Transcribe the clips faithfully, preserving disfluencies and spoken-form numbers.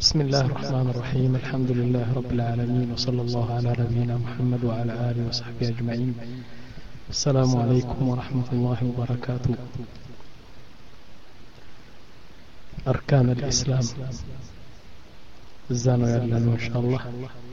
بسم الله الرحمن الرحيم الحمد لله رب العالمين وصلى الله على نبينا محمد وعلى آله وصحبه أجمعين. السلام عليكم ورحمة الله وبركاته. أركان الإسلام الزانو يعلن إن شاء الله.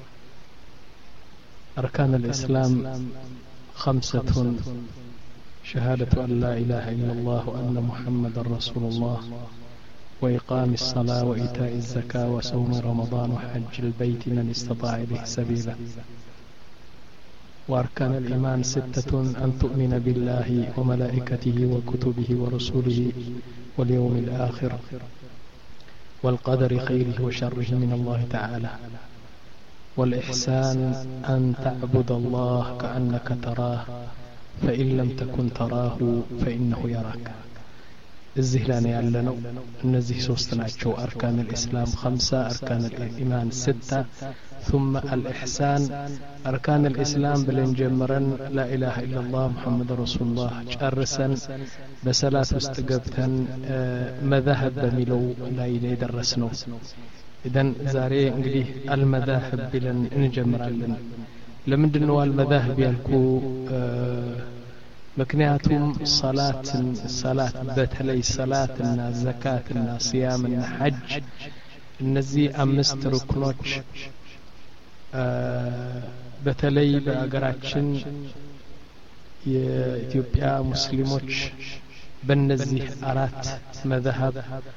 أركان الإسلام خمسة: شهادة أن لا إله إلا الله وأن محمد رسول الله، وإقام الصلاة وإيتاء الزكاة وصوم رمضان وحج البيت من استطاع إليه سبيلا. وأركان الإيمان ستة: أن تؤمن بالله وملائكته وكتبه ورسله واليوم الآخر والقدر خيره وشره من الله تعالى. والإحسان أن تعبد الله كأنك تراه فإن لم تكن تراه فإنه يراك. الزهلان يعلنوا النزه سوستناتشو. أركان الإسلام خمسة، أركان الإيمان ستة، ثم الإحسان. أركان الإسلام بالانجمرن لا إله إلا الله محمد رسول الله جارسا بسلاة استقبتا مذاهب بميلو لا إليه درسنو. إذن زاري انجليه المذاهب بلن انجمرن. لمندنو المذاهب يلكو ምክንያቱም ሰላትን ሰላት በተለይ ሰላትና ዘካትና ሲያምና ሐጅ እነዚህ አምስት ሩክኖች በተለይ በአገራችን የኢትዮጵያ ሙስሊሞች በእነዚህ አራት መذهب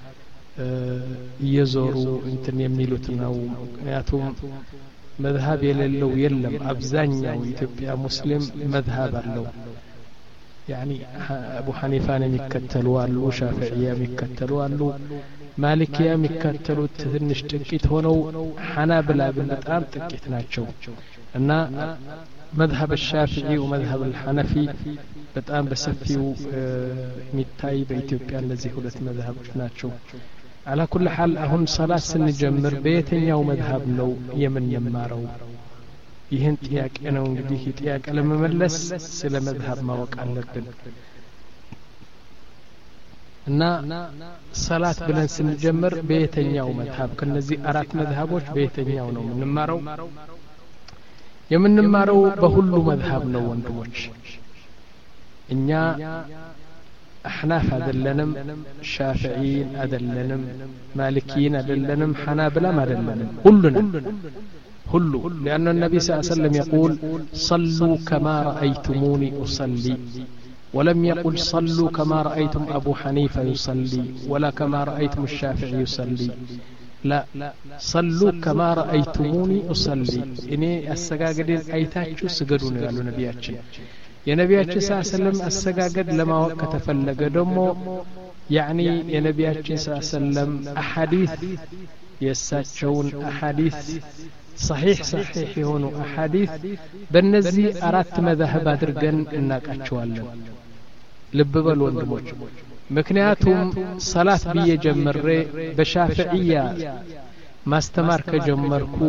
እየዞሩ እንትን የሚሉት ነው። ምክንያቱም መذهب የሌለው የለም። አብዛኛው ኢትዮጵያ ሙስሊም መذهب አለው። يعني أبو حنيفة يكتلوا له، شافعية يكتلوا له، مالكية يكتلوا تنش تكيت هونو، حنابلة بالنتام تكيت ناتشو. أن مذهب الشافعي ومذهب الحنفي بتام بسفيو ميتاي بإثيوبيا الذي هو مذهب ناتشو. على كل حال أهون صلاة سنجمر بيتين يوم مذهب لو يمن يمارو. ይህን ጥያቄ ነው እንግዲህ ጥያቄ ለመመለስ ስለ መذهب ማወቅ አለብን። እና ሰላት ብለን ስንጀምር በየትኛው መذهب ከነዚህ አራት መذهቦች በየትኛው ነው የምንማረው? የምንማረው በሁሉ መذهب ነው ወንድሞች። እኛ አህናፍ አይደለንም፣ ሻፊዒን አይደለንም፣ ማሊኪን አይደለንም፣ ሐናብላም አይደለንም። ሁሉንም كله، لأن النبي صلى الله عليه وسلم يقول صلوا كما رأيتموني أصلي، ولم يقل صلوا كما رأيتم أبو حنيفة يصلي ولا كما رأيتم الشافعي يصلي. لا، صلوا كما رأيتموني أصلي. إني السجاجدين أيتاچو سجدون قالوا نبياتنا. يا نبياتنا صلى الله عليه وسلم السجاجد لما وقت فلق دمو، يعني يا نبياتنا صلى الله عليه وسلم أحاديث يساتشون أحاديث صحيح صحيح يهونوا أحاديث بالنزي أردت مذهب درجن إنك أتشوالن لببل وندموج. مكنياتهم صلاة بيه جمرة بشافعية ما استمر كجمركو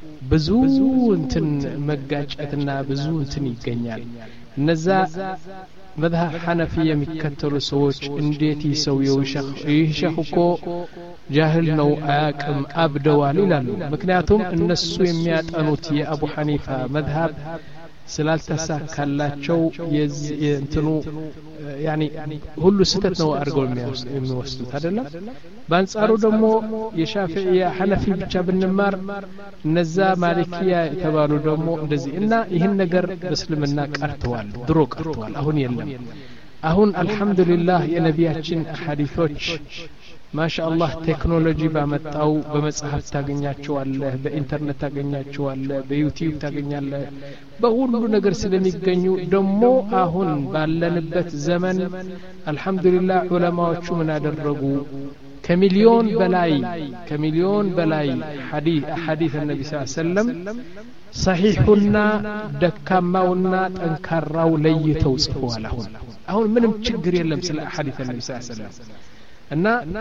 بزون تن مجاج أتنا بزون تني جنيال. نزا مذهب حنفية مكتلو سووش انديتي سويو شخ يشخكو جاهل نو آكم أبدوالي لالو. مكنياتهم النسو يميات أنوتي أبو حنيفة مذهب سلال تساكالاتشو يز ينتنو يعني هلو ستت نو أرقل ميوستوت هذا لا بانسارو دمو يشافعية حنفي بجاب النمار نزا مالكية تبالو دمو دزي إنا يهن نقر بسلمنا كارتوال دروك أرتوال أهون يلم. أهون الحمد لله يا نبياتشن أحاديثوش ما شاء الله تكنولوجي بمتاو بمصحف ታገኛቸው አለ፣ በኢንተርኔት ታገኛቸው አለ፣ በዩቲዩብ ታገኛለ። በሁሉ ነገር ስለሚገኙ ደሞ አሁን ባለንበት ዘመን አልহামዱሊላህ ዑለማዎቹ ምን አደረጉ? ከሚሊዮን በላይ ከሚሊዮን በላይ ሐዲስ ሐዲስ ነብዩ ሰለላሁ ዐለይሂ ወሰለም صحيحና ደካማውና ጠንካራው ለይተው ጽፈዋል። አሁን አሁን ምንም ችግር የለም ስለ ሐዲስ ነብዩ ሰለላሁ ዐለይሂ ወሰለም። እና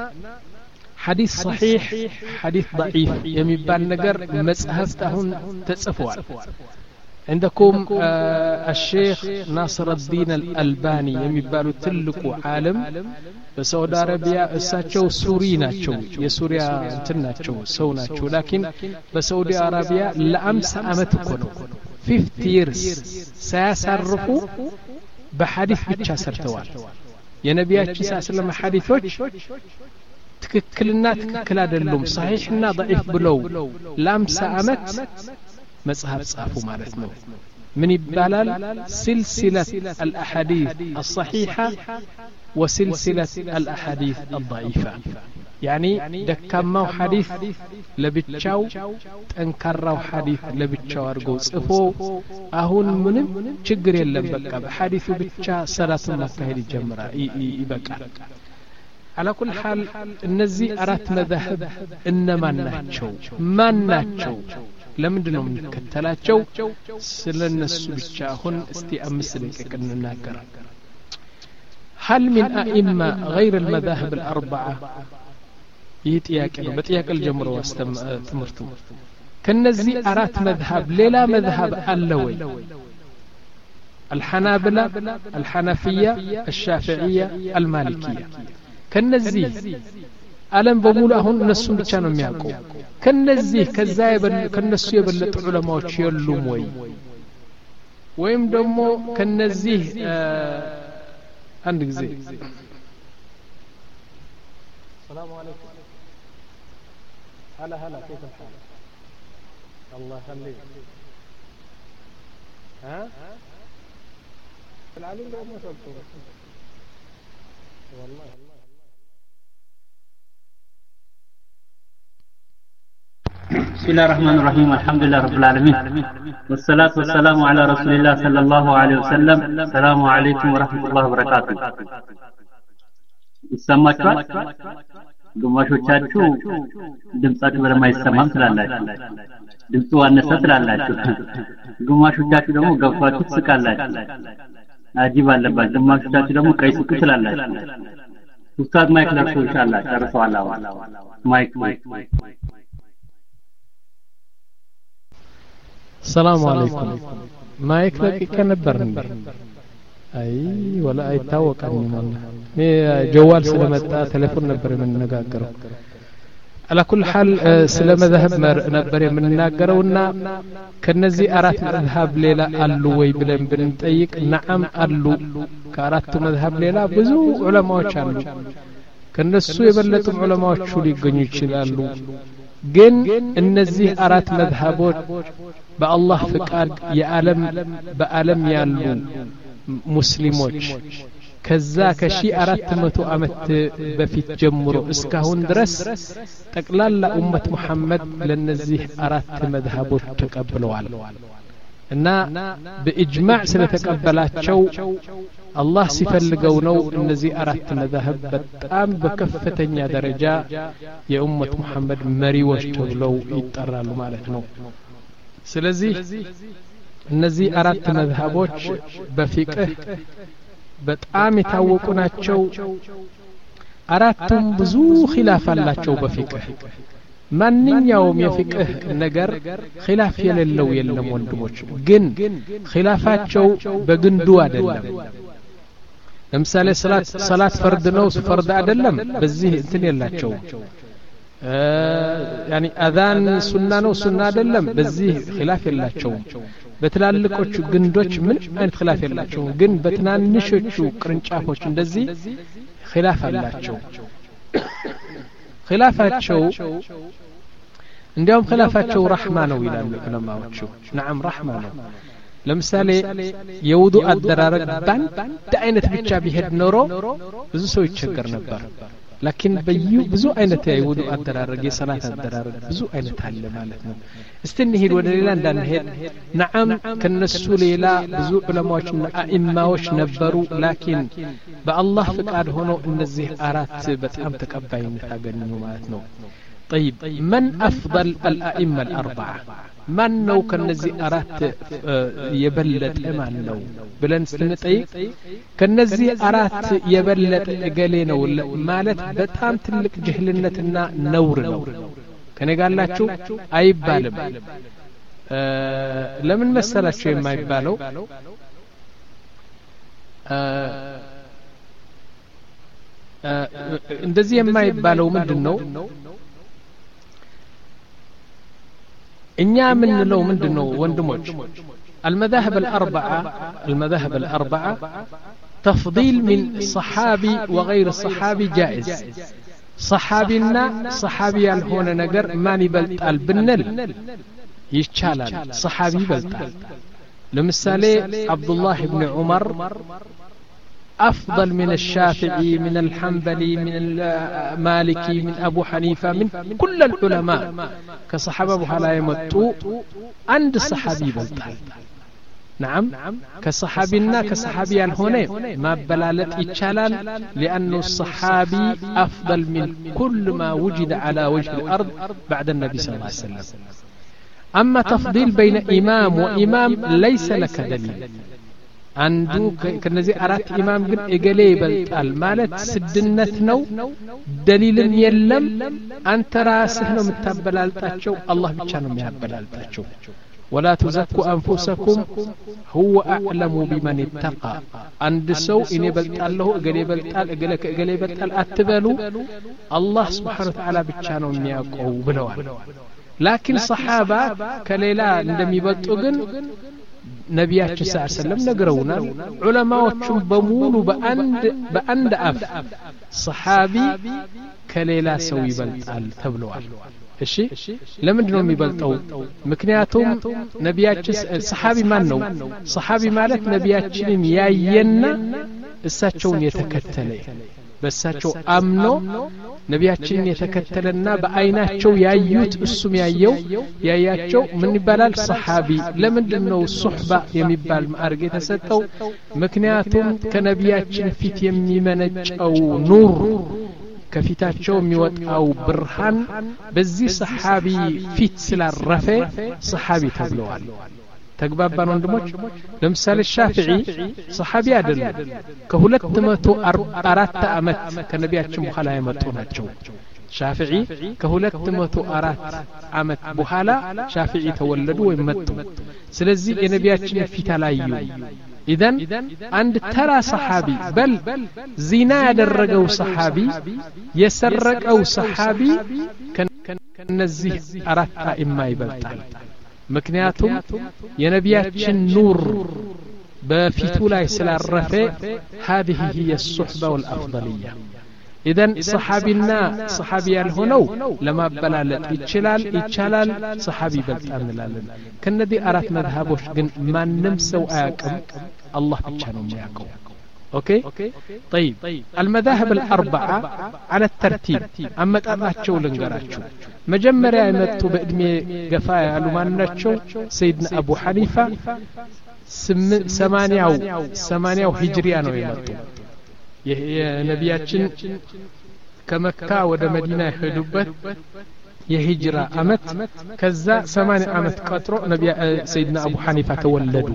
ሐዲስ صحيح ሐዲስ ضعيف የሚባል ነገር መጽሐፍት አሁን ተጽፈዋል። عندكم آه الشيخ ناصر الدين الألباني يمبالو تلقو عالم بسعودية عربية እሳቸው ሱሪ ናቸው የሱሪያ እንትን ናቸው ሰው ናቸው لكن በሳዑዲ አረቢያ ለአምሳ አመት እኮ ነው fifty years ሳያሳርፉ በሐዲስ ብቻ ሰርተዋል የነቢያችን ሰለላሁ ሐዲሶች ትክክልና ትክክል አይደሉም صحيحና ضعيف ብለው ለአምሳ አመት مصحف صافو معناتنا من يبالال سلسلة الأحاديث الصحيحة وسلسلة الأحاديث الضعيفة يعني دكماو حديث لبتشاو تنكروا حديث لبتشاو أرجو صفو أهون من شجر يلم بقى بحديث بتشا صلاة مكة الجمرة يبقى على كل حال النزي أرات مذهب إنما ناتشو ما ناتشو ለምንድነው የምንከተላቸው ስለነሱ ብቻ አሁን እስቲ አምስት ደቂቃ እንናገር هل من ائمه غير المذاهب الاربعه يطيق بطيق الجمر واستمرت كنزي ارات مذهب ሌላ مذهب አለ ወይ الحنابلة الحنفية الشافعية المالكية كنزي ዓለም በሙሉ አሁን እነሱን ብቻ ነው የሚያውቀው ከነዚህ ከዛ ከነሱ የበለጡ ዑለማዎች የሉም ወይ ወይም ደግሞ ከነዚህ አንድ ጊዜ ሰላም አለይኩም هلا هلا كيف الحال الله يخليك ها العليم ده ما شفته والله بسم الله الرحمن الرحيم الحمد لله رب العالمين والصلاة والسلام على رسول الله صلى الله عليه وسلم السلام عليكم ورحمة الله وبركاته ይሰማችኋል ግማሾቻችሁ ድምጻችሁ በደንብ አይሰማም ትላላችሁ ድምጹ አነሰ ትላላችሁ ግማሾቻችሁ ደግሞ ገብቷችሁ ትስቃላችሁ አጂብ አለባችሁ ግማሾቻችሁ ደግሞ ቀይስቁ ትላላችሁ ኡስታዝ ማይክ ለርሶ ኢንሻአላህ ጨርሰዋል ማይክ ማይክ السلام عليكم ما يكفيك كنبرني اي ولا يتوقعني والله ني جوال سلمتا تليفون نبر من نغاغرو على كل حال سلا مذهب نبر من نغاغرونا كنزي ارات مذهب ليلا አሉ ወይ ብለን ብንጠይቅ نعم አሉ ከአራቱ መذهب ሌላ ብዙ ዑለማዎች አሉ ከነሱ የበለጡ ዑለማዎች ሊገኙ ይችላሉ ግን እነዚህ አራት መذهቦች በአላህ ፍቃድ የዓለም በዓለም ያሉ ሙስሊሞች ከዛ ከሺ አራት መቶ አመት በፊት ጀምሮ እስካሁን ድረስ ጠቅላላ ኡመት መሐመድ ለነዚህ አራት መذهቦች ተቀብለዋል እና በእጅማዕ ስለተቀበላቸው አላህ ሲፈልገው ነው እነዚህ አራት መذهብ በጣም በከፍተኛ ደረጃ የኡመት መሐመድ መሪዎች ተብለው ይጠራሉ ማለት ነው ስለዚህ እነዚህ አራት መذهቦች በፊቅህ በጣም የታወቁ ናቸው አራቱም ብዙ ኺላፍ አላቸው በፊቅህ ማንኛውም የፊቅህ ነገር ኺላፍ የሌለው የለም ወንድሞች ግን ኺላፋቸው በግንዱ አይደለም ለምሳሌ ሰላት ሰላት ፈርድ ነው ፈርድ አይደለም በዚህ እንትን የላቸው يعني اذان سنة ነው ሱና አይደለም በዚህ ኺላፍ የላቸውም በትላልቆቹ ግንዶች ምን አይነት ኺላፍ የላቸውም ግን በትናንሾቹ ቅርንጫፎች እንደዚህ ኺላፍ አላቸው ኺላፋቸው እንዲያውም ኺላፋቸው ረህማ ነው ይላሉ ዑለማዎቹ نعم ረህማ ነው ለምሳሌ የውዱ አደራረግ ባንድ አይነት ብቻ ቢሄድ ኖሮ ብዙ ሰው ይቸገር ነበር لكن بيو بزو አይነት የውዱ አደራረግ የሰላት አደራረግ ብዙ አይነት አለ ማለት ነው استنهيد ወደ ሌላ እንዳንሄድ نعم ከነሱ ሌላ ብዙ ዑለማዎችና አኢማዎች ነበሩ لكن በአላህ ፍቃድ ሆኖ እነዚህ አራት በጣም ተቀባይነት አገኙ ማለት ነው طيب من افضل الائمه الاربعه من ነው ከነዚህ አራት የበለጠ ማን ነው ብለን ስንጠይቅ ከነዚህ አራት የበለጠ እገሌ ነው ማለት በጣም ትልቅ ጅህልነትና ነውር ነው ከነጋላችሁ አይባልም ለምን መሰላችሁ የማይባለው እንደዚህ የማይባለው ምንድነው እኛ ምንለው ምንድነው ወንድሞች المذاهب الأربعة المذاهب الأربعة تفضيل من صحابي وغير الصحابي جائز صحابينا صحابي الهون نجر ما نبلطال بنل يشالال صحابي بلطال لمثالي عبد الله بن عمر أفضل من الشافعي من الحنبلي من المالكي من أبو حنيفة من كل العلماء كصحابة بحلا يمتو عند الصحابي بلطال نعم كصحابينا كصحابي الهوني ما بلالت يتشالال لأنه الصحابي أفضل من كل ما وجد على وجه الأرض بعد النبي صلى الله عليه وسلم أما تفضيل بين إمام وإمام ليس لك دليل عنده كنزي أرات إمام قل إقلي بلطال مالت سدنت نو دليل يلم أنت راسه نو متبلالتاتشو الله بيتشانو ميهبلالتاتشو ولا تزكوا أنفسكم هو أعلم بمن اتقى عند سو إني بلطال له إقلي بلطال إقلك إقلي بلطال أتبلو الله سبحانه وتعالى بيتشانو ميهقو بلوان لكن صحابة كليلا عندما يبلطوغن ነቢያችን ሰለላሁ ዐለይሂ ወሰለም ነግረውናል ዑለማዎቹም በሙሉ በአንድ በአንድ አፍ ሰሃቢ ከሌላ ሰው ይበልጣል ተብለዋል እሺ ለምንድን ነው የሚበልጠው ምክንያቱም ነቢያችን ሰሃቢ ማን ነው ሰሃቢ ማለት ነቢያችንን ያየና እሳቸውን የተከተለ በእሳቸው አምኖ ነቢያችንን የተከተለና በአይናቸው ያዩት እሱም ያየው ያያቸው ምን ይባላል ሰሃቢ ለምንድነው ሱህባ የሚባል ማዕረግ የተሰጠው ምክንያቱም ከነቢያችን ፊት የሚመነጨው ኑር ከፊታቸው የሚወጣው ብርሃን በዚህ ሰሃቢ ፊት ስላረፈ ሰሃቢ ተብለዋል ተግባባን ወንድሞች ለምሳሌ ሻፊዒ ሰሃቢ አይደለም ከሁለት መቶ አራት አመት ከነቢያችን በኋላ የመጡ ናቸው ሻፊዒ ከሁለት መቶ አራት አመት በኋላ ሻፊዒ ተወለዱ ወይ መጡ ስለዚህ የነቢያችን ፊት አላዩ إذن عند ترى صحابي بل زنا يدرجو صحابي يسرق أو صحابي كنزيه أردت إما يبلطال مكنياتهم ينبياتشن نور بفتو لا يسلال رفع هذه هي الصحبة والأفضلية إذن صحابينا صحابي الهنو لما بلالت يتشلال يتشلال صحابي بلطان لالن كندي أرات مذهبوش قن ما نمسو آكم الله بيتشانو مياكو أوكي طيب المذاهب الأربعة على الترتيب أما تأباتشو لنقراتشو مجمرة يمتو بإدمي قفايا لماناتشو سيدنا أبو حنيفة سمانياو سمانياو هجريانو يمتو የነቢያችን ከመካ ወደ መዲና ሄዱበት የሂጅራ አመት ከዛ ሰማንያ አመት ቀጥሮ ነብይ ሰይድና አቡ ሐኒፋ ተወለዱ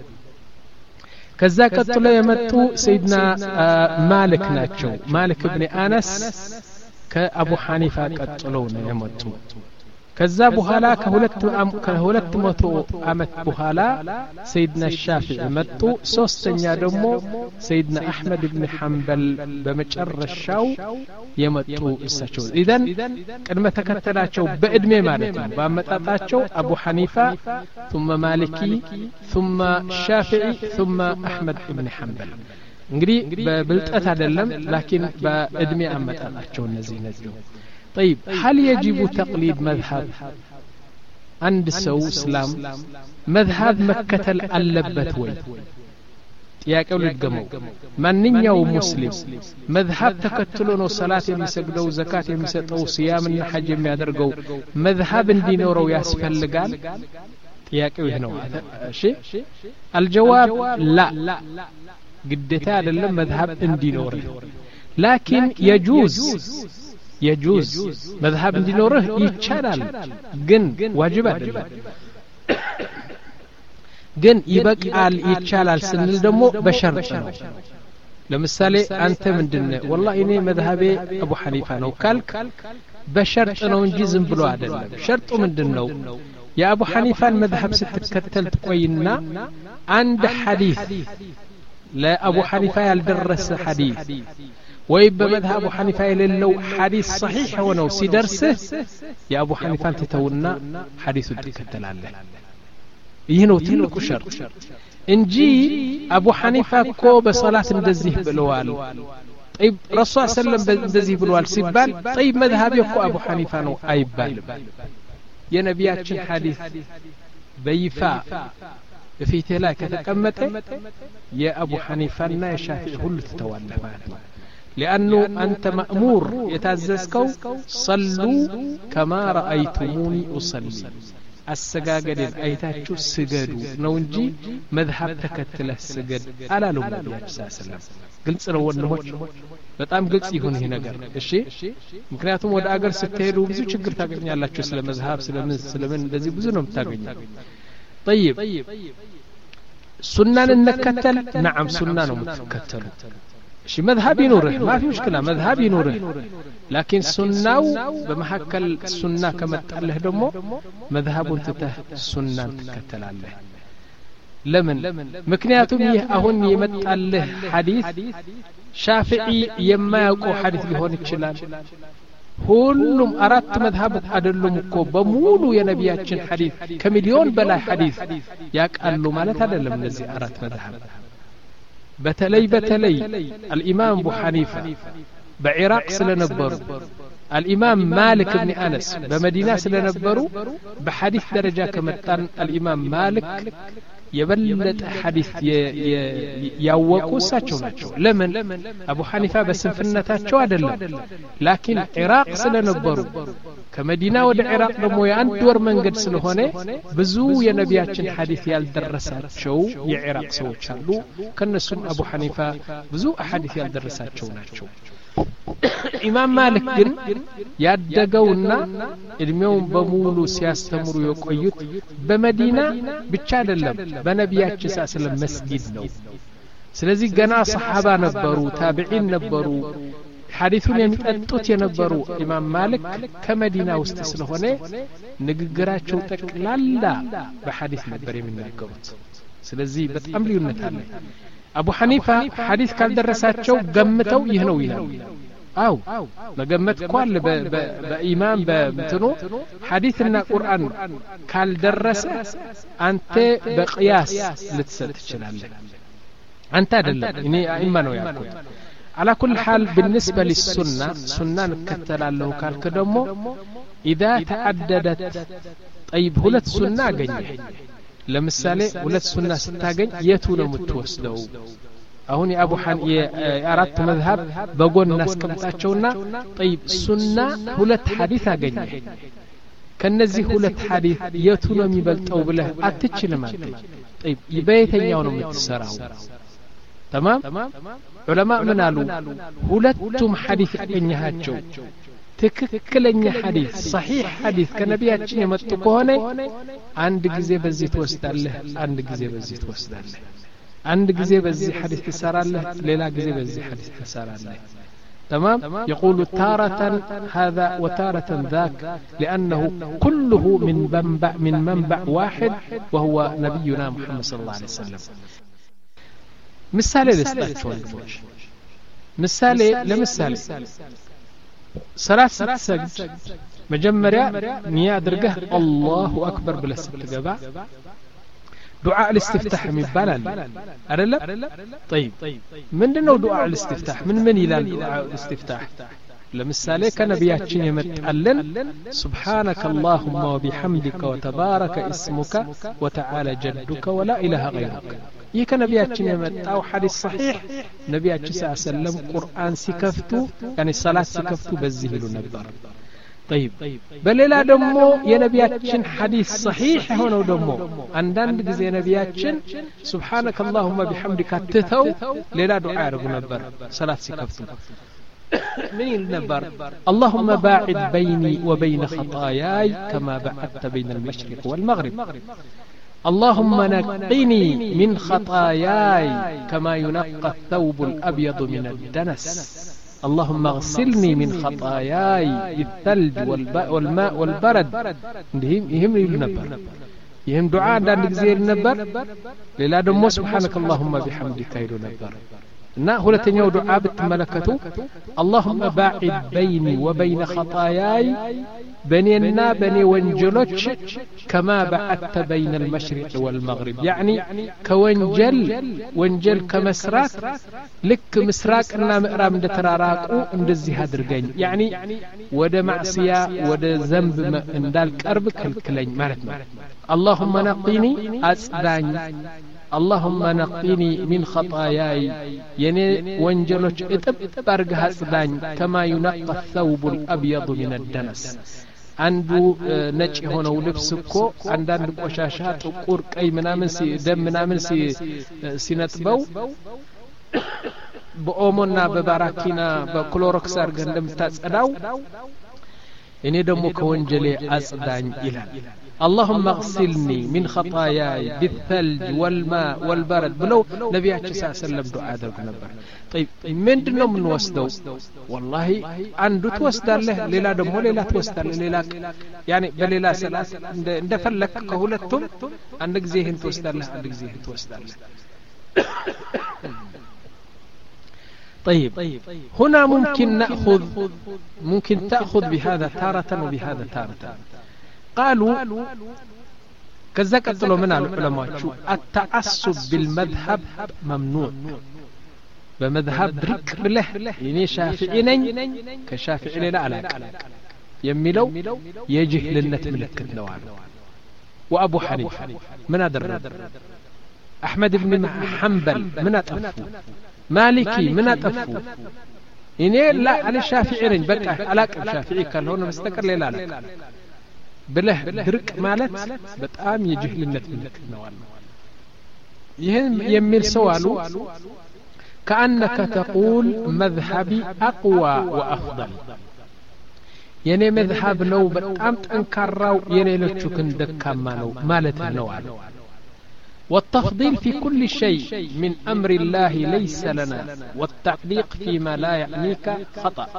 ከዛ ቀጥሎ የመጡ ሰይድና ማሊክ ናቸው ማሊክ ኢብኑ አነስ ከአቡ ሐኒፋ ቀጥሎ ነው የመጡ ከዛ በኋላ ከሁለት ከሁለት መቶ አመት በኋላ ሰይድና ሻፊዒ መጡ ሶስተኛ ደግሞ ሰይድና አህመድ ኢብኑ ሐንበል በመጨረሻው የመጡ እሳቸው ኢዘን ቅድመ ተከተላቸው በእድሜ ማለት ነው በአመጣጣቸው አቡ ሐኒፋ ثم مالكي ثم شافعي ثم احمد ابن حنبل እንግዲህ በብልጠት አይደለም ላኪን በእድሜ አመጣጣቸው እነዚህ ናቸው طيب هل يجب تقليد مذهب عند سو اسلام مذهب مكتل አለበት ወይ ጥያቄው ልድገመው ማንኛው ሙስሊም መዝሀብ ተከትሎ ነው ሰላት የሚሰግደው ዘካት የሚሰጠው ሲያምና ሐጅ የሚያደርገው መዝሀብ እንዲኖረው ያስፈልጋል ጥያቄው ይሄ ነው እሺ الجواب لا ግዴታ አይደለም መዝሀብ እንዲኖር لكن يجوز يجوز مذهب እንዲኖርህ ይቻላል ግን ዋጅብ አይደለም ግን ይበቃል ይቻላል ስንል ደግሞ በሸርጥ ነው ለምሳሌ አንተ ምንድነው والله እኔ መዝሀቤ አቡ ሐኒፋ ነው ካልክ በሸርጥ ነው እንጂ ዝም ብሎ አይደለም ሸርጡ ምንድነው يا أبو حنيفة المذهب ستكتل تقوينا عند حديث لا أبو حنيفة يالدرس حديث ويب مذهب أبو حنيفة للو حديث صحيح ونو سيدرسه يا أبو حنيفة تتونا حديث تكتل عليه يهنو تلك شرط انجي أبو حنيفة كو بصلاة مدزيه بالوال طيب رسول الله صلى الله عليه وسلم مدزيه بالوال سيبال طيب مذهب يكو أبو حنيفة نو أيبال يا نبياتشن حديث بيفاء في تلا كتقمت يا أبو حنيفة نا يا شافعي كل تتولى معناه لأنه أنت مأمور يتعززكو صلوا كما رأيتموني أصلي السجاجد أيتاتشو سجدوا نونجي مذهب تكتله السجد ألا لو النبي صلى الله عليه وسلم قلت له ونموت በጣም ግልጽ ይሁን ይሄ ነገር እሺ ምክንያቱም ወደ አገር ስትሄዱ ብዙ ችግር ታገኛላችሁ ስለ መዝሃብ ስለምን ስለምን እንደዚህ ብዙ ነው የምታገኙት طيب ሱናን እንከተል نعم ሱና ነው የምትከተሉ እሺ መዝሃብ ይኖርህ ما في مشكلة መዝሃብ ይኖርህ لكن ሱናው በመሐከል ሱና ከመጣለህ ደግሞ መዝሃቡን ትተህ ሱናን ትከተላለህ ለምን ምክንያቱም ይህ አሁን የመጣለህ ሐዲስ ሻፊዒ የማያውቀው ሐዲስ ሊሆን ይችላል ሁሉም አራት መዝሃብ አይደሉም እኮ በሙሉ የነቢያችን ሐዲስ ከሚሊዮን በላይ ሐዲስ ያቃሉ ማለት አይደለም እነዚህ አራት መዝሃብ በተለይ በተለይ الامام ابو حنيفه بعراق ስለነበሩ الامام مالك بن انس በመዲና ስለነበሩ በሐዲስ ደረጃ ከመጣን الامام مالك የበለጠ ሐዲስ ያወቁ እሳቸው ናቸው ለምን አቡ ሐኒፋ በስንፍነታቸው አይደለም ላኪን ኢራቅ ስለነበሩ ከመዲና ወደ ኢራቅ ደግሞ የአንድ ወር መንገድ ስለሆነ ብዙ የነቢያችን ሐዲስ ያልደረሳቸው የኢራቅ ሰዎች አሉ ከነሱም አቡ ሐኒፋ ብዙ ሐዲስ ያልደረሳቸው ናቸው ኢማም ማሊክ ግን ያደገውና እድሜውን በሙሉ ሲያስተምሩ የቆዩት በመዲና ብቻ አይደለም በነቢያችን ሰለላሁ መስጊድ ነው ስለዚህ ገና ሰሃባ ነበሩ ታቢዒን ነበሩ ሐዲሱን የሚጠጡት የነበሩ ኢማም ማሊክ ከመዲና ውስጥ ስለሆነ ንግግራቸው ጠቅላላ በሐዲስ ነበር የሚናገሩት ስለዚህ በጣም ልዩነት አለ አቡ ሐኒፋ ሐዲስ ካልደረሳቸው ገምተው ይህ ነው ይላሉ አው መገመት ቋል በኢማም በእንትኑ ሐዲስና ቁርአን ካልደረሰ አንተ በቅያስ ልትሰጥ ትችላለህ አንተ አይደለም እኔ አይማ ነው ያልኩት على كل حال بالنسبة للسنة سنة نكتلاله كالكدمو إذا تعددت طيب هلت سنة قنيه ለምሳሌ ሁለት ሱና ስታገኝ የቱ ነው የምትወስደው አሁን የአቡ ሐን የአራት መዝሃብ በጎን እናስቀምጣቸውና طيب ሱና ሁለት ሐዲስ አገኘ ከነዚህ ሁለት ሐዲስ የቱ ነው የሚበልጠው ብለህ አትችልም ማለት طيب በየትኛው ነው የምትሰራው تمام ዑለማ ምን አሉ ሁለቱም ሐዲስ ያገኘሃቸው ትክክለኛ ሐዲስ صحيح ሐዲስ ከነቢያችን የመጡ ከሆነ አንድ ጊዜ በዚህ ተወስዳለህ አንድ ጊዜ በዚህ ተወስዳለህ አንድ ጊዜ በዚህ ሐዲስ ትሰራለህ ሌላ ጊዜ በዚህ ሐዲስ ትሰራለህ تمام يقول تارة هذا وتارة ذاك لأنه كله من منبع من منبع واحد وهو نبينا محمد صلى الله عليه وسلم مثال لستاتشون مثال لمثال صلاة ستسجد مجمريا نيا درجه الله أكبر بلا ستجبع دعاء الاستفتاح مبالل أرلا طيب من دنو دعاء الاستفتاح من من إلى دعاء الاستفتاح لمثالي كنبياتين يمتعلن سبحانك اللهم وبحمدك وتبارك اسمك وتعالى جدك ولا إله غيرك ይህ ነቢያችን የመጣው ሐዲስ صحيح ነቢያችን ሰለላሁ ቁርአን ሲከፍቱ ያኒ ሰላት ሲከፍቱ በዚህ ይሉ ነበር طيب በሌላ ደግሞ የነቢያችን ሐዲስ صحيح ሆነው ደግሞ አንዳንድ ጊዜ ነቢያችን سبحانك اللهم بحمدك ትተው ሌላ ዱዓ ያደርጉ ነበር ሰላት ሲከፍቱ من النبر اللهم باعد بيني وبين خطاياي كما بعدت بين المشرق والمغرب اللهم نقني من خطاياي كما ينقى الثوب الأبيض من الدنس اللهم اغسلني من خطاياي بالثلج والماء والبرد ይህም ይህም ይሉ ነበር ይህም ዱዓ አንዳንድ ጊዜ ይል ነበር ሌላ ደግሞ سبحانك اللهم بحمدك ይሉ ነበር እና ሁለተኛው ዱዓ ብትመለከቱ اللهم باعد بيني وبين خطاياي بنينا بني ወንጀሎች كما بعدت بين المشرق والمغرب يعني كወንጀል ወንጀል ከመስራት ልክ ምስራቅና ምዕራብ እንደተራራቁ እንደዚህ አድርገኝ يعني ወደ ማዕሲያ ወደ ዘንብ እንዳልቀርብ ከልክለኝ ማለት ነው اللهم نقني أصداني اللهم نقني من خطاياي يعني وانجلوش اتب ارغ أصداني كما ينقى الثوب الأبيض من الدنس عنده ነጭ የሆነው ልብስ እኮ አንዳንድ ቆሻሻ ጥቁር ቀይ ምናምን ሲ ደም ምናምን ሲ ሲነጥበው በኦሞና በባራኪና በክሎሮክስ አርገ እንደምታጸዳው እኔ ደግሞ ከወንጀሌ አጽዳኝ ይላል اللهم اغسلني من خطاياي بالثلج والماء والبرد بلو نبياتي صلى الله عليه وسلم دعاء ذلك نبر طيب من دنو من وسدو والله عنده توسد له ليلا دمو ليلا توسد له ليلا يعني بليلا سلاس اندفلك كهولتهم عندك زيهن توسد له عندك زيهن توسد له طيب هنا ممكن نأخذ ممكن تأخذ بهذا تارة وبهذا تارة قالوا كذا قتلوا من العلماء التعصب بالمذهب ممنوع بمذهب برك بله يعني شافعي نين كشافعي لا علاقة يميلو يجهل للنت ملكت نوال وأبو حنيفة من أدر أحمد بن حنبل من أطفو مالكي من أطفو يعني لا على الشافعي نين بقى علاقة الشافعي كان هون مستقر لا علاقة بله درك مالت بتقام يجهلنت منك نوال يهم يميل سوالو كأنك تقول مذهبي أقوى وأفضل يعني مذهب نو بتقام تنكروا يعني لتشكن دكما نو مالت نوال والتفضيل في كل شيء من أمر الله ليس لنا والتعليق فيما لا يعنيك خطأ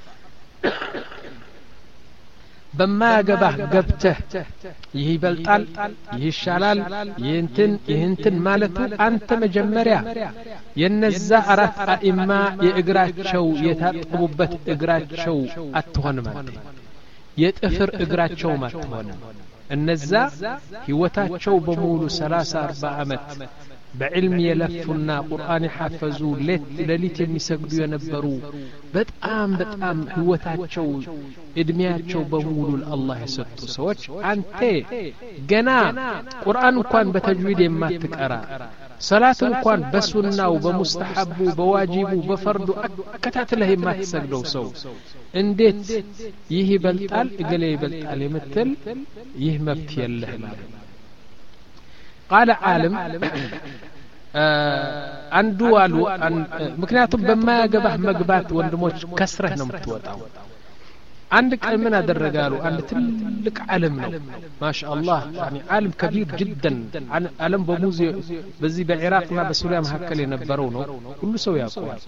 بما جبه جبته يهبلطال يهشالال ينتن يهنتن مالته أنت مجمريا ينزع أرات أئمة يأجراتشو يتطببت إجراتشو أتهون مالتي يتأثر إجراتشو ما تهون النزع هوتاتشو بمولو ثلاثة أربع عمت بعلم يلفنا قرآن حفظوا لليت المسجدوا ينبروا بتأم بتأم هوتاتشو إدمياتشو بمولو الله يسطو سوتش أنت جنا قرآن كان بتجويد ما تقرأ صلاة كان بسنة وبمستحب وبواجب وبفرض كتات له ما تسجدوا سو انديت يهي بلطال اقلي بلطال يمثل يه مفتي الله قال عالم عنده والو مكنياتهم بما يقبح مقبات وندموش كسره نمتوطاو عندك من ادرجالو عند تلك علم ما شاء الله يعني عالم كبير جدا علم بموزي بزي بالعراق ما بسوريا مهكل ينبروا ነው ሁሉ ሰው ያውቃል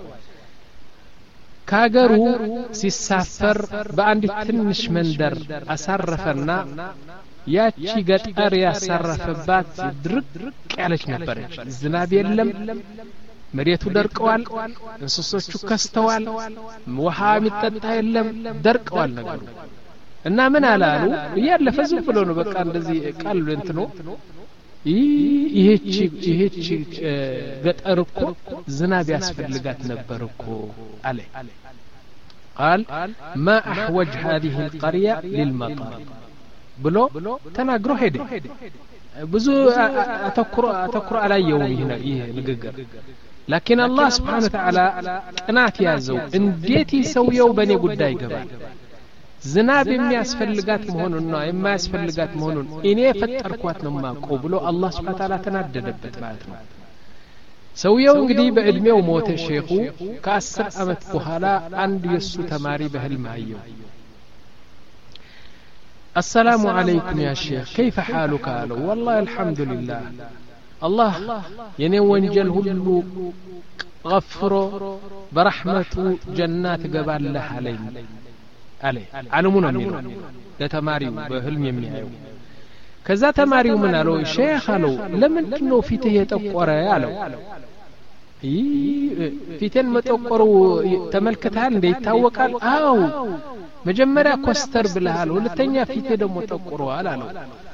ካገሩ ሲሳፈር በአንድ ትንሽ መንደር አሳረፈና ያቺ ገጠር ያሳረፈባት ድርቅ ያለች ነበረች ዝናብ የለም መሬቱ ደርቀዋል እንስሶቹ ከስተዋል ውሃ የሚጠጣ የለም ደርቀዋል ነገሩ እና ምን አላሉ ያለፈ ዝም ብሎ ነው በቃ እንደዚህ ቃል እንትኑ ይሄቺ ይሄቺ ገጠር እኮ ዝናብ ያስፈልጋት ነበር እኮ አለ قال ما احوج هذه القريه للمطر ብሎ ተናግሮ ሄደ ብዙ አተኩሮ አተኩሮ አላየውም ይሄ ንግግር لكن الله سبحانه وتعالى قنات ያዘው እንዴት ይሰውየው በኔ ጉዳይ ይገባል ዝናብ የሚያስፈልጋት መሆኑንና የማያስፈልጋት መሆኑን እኔ ፈጠርኳት ነው ማቆ ብሎ አላህ Subhanahu Wa Ta'ala ተናደደበት ማለት ነው ሰውየው እንግዲህ በእድሜው ሞተ ሼኹ ከአስር አመት በኋላ አንድ የሱ ተማሪ በህልም አየው السلام عليكم يا شيخ كيف حالك قالوا والله الحمد لله الله يني وانجل هلو غفرو برحمته جنات قبالله عليه عليه علمونا ميلو لتماريو بهلم يميعيو كذا تماريو من قالو شيخ قالو لمنتنو فيته يتقور قالو ፊቴን መጠቆሩ ተመልከታል እንዴ ይታወቃል አው መጀመሪያ ኮስተር ብለሃል ሁለተኛ ፊቴ ደግሞ ጠቆሯል አለው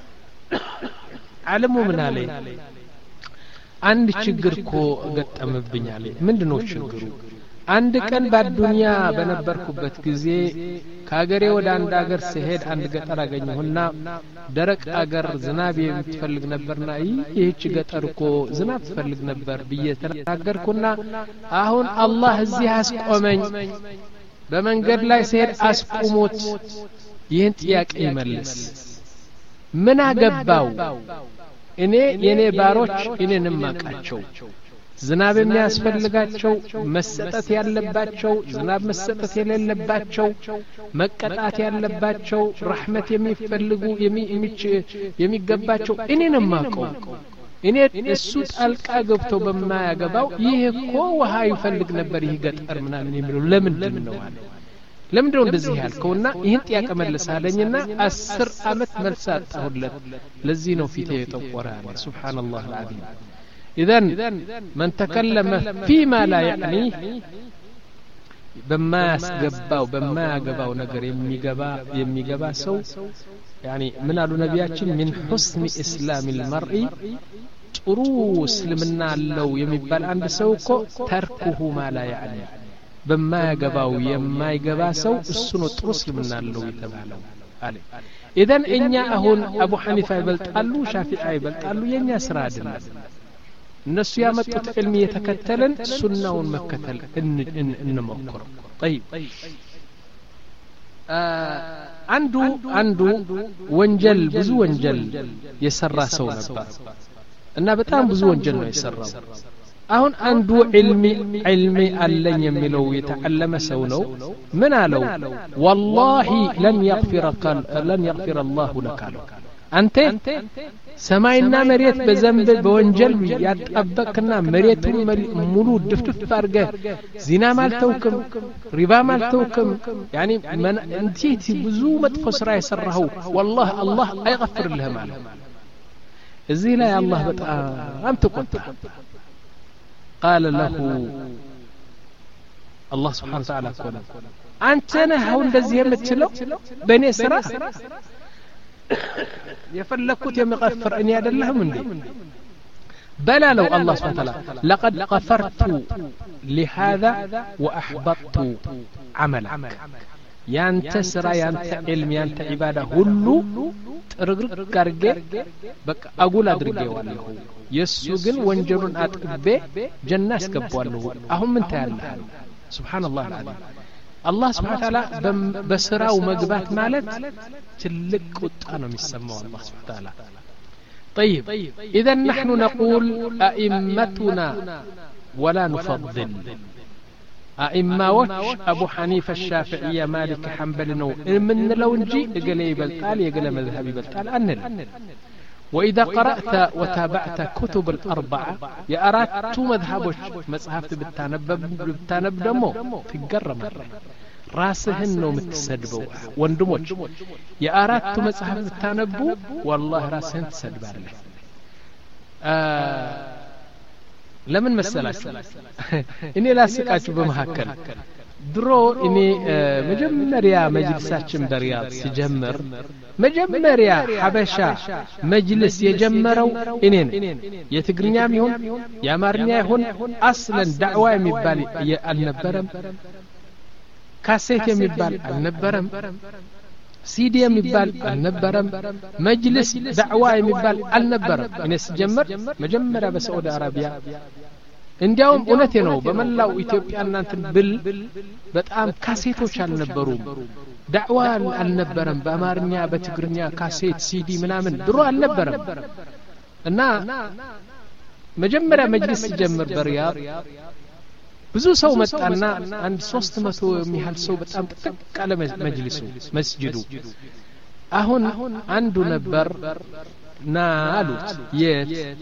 ዓለሙ ምን አለ አንድ ችግር እኮ ገጠመብኛል ምንድነው ችግሩ አንድ ቀን በዱንያ በነበርኩበት ጊዜ ከሀገሬ ወደ አንድ ሀገር ሲሄድ አንድ ገጠር አገኘሁና ደረቅ ሀገር ዝናብ የምትፈልግ ነበርና ይህች ገጠር እኮ ዝናብ ትፈልግ ነበር ብዬ ተናገርኩና አሁን አላህ እዚህ አስቆመኝ በመንገድ ላይ ሲሄድ አስቆሞት ይህን ጥያቄ ይመልስ ምን አገባው እኔ የኔ ባሮች እኔንም ማቃቸው ዝናብ የሚያስፈልጋቸው መሰጠት ያለባቸው ዝናብ መሰጠት የሌለባቸው መቀጣት ያለባቸው ረህመት የሚፈልጉ የሚገባቸው እኔንም ማቀው እኔ እሱ ጣልቃ ገብቶ በማያገባው ይሄ እኮ ውሃ ይፈልግ ነበር ይሄ ገጠር ምናምን የሚለው ለምንድን ነው አለ ለምንድን ነው እንደዚህ ያልከውና ይሄን ጥያቄ መልሳለኝና አስር አመት መልስ አጣሁለት ለዚህ ነው ፊቴ የጠቆረ አለ ሱብሃንአላህ العظيم إذن من تكلم فيما لا يعنيه بما يسقباو بما يقباو نقر يميقبا يميقبا سو يعني من قالوا نبياتين من حسن إسلام المرء تروس لمنا لو يميبال عند سوكو تركه ما لا يعنيه بما يقباو يما يقبا سو السنو تروس لمنا لو يتبالو عليه إذن إنيا أهون أبو حنيفة يبلتقالو شافعي يبلتقالو ينيا سرادنا الناس يامطت علمي يتكتلن سنة ومكتل انمكر طيب عنده عنده ወንጀል ብዙ ወንጀል የሰራ ሰው ነበር እና በጣም ብዙ ወንጀል ነው የሰራው አሁን አንዱ علمي علمي አለኝ የሚለው የተዓለመ ሰው ነው ምን አለው والله لن يغفرك لن يغفر الله لك አንተ ሰማይና መሬት በዘንብ በወንጀል ያጣበቅና መሬቱን ሙሉ ድፍድፍ አርገህ ዚና ማልተውክም ሪባ ማልተውክም ያኒ እንቲት ብዙ መጥፎ ስራ የሰራው والله الله አይغفርልህ ማለት እዚህ ላይ አላህ በጣም ተቆጣ قال له الله سبحانه وتعالى قال አንተ ነህ አሁን እንደዚህ የምትለው በእኔ ስራ يفلكوت يمغفر اني ادلهم اني بلا لو الله سبحانه وتعالى لقد غفرت لهذا واحبطت عملك يانت سرا يانت علم يانت عباده كله ترغرق كارجه بقى اقول ادرجيوالله يسو ግን ወንጀሉን አጥብቤ ጀና አስገባዋለሁ አሁን ምን ታያለህ سبحان الله العظيم الله سبحانه وتعالى بسراو مغبات مالت تلك قطانو يسموا الله سبحانه وتعالى طيب اذا نحن نقول ائمتنا ولا نفضل ائماوች ابو حنيفه الشافعيه مالك حنبل ነው من لو እንጂ እገሌ ይበልጣል የገሌ መዝሀብ ይበልጣል አንል وإذا قرأت وتابعت كتب الأربعة يا أردت مذهبش مذهبت بالتنبب بالتنبب دمو في الجرة مرة راسهن نوم تسدبوا وندموش يا أردت مذهب بالتنبب والله راسهن تسدب عليه آه لمن مسألة إني لا سكاش بمهكل درو إني آه مجمريا مجلساتشم برياض سجمر مجمريا حبشا مجلس يجمروا إنين يتقرنيام يهون يامارنيا يهون أصلا دعوة يمبال النبرم كاسيت يمبال النبرم سيدي يمبال النبرم مجلس دعوة يمبال النبرم إني سجمر مجمريا بسعود عربية እንዲያውም እውነቴ ነው በመላው ኢትዮጵያ እናንተን ብል በጣም ካሴቶች አልነበሩም ዳዕዋ አልነበረም በአማርኛ በትግርኛ ካሴት ሲዲ ምናምን ድሮ አልነበረም እና መጀመሪያ መጅሊስ ሲጀምር በሪያድ ብዙ ሰው መጣና አንድ ሶስት መቶ የሚያህል ሰው በጣም ጥቅጥቅ አለ መጅሊሱ መስጂዱ አሁን አንዱ ነበር ና አሉት የት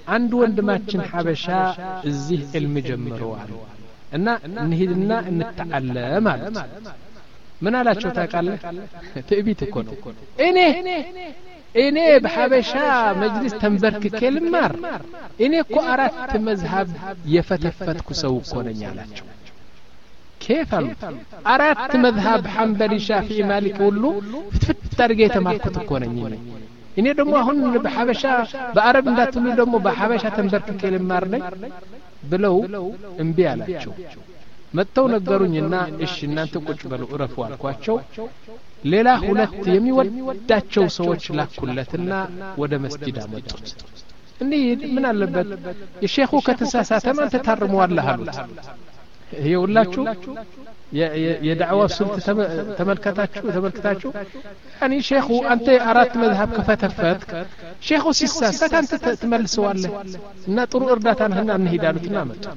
አንድ ወንድማችን ሐበሻ እዚህ ዕልም ጀምረዋል እና እንሂድና እንተዓለም ማለት ምን አላቸው ታውቃለህ? ትዕቢት እኮ ነው። እኔ እኔ በሐበሻ መጅሊስ ተንበርክኬ ልማር እኔ እኮ አራት መዝሀብ የፈተፈትኩ ሰው እኮ ነኝ አላቸው። كيف አራት መዝሀብ ሐንበሊ ሻፊዒ ማሊክ ሁሉ ፍትፍት አድርጌ የተማርኩት እኮ ነኝ እኔ ደግሞ አሁን በሐበሻ በአረብ እንዳትሉ ደግሞ በሐበሻ ተንበርክኬ ልማር ነኝ ብለው እምቢ አላቸው። መጥተው ነገሩኝና እሺ እናንተ ቁጭ በሉ እረፉ አልኳቸው። ሌላ ሁለት የሚወዳቸው ሰዎች ላኩለትና ወደ መስጂድ አመጡት። እንዴ ምን አለበት የሼኹ ከተሳሳተ ማን ተታርመዋለህ አሉት። ይኸውላችሁ የዳዕዋ ስልት ተመልከታችሁ ተመልከታችሁ ያኒ ሼኹ አንተ አራት መዝሀብ ከፈተፈትክ ሼኹ ሲሳሳት አንተ ትመልሰዋለህ እና ጥሩ እርዳታን እንሄዳሉትና መጡት።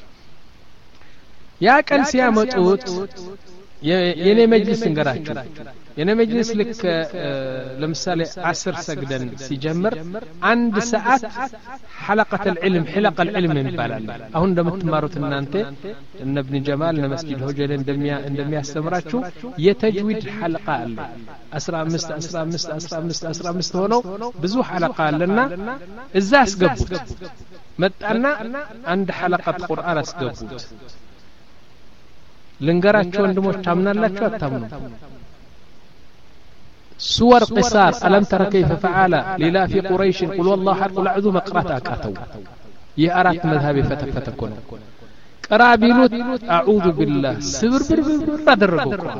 ያ ቀን ሲያመጡት የኔ መጅሊስ እንገራችሁ የኔ መጅሊስ ልክ ለምሳሌ አስር ሰግደን ሲጀምር አንድ ሰዓት حلقة العلم حلقة العلم ይባላል። አሁን እንደምትማሩት እናንተ እነ ኢብኑ ጀማል እነ መስጂድ ሆጀለ እንደሚያ እንደሚያስተምራችሁ የተጅዊድ ሐልቃ አለ አስራ አምስት አስራ አምስት አስራ አምስት አስራ አምስት ሆነው ብዙ ሐልቃ አለና እዛ አስገቡት። መጣና አንድ ሐلقة ቁርአን አስገቡት። ልንገራችሁ ወንድሞች ታምናላችሁ አታምኑ? سور قصار ألم تر كيف فعل للا في قريش قل والله حق العذو مقرات أكاتو يأرات مذهبي فتفتكون قرابيلوت أعوذ بالله سبر بر بر بر درقوا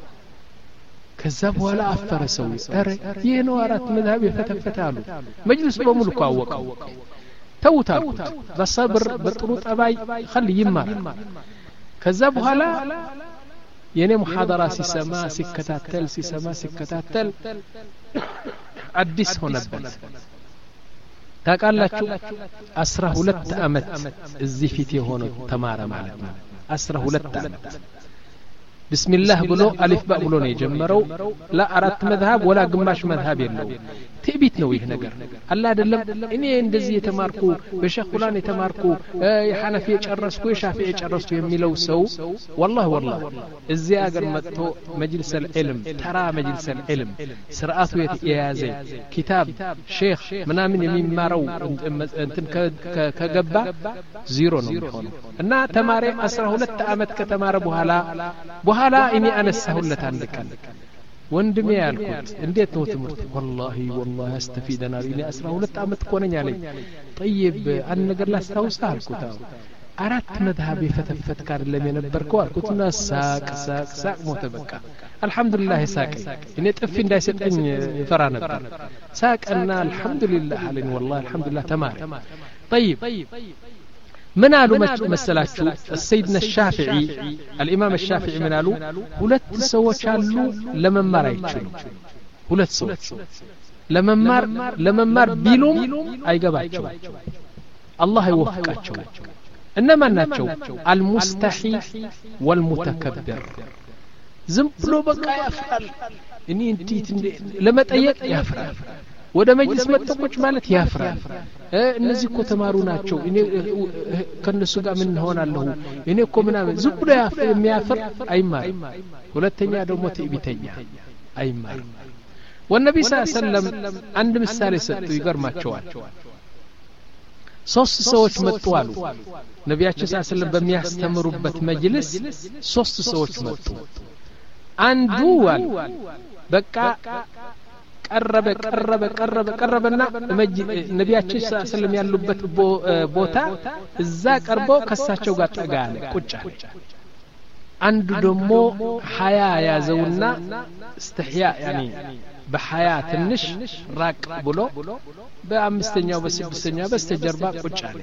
كذب ولا أفر سوي أري ينو أرات مذهبي فتفتالو مجلس بملك أوقع توتاكوت بصبر بطروط أباي خلي يمار كذب ولا የኔ ሙሐደራ ሲሰማ ሲከታተል ሲሰማ ሲከታተል አዲስ ሆነበት። ታውቃላችሁ አስራ ሁለት አመት እዚህ ፊት የሆነው ተማረ ማለት ነው። አስራ ሁለት አመት ቢስሚላህ ብሎ አሊፍ ባ ብሎ ነው የጀመረው። ላ አራት መዝሀብ ወላ ግማሽ መዝሀብ የለው። ትዕቢት ነው ይህ ነገር አላ አይደለም። እኔ እንደዚህ የተማርኩ በሼኽ ፉላን የተማርኩ የሐነፊ የጨረስኩ የሻፊዒ የጨረስኩ የሚለው ሰው والله والله እዚህ አገር መጥቶ መጅልስ العلم ተራ መጅልስ العلم ስርዓቱ የያዘ ኪታብ ሼኽ ምናምን የሚማረው እንትን ከገባ ዜሮ ነው የሚሆነው። እና ተማሪ አስራ ሁለት አመት ከተማረ በኋላ በኋላ እኔ አነሳሁለት አንድ ቀን ወንድሜ ያልኩት እንዴት ነው ትምህርት? والله والله استفيدنا እኔ አስራ ሁለት አመት ኮነኛ አለኝ። طيب አንድ ነገር ላስታውስህ አልኩት። አራት መዝሀብ የፈተፈት ካርለም የነበርከው አልኩትና ሳቅ ሳቅ ሳቅ ሞተ። በቃ አልহামዱሊላህ ሳቅ እኔ ጥፊ እንዳይሰጠኝ ይፈራ ነበር። ሳቅና አልহামዱሊላህ አለኝ። والله الحمدلله ተማረ። طيب من قالوا مسلاችሁ السيدنا الشافعي الامام الشافعي من قالوا ሁለት ሰዎች አሉ ለመማር አይችሉ። ሁለት ሰዎች ለመማር ለመማር ቢሉም አይገባቸው አላህ ይወፍቃቸው። እነማን ናቸው? المستحي والمتكبر ዝም ብሎ በቃ ያፍራል። እኔ እንዴት ለመጠየቅ ያፍራል። ወደ መጅልስ መጥቆች ማለት ያፍራል። እነዚህ እኮ ተማሩ ናቸው እኔ ከነሱ ጋር ምን ሆናለሁ እኔ እኮ ምናምን ዝም ብሎ የሚያፍር አይማር። ሁለተኛ ደግሞ ትዕቢተኛ አይማር። ወነብዩ ሰለላሁ ዐለይሂ ወሰለም አንድ ምሳሌ ሰጡ ይገርማቸዋል። ሶስት ሰዎች መጡ አሉ ነብያችን ሰለላሁ ዐለይሂ ወሰለም በሚያስተምሩበት መጅልስ ሶስት ሰዎች መጡ። አንዱ አሉ በቃ ቀረበ ቀረበ ቀረበ ቀረበና ነብያችን ሰለላሁ ዐለይሂ ወሰለም ያሉበት ቦታ እዛ ቀርቦ ከሳቸው ጋር ጠጋ አለ ቁጭ አለ። አንዱ ደግሞ ሐያ ያዘውና استحياء يعني በሐያ ትንሽ ራቅ ብሎ በአምስተኛው በስድስተኛው በስተጀርባ ቁጭ አለ።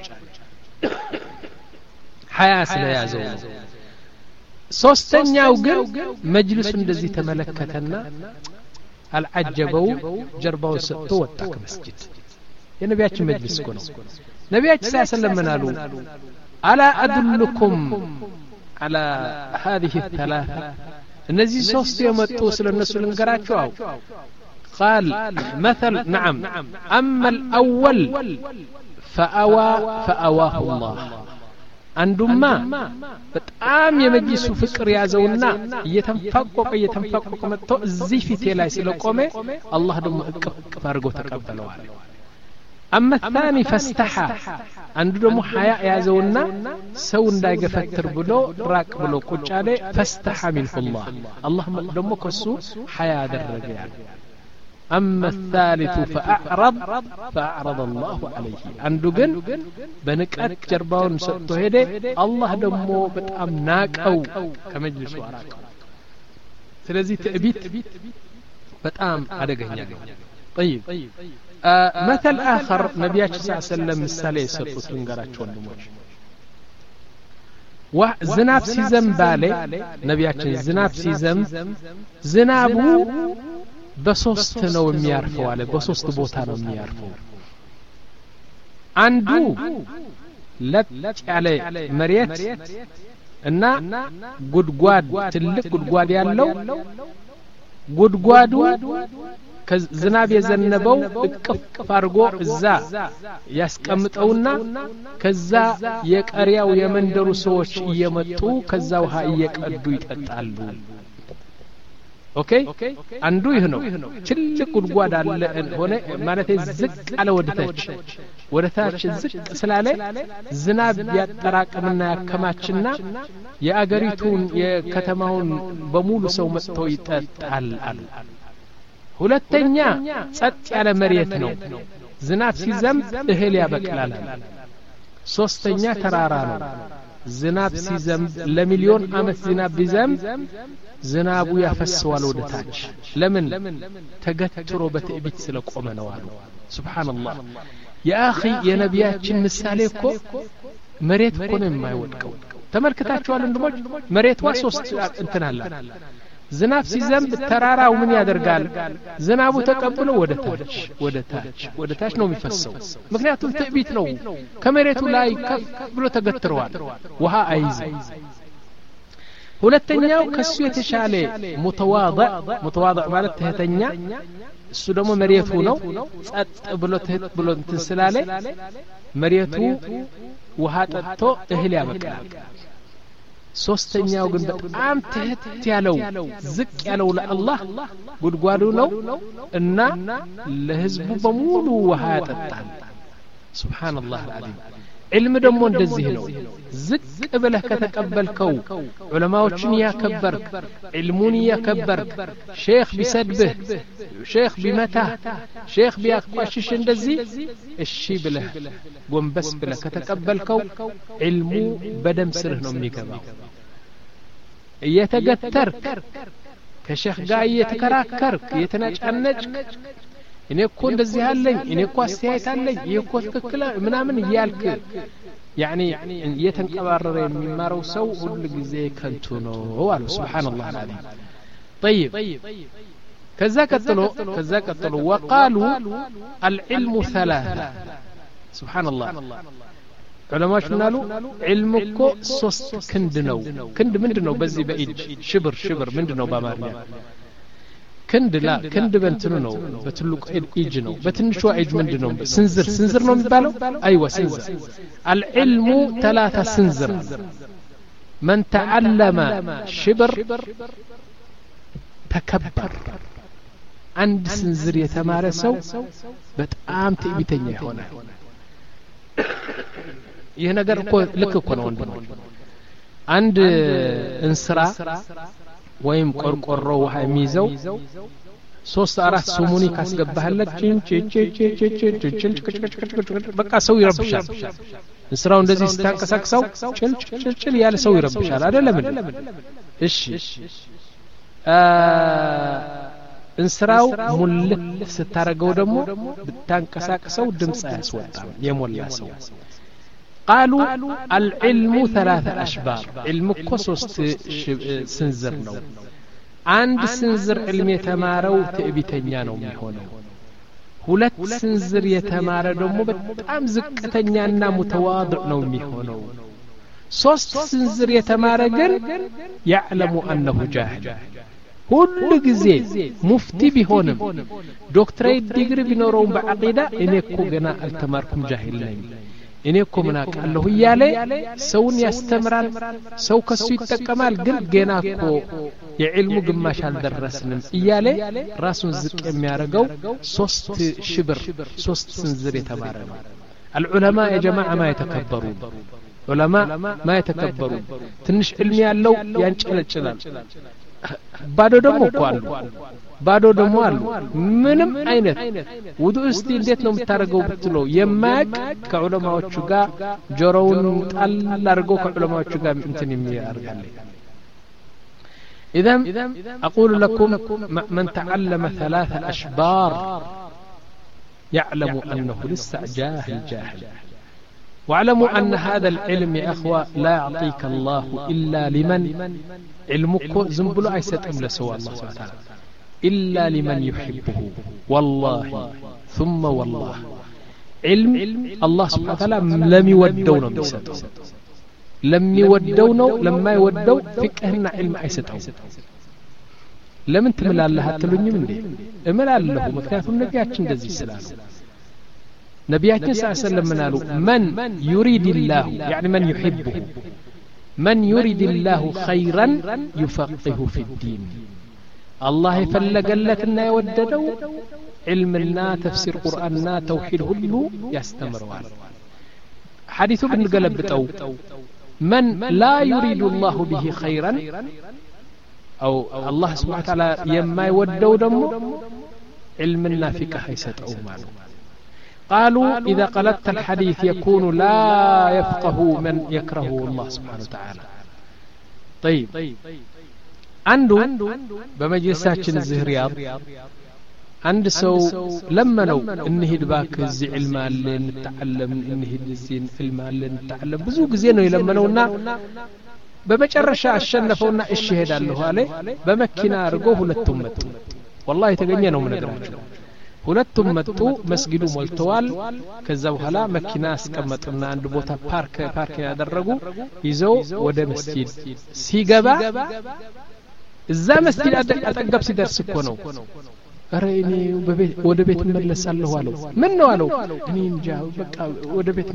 ሐያ ስለያዘው ነው። ሶስተኛው ግን መጅልሱ እንደዚህ ተመለከተና አልዓጀበው ጀርባው ሰጥቶ ወጣ ከመስጂድ። የነብያችን መጅልስ እኮ ነው። ነብያችን ሰለላሁ ዐለይሂ ወሰለም ምን አሉ? አላ አድልኩም على هذه الثلاثة እነዚህ ሶስት የመጡ ስለነሱ ልንገራቸው። አው قال مثل نعم أما الأول فأوى فأواه الله عندما በጣም የመጅሱ ፍቅር ያዘውና እየተንፋቆቀ እየተንፋቆቀ መጥቶ እዚህ ፊቴ ላይ ስለቆመ አላህ ደግሞ እቅፍ አድርጎ ተቀበለዋል أما الثاني فاستحى عنده دمو حياء يازونا سو እንዳይገፈትር ብሎ ራቅ ብሎ ቁጭ አለ فاستحى منه الله الله دمو كسو حياء አደረገ يعني أما الثالث فأعرض فأعرض الله عليه عنده ግን በንቀት ጀርባውን ሰጥቶ ሄደ አላህ ደግሞ በጣም ናቀው ከመጅልሱ አራቀው ስለዚህ ትዕቢት በጣም አደገኛ ነው طيب آه مثل آخر نبياتي صلى الله عليه وسلم مثال يسطوت لنقراچ ወንድሞች ዝናብ ሲዘንብ ባለ ነቢያችን ዝናብ ሲዘንብ ዝናቡ በሶስት ነው የሚያርፈው አለ በሶስት ቦታ ነው የሚያርፈው አንዱ ለጥ ያለ መሬት እና ጉድጓድ ትልቅ ጉድጓድ ያለው ጉድጓዱ ከዝናብ የዘነበው እቅፍ አድርጎ እዛ ያስቀምጠውና ከዛ የቀሪያው የመንደሩ ሰዎች እየመጡ ከዛ ውሃ እየቀዱ ይጠጣሉ ኦኬ አንዱ ይህ ነው ትልቅ ጉድጓድ አለ ሆነ ማለት ዝቅ አለ ወደታች ወደታች ዝቅ ስላለ ዝናብ ያጠራቅምና ያከማችና የአገሪቱን የከተማውን በሙሉ ሰው መጥቶ ይጠጣል አሉ ሁለተኛ ጸጥ ያለ መሬት ነው ዝናብ ሲዘንብ እህል ያበቅላል ሶስተኛ ተራራ ነው ዝናብ ሲዘንብ ለሚሊዮን አመት ዝናብ ቢዘንብ ዝናቡ ያፈስዋል ወደታች ለምን ተገትሮ በትዕቢት ስለቆመ ነው አሉ ሱብሃንአላህ ያ اخي የነቢያችን ምሳሌ እኮ መሬት እኮ ነው የማይወድቀው ተመልክታችኋል እንደሞች መሬትዋ ሶስት እንትን አላት ዝናብ ሲዘንብ ተራራው ምን ያደርጋል ዝናቡ ተቀብሎ ወደታች ወደታች ወደታች ነው የሚፈሰው ምክንያቱም ትዕቢት ነው ከመሬቱ ላይ ከፍ ብሎ ተገትሯል ውሃ አይዝ ሁለተኛው ከሱ የተሻለ ሙተዋضع ሙተዋضع ማለት ተህተኛ እሱ ደግሞ መሬቱ ነው ጸጥ ብሎ ተህት ብሎ እንትን ስላለ መሬቱ ውሃ ጠጥቶ እህል ያበቅላል ሶስተኛው ግን በጣም ተህት ያለው ዝቅ ያለው ለአላህ ጉድጓዱ ነው እና ለህዝቡ በሙሉ ውሃ ያጠጣል ሱብሃንአላህ አልዓዚም علم دمو እንደዚህ ነው ዝቅ ብለህ ከተቀበልከው ዑለማዎችን ያከበርክ علمون ያከበርክ ሼክ ቢሰድብህ ሼክ ቢመታህ ሼክ ቢያቋሽሽ እንደዚህ እሺ ብለህ ጎንበስ ብለህ ከተቀበልከው علሙ በደም ስርህ ነው የሚገባው እየተገተርክ ከሼክ ጋር እየተከራከርክ እየተነጫነጭክ እኔ እኮ እንደዚህ አለኝ እኔ እኮ አስተያየት አለኝ ይሄ እኮ ትክክል ምናምን ይያልክ ያኒ እየተንቀባረረ የሚማረው ሰው ሁሉ ጊዜ ከንቱ ነው አሉ ሱብሃንአላህ አልዓዚም طيب ከዛ ቀጥሎ ከዛ ቀጥሎ وقالوا العلم ثلاثه ሱብሃንአላህ ዑለማዎች ምናሉ علم እኮ ሶስት ክንድ ነው ክንድ ምንድነው በዚህ በእጅ ሽብር ሽብር ምንድነው በአማርኛ ክንድ ላ ክንድ በእንትኑ ነው በትልቁ እጅ ነው በትንሹ እጅ ምንድነው ስንዝር ስንዝር ነው የሚባለው አይዋ ስንዝር العلم ثلاثه سنزر من تعلم شبر تكبر عند سنزر የተማረ ሰው በጣም ትዕቢተኛ ይሆናል ይሄ ነገር እኮ ልክ እኮ ነው ወንድም አንድ እንስራ ወይም ቆርቆሮ ውሃ የሚይዘው ሶስት አራት ሱሙኒ ካስገባህለት በቃ ሰው ይረብሻል እንስራው እንደዚህ ስታንቀሳቅሰው ጭልጭል ያለ ሰው ይረብሻል አይደለም እሺ እንስራው ሙልክ ስታረገው ደግሞ ብታንቀሳቅሰው ድምጽ ያስወጣል የሞላ ሰው قالوا العلم ثلاثة أشبار علم كوسوست سنزر نو عند سنزر علم يتمارو تأبيتنيا نو ميهونو ሁለት ስንዝር የተማረ ደግሞ በጣም ዝቅተኛና متواضع ነው የሚሆነው ሶስት ስንዝር የተማረ ግን يعلم انه جاهل ሁሉ ጊዜ ሙፍቲ ቢሆንም ዶክትሬት ዲግሪ ቢኖረው በአቂዳ እኔ እኮ ገና አልተማርኩም ጃሂል ነኝ እኔ እኮ ምን አውቃለሁ እያለ ሰውን ያስተምራል ሰው ከሱ ይጠቀማል ግን ገና እኮ የዕልሙ ግማሽ አልደረስንም እያለ ራሱን ዝቅ የሚያረጋው ሶስት ሽብር ሶስት ስንዝር የተማረ ነው العلماء يا جماعه ما يتكبرون علماء ما يتكبرون ትንሽ ዕልም ያለው ያንጨለጭላል ባዶ ደግሞ እኮ አሉ ባዶ ደግሞ አሉ ምንም አይነት ውዱእ እስቲ እንዴት ነው የምታረገው ብትለው የማያቅ ከዑለማዎቹ ጋር ጆሮውን ጣል አድርገው ከዑለማዎቹ ጋር እንትን የሚያርጋል اذا اقول لكم من تعلم ثلاث اشبار يعلم انه لسه جاهل جاهل واعلموا ان هذا العلم يا اخوه لا يعطيك الله الا لمن علمك زنبلو ايستم لسوى الله سبحانه وتعالى إلا لمن يحبه والله ثم والله علم الله سبحانه وتعالى لم يودونه بيسطو لم يودونه لما يودو فقهنا علم ايسطو لمن تملالها تلونيم እንዴ እመላለሁ ምክንያቱም ነቢያችን እንደዚህ ስላሉ ነቢያችን ሰለላሁ ዐለይሂ ወሰለም ምናሉ من يريد الله يعني من يحبه من يريد الله خيرا يفقهه في الدين الله يفلقلتنا يوددو علمنا تفسير قرآننا توحيد كله يستمروا حديث ابن قلبتو من لا يريد الله به خيرا أو الله سبحانه وتعالى يما يوددو دمو علمنا فقه يستو ماله قالوا إذا قلبت الحديث يكون لا يفقه من يكرهه الله سبحانه وتعالى طيب አንዱ በመጅልሳችን እዚህ ሪያድ አንድ ሰው ለመነው እንሂድ ባክ እዚህ ዒልም አለ እንተዓለም እንሂድ እዚህ ዒልም አለ እንተዓለም ብዙ ጊዜ ነው የለመነውና በመጨረሻ አሸነፈውና እሺ ሄዳለሁ አለ በመኪና አርጎ ሁለቱም መጡ والله የተገኘ ነው ምነግራችሁ ሁለቱም መጡ መስጊዱ ሞልተዋል ከዛ በኋላ መኪና አስቀመጡና አንድ ቦታ ፓርክ ፓርክ ያደረጉ ይዘው ወደ መስጊድ ሲገባ እዛ መስጊድ አጠገብ ሲደርስ እኮ ነው አረ እኔ ወደ ቤት መለሳለሁ አለው ምን ነው አለው እኔ እንጃ በቃ ወደ ቤት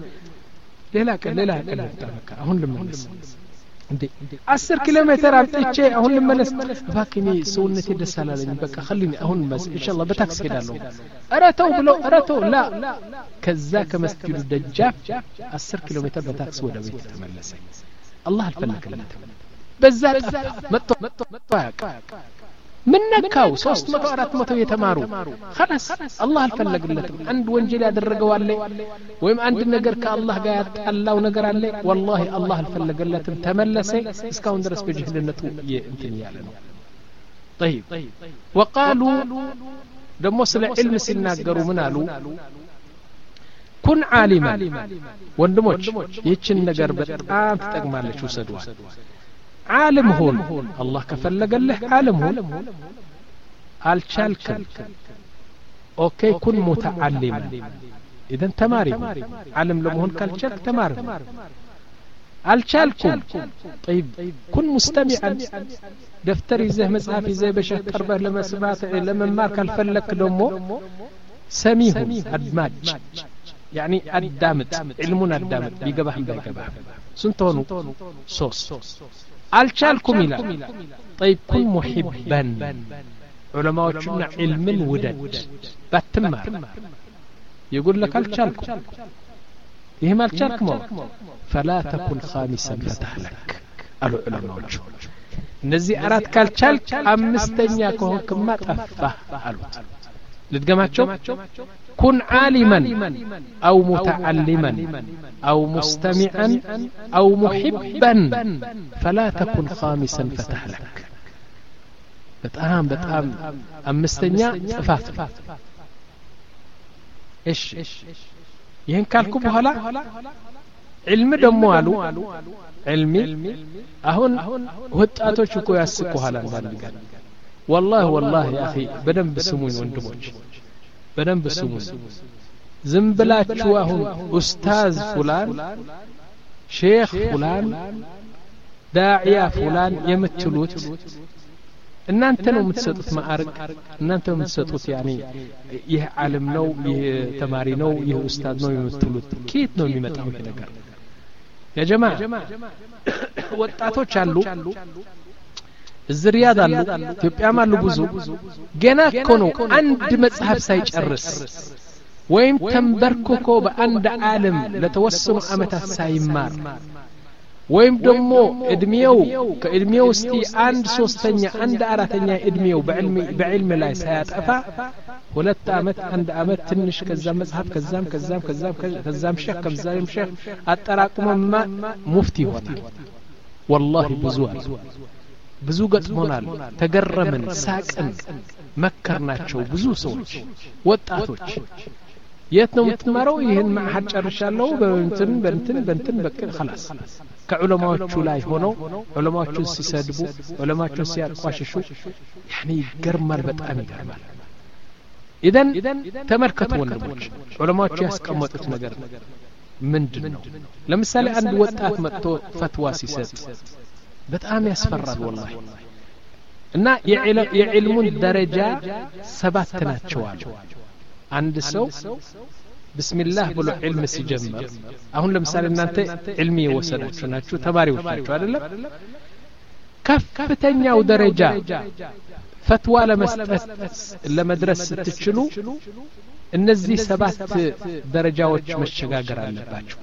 ሌላ ቀን ሌላ ቀን ተመካ አሁን ልመለስ እንዴ አስር ኪሎ ሜትር አብጥቼ አሁን ልመለስ ባክኒ ሰውነቴ ደስ አላለኝ በቃ خليني አሁን መስ ኢንሻአላህ በታክሲ ሄዳለሁ አረ ተው ብሎ አረ ተው ላ ከዛ ከመስጊዱ ደጃፍ አስር ኪሎ ሜትር በታክሲ ወደ ቤት ተመለሰ አላህ አልፈለገለትም በዛ መጥቶ መጥቶ ያቃ ምን ነካው ሶስት መቶ አራት መቶ የተማሩ خلاص አላህ አልፈለገለትም አንድ ወንጀል ያደረገው አለ ወይም አንድ ነገር ከአላህ ጋር ያጣላው ነገር አለ والله አላህ አልፈለገለትም ተመለሰ እስካሁን ድረስ በጅህልነቱ እንትን ያለ ነው طيب وقالوا ደሞ ስለ ዒልም ሲናገሩ ምን አሉ ኩን ዓሊማ ወንድሞች ይህችን ነገር በጣም ትጠቅማለች ወሰዱዋ عالم هون الله كفلق له عالم هون الشالك اوكي كن متعلما اذا تماري عالم لمهون كالشالك تماري الشالكم طيب كن مستمعا دفتري زي مصحفي زي بشر قربه لما سمعت لما مارك الفلك دمو سميه ادماج يعني الدامت علمنا الدامت بيقبح بيقبح سنتونو صوص አልቻልኩም ይላል طيب كن محبا ዑለማዎቹና ዒልምን ውደድ ባትማር يقول لك አልቻልኩም ይሄም አልቻልኩም فلا تكن خامسا فتح لك አሉ ዑለማዎቹ እነዚህ አራት ካልቻልክ አምስተኛ ከሆንክማ ጠፋህ አሉት ልድገማቸው كن عالما أو متعلما أو مستمعا أو محبا فلا تكن خامسا فتح لك بتأهم بتأهم أمستنيا فات إيش ይህን ካልኩ በኋላ علم ደሞ አሉ علمي አሁን ወጣቶች እኮ ያስቁሃል አንዳንድ ቀን والله والله يا اخي በደንብ ስሙኝ ወንድሞች በደንብ ስሙኝ ዝም ብላችሁ አሁን ኡስታዝ ፉላን ሼክ ፉላን ዳዒያ ፉላን የምትሉት እናንተ ነው የምትሰጡት ማዕረግ እናንተ ነው የምትሰጡት ያኒ ይህ ዓለም ነው ይህ ተማሪ ነው ይህ ኡስታዝ ነው የምትሉት ከየት ነው የሚመጣው ይሄ ነገር ያ ጀማዓ ወጣቶች አሉ ዝሪያድ አሉ ኢትዮጵያም አሉ ብዙ ገና እኮ ነው አንድ መጽሐፍ ሳይጨርስ ወይም ተንበርክኮ በአንድ ዓለም ለተወሰኑ አመታት ሳይማር ወይም ደግሞ እድሜው ከእድሜው እስቲ አንድ ሶስተኛ አንድ አራተኛ እድሜው በዕልም በዕልም ላይ ሳያጠፋ ሁለት አመት አንድ አመት ትንሽ ከዛም መጽሐፍ ከዛም ከዛም ከዛም ከዛም ሸህ ከዛም ሸህ አጠራቅሞማ ሙፍቲ ይሆናል والله ብዙ አለ ብዙ ገጥሞናል ተገረምን ሳቅን መከርናቸው ብዙ ሰዎች ወጣቶች የት ነው የምትማረው ይሄን ማሐድ ጨርሻለሁ በእንትን በእንትን በእንትን በቃ خلاص ከዑለማዎቹ ላይ ሆኖ ዑለማዎቹን ሲሰድቡ ዑለማዎቹን ሲያቋሽሹ يعني ይገርማል በጣም ይገርማል ኢደን ተመርከቱ ወንድሞች ዑለማዎቹ ያስቀመጡት ነገር ምንድነው ለምሳሌ አንድ ወጣት መጥቶ ፈትዋ ሲሰጥ በጣም ያስፈራል والله እና የዕልሙን ደረጃ ሰባት ናቸው አሉ አንድ ሰው ቢስሚላህ ብሎ ዒልም ሲጀምር አሁን ለምሳሌ እናንተ ዒልም የወሰዳችሁ ናችሁ ተማሪዎች ናችሁ አይደለም ከፍተኛው ደረጃ ፈትዋ ለመስጠት ለመድረስ ስትችሉ እነዚህ ሰባት ደረጃዎች መሸጋገር አለባችሁ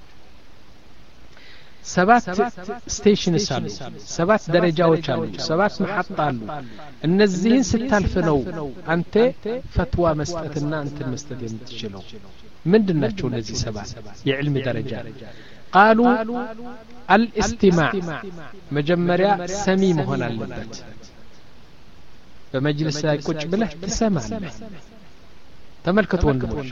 ሰባት ስቴሽንስ አሉ ሰባት ደረጃዎች አሉ ሰባት መሐጣ አሉ እነዚህን ስታልፍ ነው አንተ ፈትዋ መስጠትና አንተ መስጠት የምትችለው ምንድናቸው እነዚህ ሰባት የዕልም ደረጃ قالوا الاستماع መጀመሪያ ሰሚ መሆን አለበት በመጅልስ ላይ ቁጭ ብለህ ትሰማለህ ተመልከቱ ወንድሞች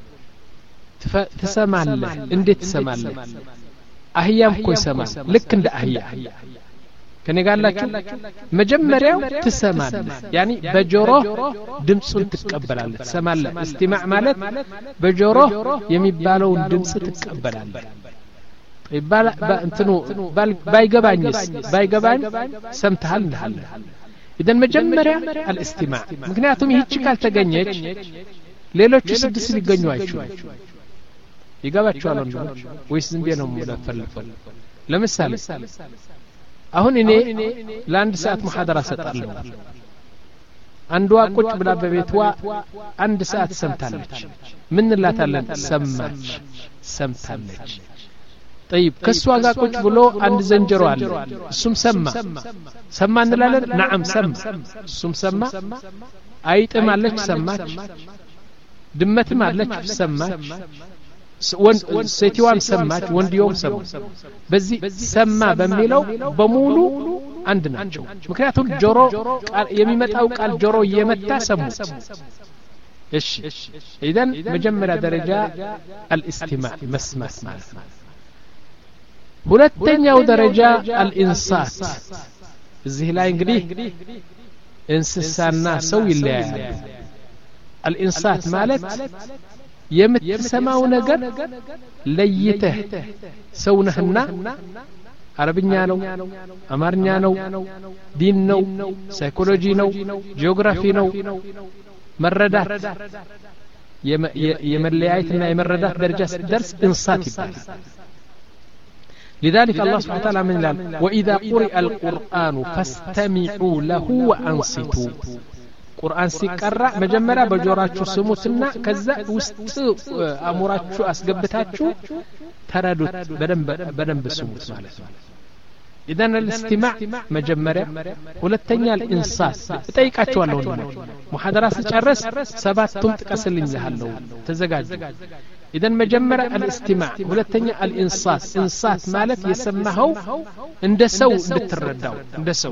ትሰማለህ እንዴት ትሰማለህ አህያም እኮ ይሰማል ልክ እንደ አህያ ከኔ ጋላችሁ መጀመሪያው ትሰማለህ ያኒ በጆሮ ድምጹን ትቀበላለህ ትሰማለህ እስቲማዕ ማለት በጆሮ የሚባለውን ድምጽ ትቀበላለህ ይባል እንትኑ ባይገባኝስ ባይገባኝ ሰምተሃል እንላለን ኢደን መጀመሪያ አልእስቲማዕ ምክንያቱም ይህች ካልተገኘች ሌሎች ስድስት ሊገኙ አይችሉም ይገባችኋል ወንድሞች ወይስ ዝም ብዬ ነው የምለፈልፈው ለምሳሌ አሁን እኔ ለአንድ ሰዓት ሙሐደራ ሰጣለሁ አንዷ ቁጭ ብላ በቤትዋ አንድ ሰዓት ሰምታለች ምን እንላታለን ሰማች ሰምታለች طيب ከሷ ጋር ቁጭ ብሎ አንድ ዘንጀሮ አለ እሱም ሰማ ሰማ እንላለን نعم ሰማ እሱም ሰማ አይጥም አለች ሰማች ድመትም አለች ሰማች ሴቲዋም ሰማች ወንድየውም ሰማ በዚህ ሰማ በሚለው በሙሉ አንድ ናቸው ምክንያቱም ጆሮ የሚመጣው ቃል ጆሮ እየመታ ሰሙ እሺ ኢደን መጀመሪያ ደረጃ አልእስቲማዕ መስማት ማለት ነው ሁለተኛው ደረጃ አልኢንሳት እዚህ ላይ እንግዲህ እንስሳና ሰው ይለያያሉ አልኢንሳት ማለት የምትሰማው ነገር ለይተህ ሰውነህና አረብኛ ነው አማርኛ ነው ዲን ነው ሳይኮሎጂ ነው ጂኦግራፊ ነው መረዳት የመለያየትና የመረዳት ደረጃ ሲደርስ እንሳት ይባላል لذلك الله سبحانه وتعالى من الآن وإذا قرئ القرآن فاستمعوا له وأنصتوا قرآن سيقرأ مجمرة بجوراتشو سموتنا كذا وست أموراتشو أسقبتاتشو تردد بدن بدن بسموت مالتنا إذن الاستماع مجمرة ولتنيا الإنصات تأيكاتشو الله محاضرات تجرس سبات تمتكسل لنزهالو تزقاج إذن مجمرة الاستماع ولتنيا الإنصات إنصات مالت يسميه اندسو بترداو اندسو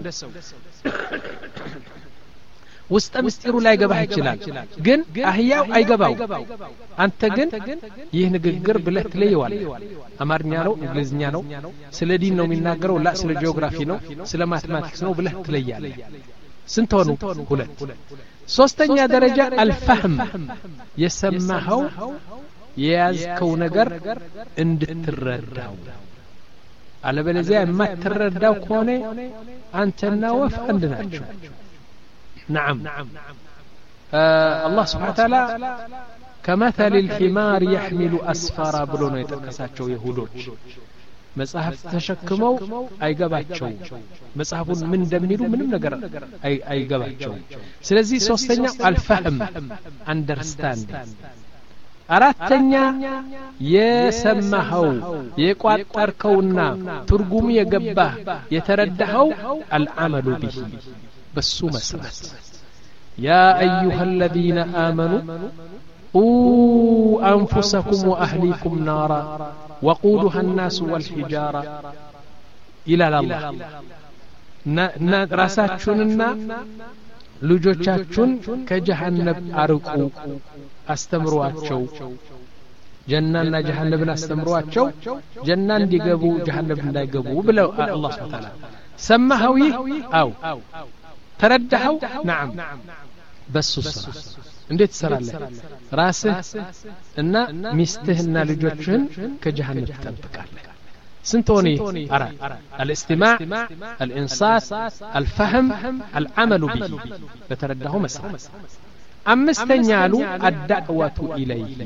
ውስጥ ምስጢሩ ላይ ገባህ ይችላል ግን አህያው አይገባው አንተ ግን ይህ ንግግር ብለህ ትለየዋል አማርኛ ነው እንግሊዝኛ ነው ስለ ዲን ነው የሚናገረው ላ ስለ ጂኦግራፊ ነው ስለ ማትማቲክስ ነው ብለህ ትለያለህ ስንት ሆኑ ሁለት ሶስተኛ ደረጃ አልፈህም የሰማኸው የያዝከው ነገር እንድትረዳው አለበለዚያ የማትረዳው ከሆነ አንተና ወፍ አንድ ናችሁ نعم آه الله سبحانه وتعالى كمثل الحمار يحمل أسفارا ብሎ ነው የጠቀሳቸው ይሁዶች መጽሐፍ ተሸክመው አይገባቸው መጽሐፉን ምን እንደሚሉ ምንም ነገር አይገባቸው ስለዚህ ሶስተኛው አልፈህም አንደርስታንዲንግ አራተኛ የሰማኸው የቋጠርከውና ትርጉሙ የገባህ የተረዳኸው አልዓመሉ ቢሂ በሱ መስራት ያ አዩሃ الذين آمنوا قوا أنفسكم وأهليكم نارا وقودها الناس والحجارة إلى الله راساتشوننا ልጆቻችሁን ከጀሃነም አርቁ አስተምሯቸው ጀናና ጀሃነምን አስተምሯቸው ጀና እንዲገቡ ጀሃነም እንዳይገቡ ብለው አላህ Subhanahu Wa Ta'ala ሰማኸው አው ተረዳኸው نعم በሱ ስራ እንዴት ትሰራለህ ራስህ እና ሚስትህና ልጆችህን ከጀሃነም ትጠብቃለህ سنتوني أرى الاستماع الإنصات الفهم العمل به بترده مسرح أمستنيالو الدعوة إليه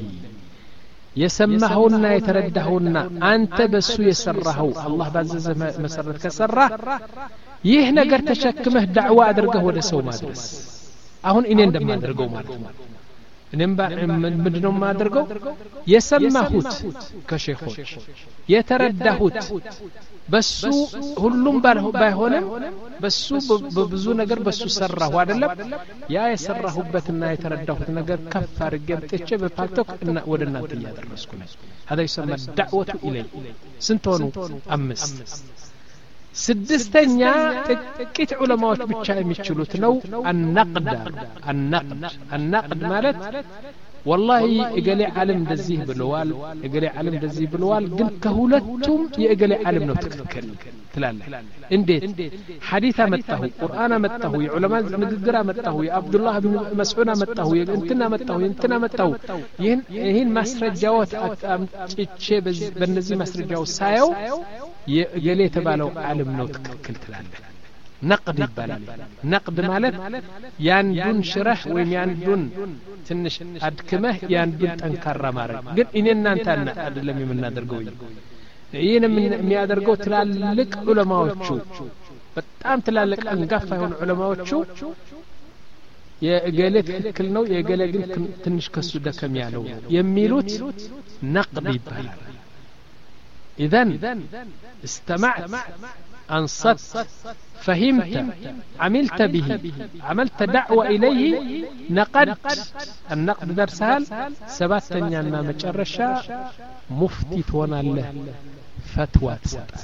يسمهون يتردهون أنت بسو يسره الله بعزز مسرت كسره يهنا قرت شكمه دعوة أدرقه ودسو مادرس أهون إنين دم أدرقه مادرس እኔም ምንድነው ማድረገው የሰማሁት ከሼኾች የተረዳሁት በሱ ሁሉም ባይሆንም በሱ በብዙ ነገር በሱ ሰራሁ አይደለም ያ የሰራሁበትና የተረዳሁት ነገር ከፍ አድርጌ ጥቼ በፓልቶክ እና ወደ እናንተ ያደረስኩ ነኝ هذا يسمى الدعوة إليه ስንቶኑ አምስት ስድስተኛ ጥቂት ዑለማዎች ብቻ የሚችሉት ነው النقد النقد النقد ማለት والله እገሌ ዓለም እንደዚህ ብለዋል እገሌ ዓለም እንደዚህ ብለዋል ግን ከሁለቱም የእገሌ ዓለም ነው ትክክል ትላለህ እንዴት ሐዲስ አመጣሁ ቁርአን አመጣሁ የዑለማ ንግግር አመጣሁ የአብዱላህ ኢብኑ መስዑድ አመጣሁ የእንትና አመጣሁ የእንትና አመጣሁ ይህን ይህን ማስረጃዎች አምጥቼ በእነዚህ ማስረጃዎች ሳየው የገሌ የተባለው ዓለም ነው ትክክል ትላለህ نقد ይባላል نقد ማለት ያንዱን ሽረህ ወይም ያንዱን ትንሽ አድክመህ ያንዱን ጠንካራ ማድረግ ግን እኔ እናንተ አይደለም የምናደርገው ይሄን የሚያደርገው ትላልቅ ዑለማዎቹ በጣም ትላልቅ አንጋፋ የሆኑ ዑለማዎቹ የገሌ ትክክል ነው የገሌ ግን ትንሽ ከሱ ደከም ያለው የሚሉት نقد ይባላል إذن استمعت أنصت فهمت عملت به عملت دعوة إليه نقدت النقد درسال سباتنيا ما مجرشا مفتي تونا له فتوى تسأل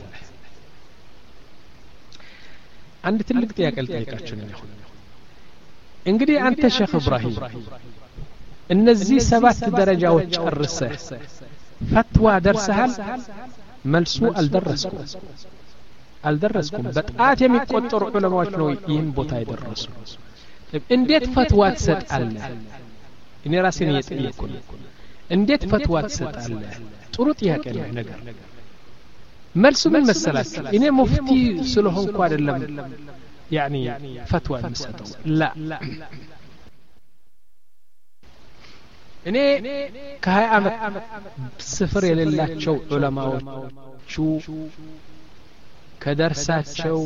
عند تلك تياك التيكاتشون انقدي أنت شيخ إبراهيم النزي سبات درجة وتشرسه فتوى درسها ملسو الدرسكم الدرسكم بتقات የሚቆጠሩ ዑለማዎች ነው ይህን ቦታ ይደረሱ እንዴት ፈትዋ ትሰጣለህ እኔ ራሴን እየጠየቅኩ ነው እንዴት ፈትዋ ትሰጣለህ ጥሩ ጥያቄ ነው ነገር መልሱ ምን መሰላችሁ እኔ ሙፍቲ ስለሆንኩ አይደለም يعني فتوى የምሰጠው لا እኔ ከሀያ ዓመት ስፍር የሌላቸው ዑለማዎቹ ከደርሳቸው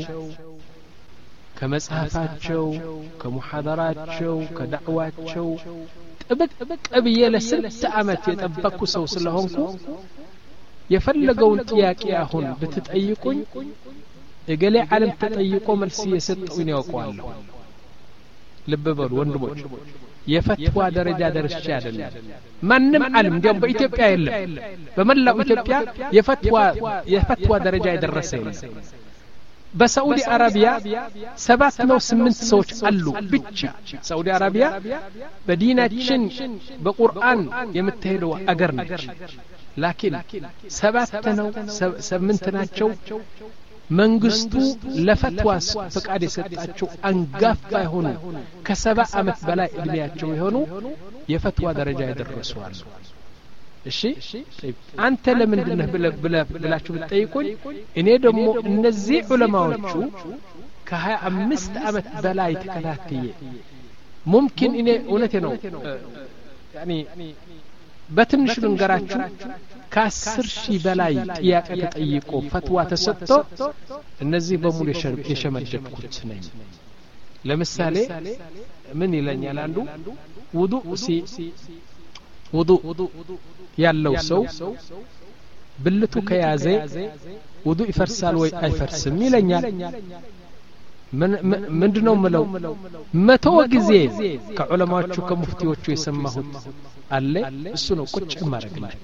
ከመጽሐፋቸው ከሙሐደራቸው ከዳዕዋቸው ጥብቅ ብዬ ለስንት ዓመት የጠበቅኩ ሰው ስለሆንኩ የፈለገውን ጥያቄ አሁን ብትጠይቁኝ እገሌ ዓለም ተጠይቆ መልስ የሰጠውኝ ያውቀዋለሁ ልብ በሉ ወንድሞች የፈትዋ ደረጃ ደርሼ አይደለም ማንም ዓለም እንዲያውም በኢትዮጵያ የለም በመላው ኢትዮጵያ የፈትዋ የፈትዋ ደረጃ የደረሰ የለም በሳዑዲ አረቢያ ሰባት ነው ስምንት ሰዎች አሉ ብቻ ሳዑዲ አረቢያ በዲናችን በቁርአን የምትሄደው አገር ነች ላኪን ሰባት ነው ስምንት ናቸው መንግስቱ ለፈትዋ ፍቃድ የሰጣቸው አንጋፋ የሆኑ ከሰባ ዓመት በላይ እድሜያቸው የሆኑ የፈትዋ ደረጃ ያደረሱ አሉ እሺ አንተ ለምንድነው ብላችሁ ብትጠይቁኝ እኔ ደግሞ እነዚህ ዑለማዎቹ ከሀያ አምስት ዓመት በላይ ተከታተየ ሙምኪን እኔ እውነቴ ነው ያኒ በትንሹ ልንገራችሁ ከአስር ሺህ በላይ ጥያቄ ተጠይቆ ፈትዋ ተሰጥቶ እነዚህ በሙሉ የሸመደድኩት ነኝ ለምሳሌ ምን ይለኛል አንዱ ውዱእ ሲ ውዱእ ያለው ሰው ብልቱ ከያዘ ውዱእ ይፈርሳል ወይ አይፈርስም ይለኛል ምን ምንድነው ምለው መቶ ጊዜ ከዑለማዎቹ ከሙፍቲዎቹ የሰማሁት አለ እሱ ነው ቁጭ ማረግላት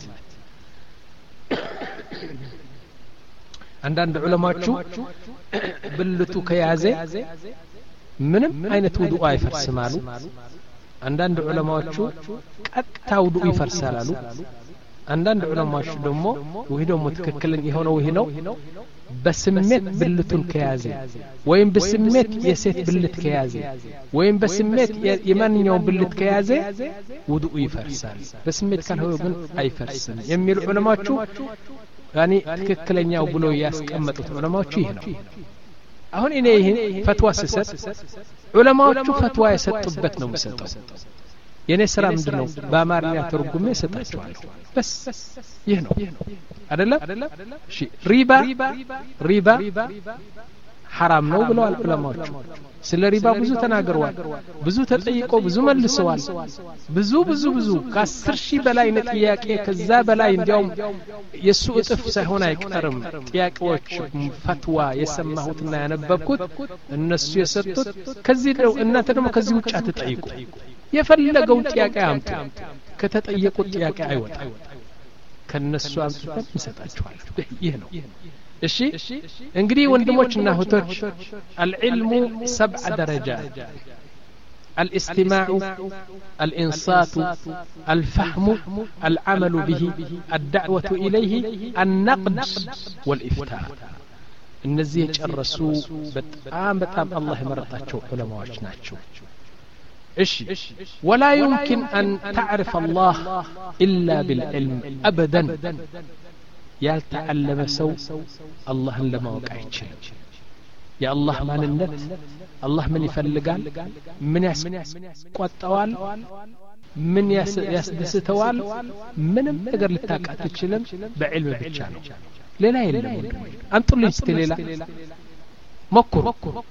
አንዳንድ ዑለማዎቹ ብልቱ ከያዘ ምንም አይነት ውዱእ አይፈርስም አሉ አንዳንድ ዑለማዎቹ ቀጥታ ውዱእ ይፈርሳል አሉ አንዳንድ ዑለማዎች ደግሞ ወይ ደግሞ ትክክለኛ የሆነው ይሄ ነው በስሜት ብልቱን ከያዘ ወይም በስሜት የሴት ብልት ከያዘ ወይም በስሜት የማንኛው ብልት ከያዘ ውዱእ ይፈርሳል በስሜት ካልሆነ ግን አይፈርስም የሚሉ ዑለማዎቹ ያኒ ትክክለኛው ብሎ ያስቀመጡት ዑለማዎቹ ይሄ ነው አሁን እኔ ይሄን ፈትዋ ስሰጥ ዑለማዎቹ ፈትዋ የሰጡበት ነው የምሰጠው የኔ ስራ ምንድነው በአማርኛ ተርጉሜ ሰጣቸዋለሁ በስ ይህ ነው አይደለም እሺ ሪባ ሪባ حرام ነው ብለዋል ዑለማዎቹ ስለ ሪባ ብዙ ተናግረዋል ብዙ ተጠይቆ ብዙ መልሰዋል ብዙ ብዙ ብዙ ከአስር ሺህ በላይ ጥያቄ ከዛ በላይ እንዲያውም የሱ እጥፍ ሳይሆን አይቀርም ጥያቄዎች ፈትዋ የሰማሁትና ያነበብኩት እነሱ የሰጡት ከዚህ ነው እናንተ ደግሞ ከዚህ ውጭ አትጠይቁ የፈለገው ጥያቄ አምጡ ከተጠየቁት ጥያቄ አይወጣም ከነሱ አምጥተን እንሰጣቸዋለን ይህ ነው እሺ እንግዲህ ወንድሞችና እህቶች العلم سبع درجات الاستماع الانصات الفهم العمل به الدعوة إليه النقد والإفتاء እነዚህ የጨረሱ በጣም በጣም አላህ የመረጣቸው ዑለማዎች ናቸው ايش ولا يمكن ان تعرف الله الا بالعلم ابدا يالتعلم سو الله لما وقع يچل يا الله ماننت الله من يفلقال من يسقطوال من يسدستوال ምንም ነገር ልታውቅ አትችልም በዕልም ብቻ ነው ሌላ የለም አንጡልኝ እስቲ ሌላ ሞክሩ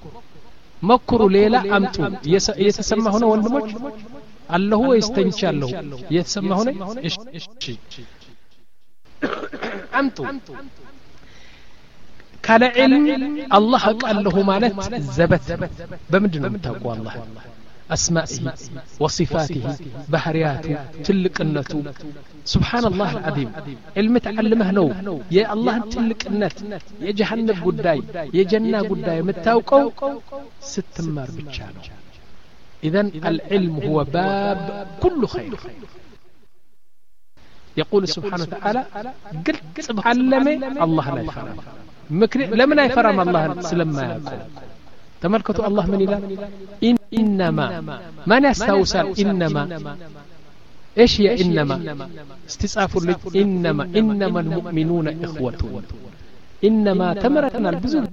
መክሩ ሌላ አምጡ የተሰማ ሆነ ወንድሞች አለሁ ወይስ ተንቻለሁ የተሰማ ሆነ እሺ አምጡ ካለ ዒልም አላህ ቃለሁ ማለት ዘበት በምንድነው የምታውቀው አላህ أسمائه وصفاته بحرياته تلقنته سبحان الله العظيم علم تعلمه نو يا الله تلقنت يا جهنم قداي يا جنة قداي متاوقو ست مار بتشانو إذن العلم هو باب كل خير يقول سبحانه وتعالى قلت علمي الله لا يفرم لمن يفرم الله سلم ما يقول تملكته الله من إله إن إنما ما نستوصل إنما إيش هي إنما استصعفوا لك إنما إنما المؤمنون إخوة إنما تمرتنا البزوز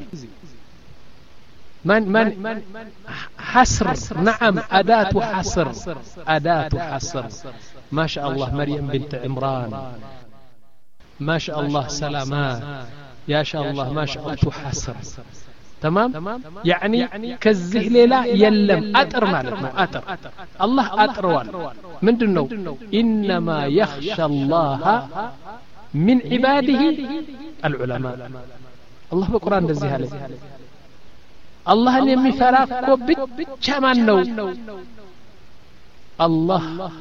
من من حصر نعم أداة حصر أداة حصر ما شاء الله مريم بنت عمران ما شاء الله سلامات يا شاء الله ما شاء الله حصر تمام يعني كزه ليلة يلم أطر مالتنا أطر الله أطروال من دنو إنما يخشى الله من عباده العلماء الله بالقرآن دزي هالي الله يمي فراقو بتشمان نو الله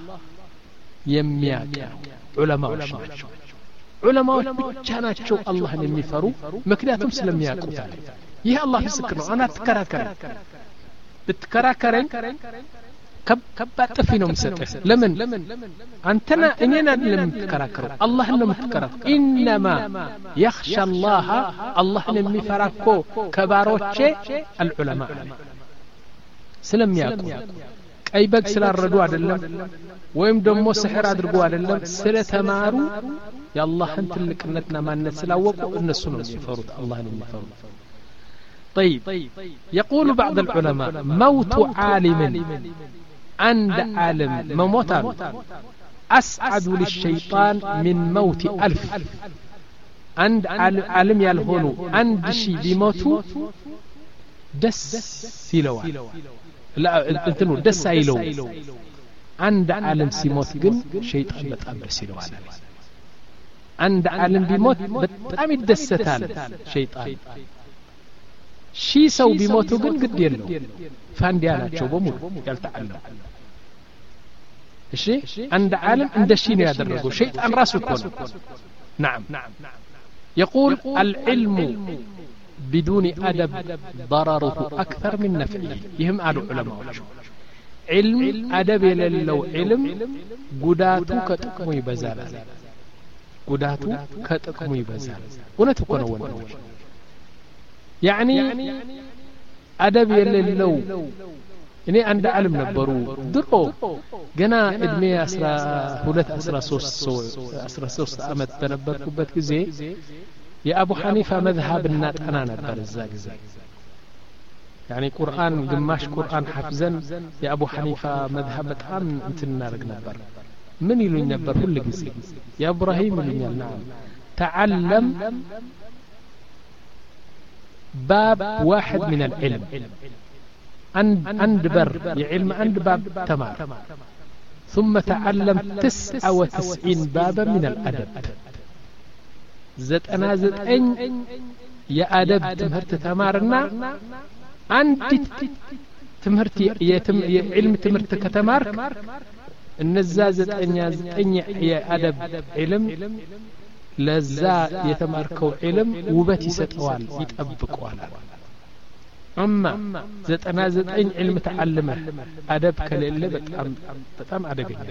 يمياك علماء الشمال علماء بتشاناتشو الله يمي فرو مكنياتهم سلمياكو تالي ይህ አላህ ምስክር ነው አና ተከራከረኝ ብትከራከረኝ ከባድ ጥፊ ነው የምሰጥህ ለምን አንተና እኔና አይደለም ተከራከረው አላህ ነው የምትከራከረው ኢንማ يخشى الله አላህን የሚፈራኮ ከባሮቼ العلماء ስለሚያውቁ ቀይ በግ ስላረዱ አይደለም ወይም ደግሞ ስሕር አድርጎ አይደለም ስለተማሩ የአላህን ትልቅነትና ማንነት ስላወቁ እነሱ ነው የሚፈሩት አላህን የሚፈሩት طيب يقول بعض العلماء موت عالم عند عالم مموتا أسعد للشيطان من موت ألف عند عالم يالهونو عند شي بيموتو دس سيلوا لا انتنو دس ايلو عند عالم سيموت جن شيطان بتام دس يلوا عند عالم بيموت بتام يدستال شيطان شي سو بيموتو جن قد يلو فاندياناچو بمول يالتعلم እሺ عند عالم عند شي ነው ያደረገው شيطان ራሱ እኮ ነው نعم يقول العلم بدون أدب ضرره أكثر من نفعه يهم قالوا علماء علم أدب للو علم قداتو كتقمو يبزال قداتو كتقمو يبزال ونتكون أول يعني أدب للو إني عند علم نبرو درو جنا إدمي أسرى هولت أسرى سوس أسرى سوس أمد تنبر كبت كزي يا أبو حنيفة مذهب النات أنا نبر الزاق زي يعني قرآن قماش قرآن حفظا يا أبو حنيفة مذهب أم انتنا رق نبر من يلو نبر كل قزي يا إبراهيم يلو نعم تعلم باب واحد من العلم عند بر يعلم عند باب تمام ثم تعلم تسعة وتسعين بابا من الأدب زت أنا زت أن يا أدب تمهرت تمارنا عند تمهرت يتم علم تمهرت كتمارك النزازت أن أن يا أدب علم لزا يتماركوا علم وبتي ستوال يتأبقوا على أما زت أنا زت أن علم تعلمه أدب كليلة بتأم بتأم أدبي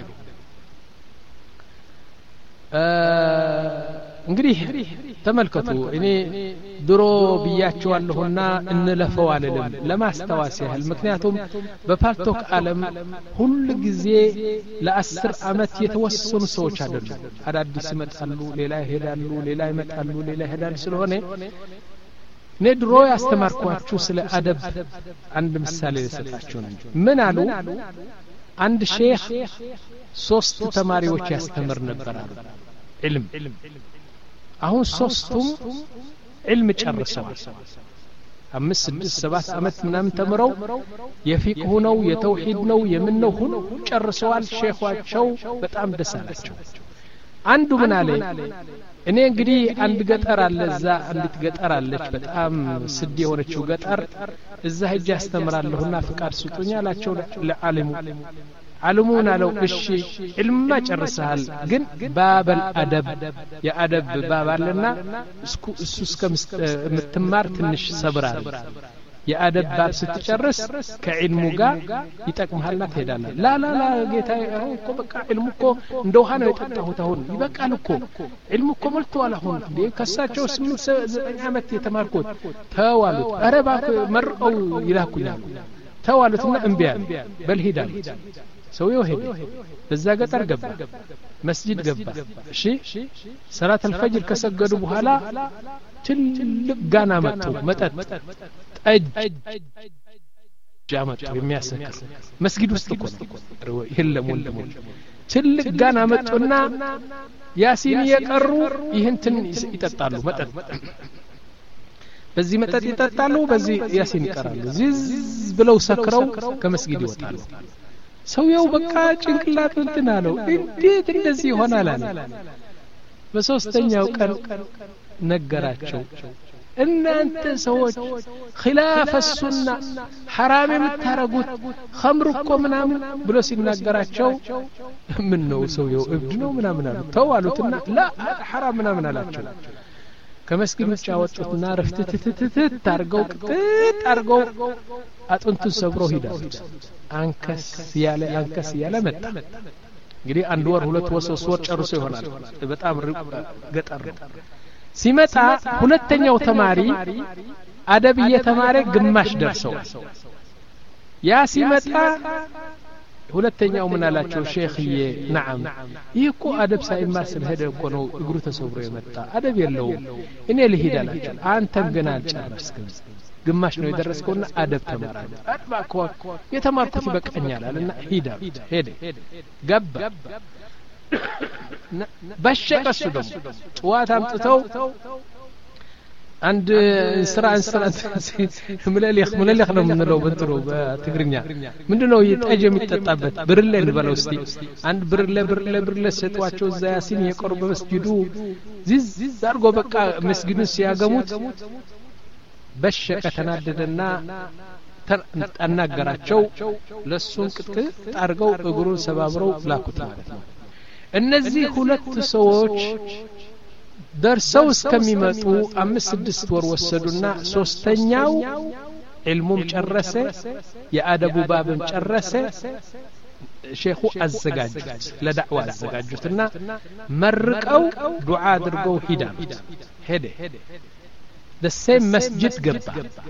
እንግዲህ ተመልከቱ እኔ ድሮ ብያቸዋለሁና እንለፈው አለለም ለማስተዋወስ ያህል ምክንያቱም በፓርቶክ ዓለም ሁሉ ጊዜ ለአስር አመት የተወሰኑ ሰዎች አይደሉም አዳዲስ ይመጣሉ ሌላ ይሄዳሉ ሌላ ይመጣሉ ሌላ ይሄዳሉ ስለሆነ እኔ ድሮ ያስተማርኳችሁ ስለ አደብ አንድ ምሳሌ ልሰጣችሁ ነው ምን አሉ አንድ ሼህ ሶስት ተማሪዎች ያስተምር ነበር አሉ علم አሁን ሶስቱም علم ጨርሰዋል አምስት ስድስት ሰባት አመት ምናምን ተምረው የፊቅሁ ነው የተውሂድ ነው የምን ነው ሁሉ ጨርሰዋል ሼኻቸው በጣም ደስ አላቸው አንዱ ምን አለ እኔ እንግዲህ አንድ ገጠር አለ እዛ አንዲት ገጠር አለች በጣም ስድ የሆነችው ገጠር እዛ ሄጄ አስተምራለሁና ፍቃድ ስጡኝ አላቸው ለዓለሙ علمونا لو إشي علم ما جرسهال جن باب الأدب يا أدب باب لنا سكو سوسك متمار تنش صبران يا أدب باب ستجرس كعلمه جا يتكم هلا تهدانا لا لا لا جيتا هو بقى علمكو ندوهنا يتقطعه تهون يبقى لكو علمكو ملتو على هون دي كساتشو سمين عامت يتماركوت توالد أربعة مرأو يلاكو يالو توالدنا انبياء بل هدان سويو هدي بزا قطر قبا مسجد قبا شي صلاة الفجر كسجدوا بهلا تلق قانا متو متت أج جامت بمياسك مسجد وستكون يهلم ولمون تلق قانا متونا ياسين يقروا يهنتن يتطالوا متت بزي متت يتطالوا بزي ياسين يقرالوا زيز بلو سكروا كمسجد يوطالوا ሰውየው በቃ ጭንቅላቱ እንትን አለው እንዴት እንደዚህ ይሆናል አለ በሶስተኛው ቀን ነገራቸው እናንተ ሰዎች خلاف السنه حرام የምታረጉት خمر እኮ ምናምን ብሎ ሲናገራቸው ምን ነው ሰውየው እብድ ነው ምናምን አሉ ተዋሉትና لا حرام ምናምን አላቸው ከመስጊድ ውጭ አወጡትና ረፍትትትት ታርገው ቅጥ አርገው አጥንቱን ሰብረው ሄዳሉ አንከስ ያለ አንከስ ያለ መጣ እንግዲህ አንድ ወር ሁለት ወር ሶስት ወር ጨርሶ ይሆናል በጣም ገጠር ሲመጣ ሁለተኛው ተማሪ አደብ እየተማረ ግማሽ ደርሰው ያ ሲመጣ ሁለተኛው ምን አላቸው ሼኽዬ نعم ይሄኮ አደብ ሳይማር ስለሄደ እኮ ነው እግሩ ተሰብሮ የመጣ አደብ የለውም እኔ ልሂድ አላቸው አንተም ገና አልጨረስክም ግማሽ ነው የደረስከውና አደብ ተማራ አጥባኮ የተማርኩት ይበቃኛል አለና ሂዳ ሄደ ገባ በሸቀሱ ደግሞ ጠዋት አምጥተው አንድ ስራ ስራ ምለሊክ ምለሊክ ነው ምንለው በጥሩ በትግርኛ ምንድነው የጠጅ የሚጠጣበት ብርለ እንበለው እስቲ አንድ ብርለ ብርለ ብርለ ሰጧቸው እዛ ያሲን የቆርበ መስጊዱ ዚዝ ዚዝ አርጎ በቃ መስጊዱን ሲያገሙት በሸቀ ተናደደና ተናገራቸው ለሱን ቅጥቅ አርገው እግሩን ሰባብረው ላኩት ማለት ነው እነዚህ ሁለት ሰዎች ደርሰው እስከሚመጡ አምስት ስድስት ወር ወሰዱና ሶስተኛው علمهم ጨረሰ የአደቡ ባብን ጨረሰ ሼኹ አዘጋጁት ለዳዕዋ አዘጋጁትና መርቀው ዱዓ አድርገው ሂዳ ሄደ ደሴም መስጂድ ገባ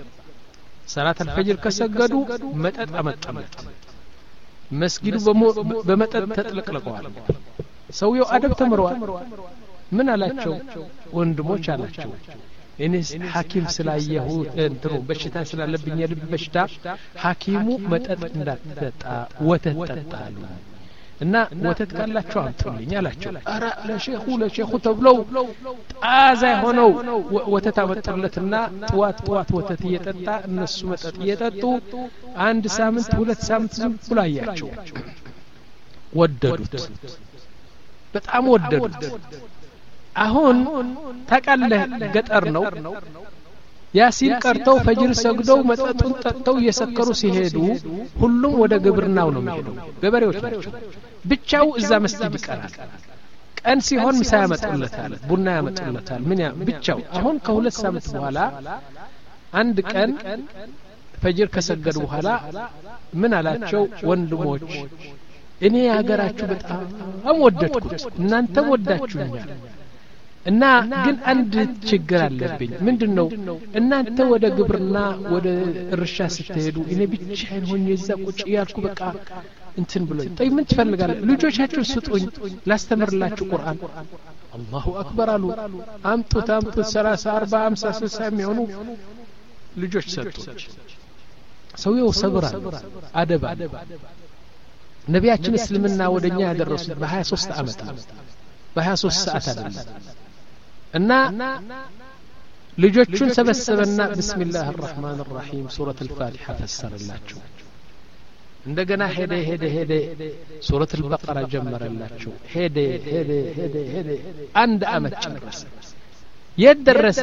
ሰላት الفجر ከሰገዱ መጠጥ አመጣለት መስጊዱ በመጠጥ ተጥለቅልቀዋል ሰውየው አደብ ተምሯል ምን አላቸው ወንድሞች አላቸው እኔስ ሐኪም ስላየሁ እንትሩ በሽታ ስላለብኝ የልብ በሽታ ሐኪሙ መጠጥ እንዳትጠጣ ወተት ጠጣሉ እና ወተት ካላችሁ አምጡልኝ አላቸው አራ ለሼኹ ለሼኹ ተብለው ጣዛ ሆነው ወተት አመጣለትና ጥዋት ጥዋት ወተት እየጠጣ እነሱ መጠጥ እየጠጡ አንድ ሳምንት ሁለት ሳምንት ዝም ብሎ አያቸው ወደዱት በጣም ወደዱት አሁን ተቀለህ ገጠር ነው ያሲን ቀርተው ፈጅር ሰግደው መጠጡን ጠጥተው እየሰከሩ ሲሄዱ ሁሉም ወደ ግብርናው ነው የሚሄዱ ገበሬዎች ናቸው ብቻው እዛ መስጊድ ይቀራል ቀን ሲሆን ምሳ ያመጡለታል ቡና ያመጡለታል ምን ያ ብቻው አሁን ከሁለት ሳምንት በኋላ አንድ ቀን ፈጅር ከሰገዱ በኋላ ምን አላቸው ወንድሞች እኔ ያገራችሁ በጣም ወደድኩት እናንተም ወዳችሁኛል እና ግን አንድ ችግር አለብኝ ምንድነው እናንተ ወደ ግብርና ወደ እርሻ ስትሄዱ እኔ ብቻዬን ሆኜ እዛ ቁጭ ያልኩ በቃ እንትን ብሎኝ ጠይ ምን ትፈልጋለህ ልጆቻችሁን ስጡኝ ላስተምርላችሁ ቁርአን አላሁ አክበር አሉ አምጡት አምጡት ሰላሳ አርባ ሃምሳ ስልሳ የሚሆኑ ልጆች ሰጡት ሰውየው ሰብራ አደባ ነቢያችን እስልምና ወደኛ ያደረሱት በ23 አመት በ23 ሰዓት አይደለም እና ልጆቹን ሰበሰበና ቢስሚላህ الرحمن الرحيم ሱረቱ الفاتحة ፈሰረላቸው እንደገና ሄደ ሄደ ሄደ ሱረቱ البقرة ጀመረላቸው ሄደ ሄደ ሄደ ሄደ አንድ አመት ጨረሰ يدرس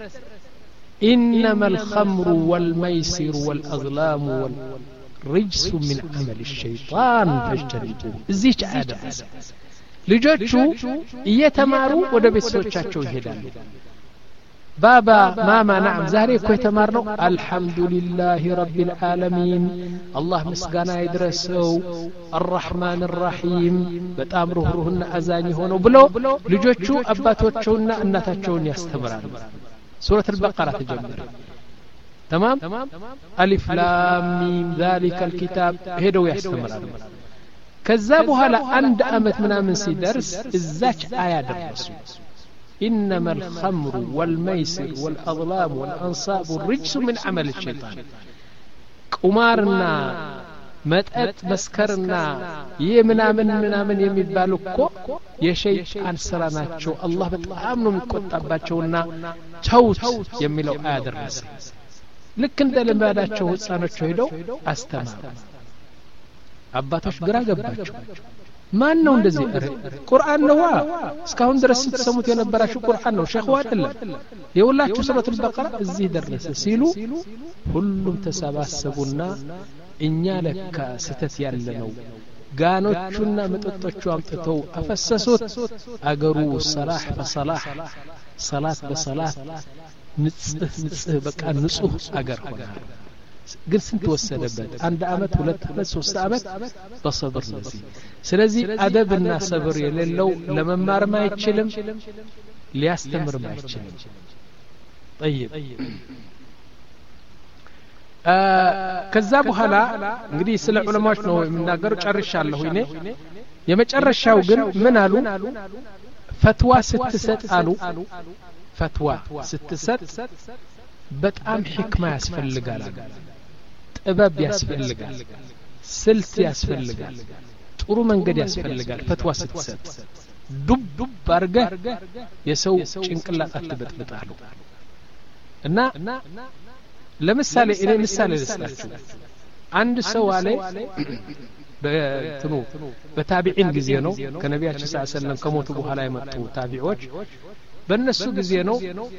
إنما الخمر والميسر والأظلام والرجس من عمل الشيطان فاجتنبوه እዚህ عادة ልጆቹ እየተማሩ ወደ ቤተሰቦቻቸው ይሄዳሉ ባባ ማማ ናም ዛሬ እኮ የተማርነው አልহামዱሊላሂ ረቢል ዓለሚን አላህ ምስጋና ይድረሰው الرحمن الرحيم በጣም ሩህሩህና አዛኝ ሆነው ብሎ ልጆቹ አባቶቻቸውና እናታቸውን ያስተምራሉ ሱረቱ البقرة ተጀመረ تمام الف لام ميم ذلك الكتاب ሄደው ያስተምራሉ ከዛ በኋላ አንድ አመት ምናምን ሲደርስ እዛች አያ ደረሱ انما الخمر والميسر والاظلام والانصاب والرجس من عمل الشيطان ቁማርና መጠጥ መስከርና የምናምን ምናምን የሚባሉ እኮ የሸይጣን ስራ ናቸው አላህ በጣም ነው የሚቆጣባቸውና ተውት የሚለው አያ ደረሰ ልክ እንደ ልማዳቸው ህፃኖች ሄደው አስተማሩ አባቶች ግራ ገባቸው ማን ነው እንደዚህ ቁርአን ነው እስካሁን ድረስ ስትሰሙት የነበራችሁ ቁርአን ነው ሼኹ አይደለም የውላችሁ ሱረቱ البقرة እዚህ ደረሰ ሲሉ ሁሉም ተሰባሰቡና እኛ ለካ ስተት ያለ ነው ጋኖቹና መጠጦቹ አምጥተው አፈሰሱት አገሩ ሰላህ በሰላህ ሰላት በሰላት ንጽህ ንጽህ በቃ ንጹህ አገር ሆነ ግን ስንት ወሰደበት አንድ አመት ሁለት አመት ሶስት አመት በሰብር ነዚህ ስለዚህ አደብና ሰብር የሌለው ለመማር ማይችልም ሊያስተምር ማይችልም طيب ከዛ በኋላ እንግዲህ ስለ ዑለማዎች ነው የምናገረው ጨርሻለሁ እኔ የመጨረሻው ግን ምን አሉ ፈትዋ ስትሰጥ አሉ ፈትዋ ስትሰጥ በጣም ሕክማ ያስፈልጋል ጥበብ ያስፈልጋል ስልት ያስፈልጋል ጥሩ መንገድ ያስፈልጋል ፈትዋ ስትሰጥ ዱብ ዱብ አርገህ የሰው ጭንቅላት አትበጥብጣሉ እና ለምሳሌ እኔ ምሳሌ ልስጣችሁ አንድ ሰው አለ በትኑ በታቢዒን ጊዜ ነው ከነቢያችን ሰለላሁ ዐለይሂ ወሰለም ከሞቱ በኋላ የመጡ ታቢዖች በእነሱ ጊዜ ነው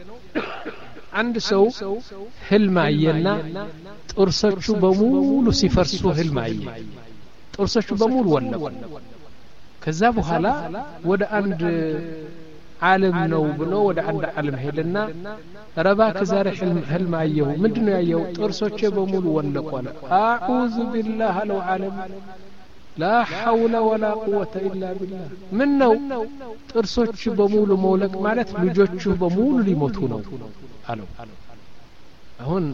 አንድ ሰው ህልም አየና ጥርሶቹ በሙሉ ሲፈርሱ ህልም አየ ጥርሶቹ በሙሉ ወለቁ ከዛ በኋላ ወደ አንድ ዓለም ነው ብሎ ወደ አንድ ዓለም ሄደና ረባ ከዛሬ ህልም ህልም አየሁ ምንድነው ያየው ጥርሶቼ በሙሉ ወለቁ አለ አዑዙ ቢላህ አለው ዓለም لا حول ولا قوة إلا بالله من نو ጥርሶቹ በሙሉ መውለቅ ማለት ልጆቹ በሙሉ ሊሞቱ ነው አለው አሁን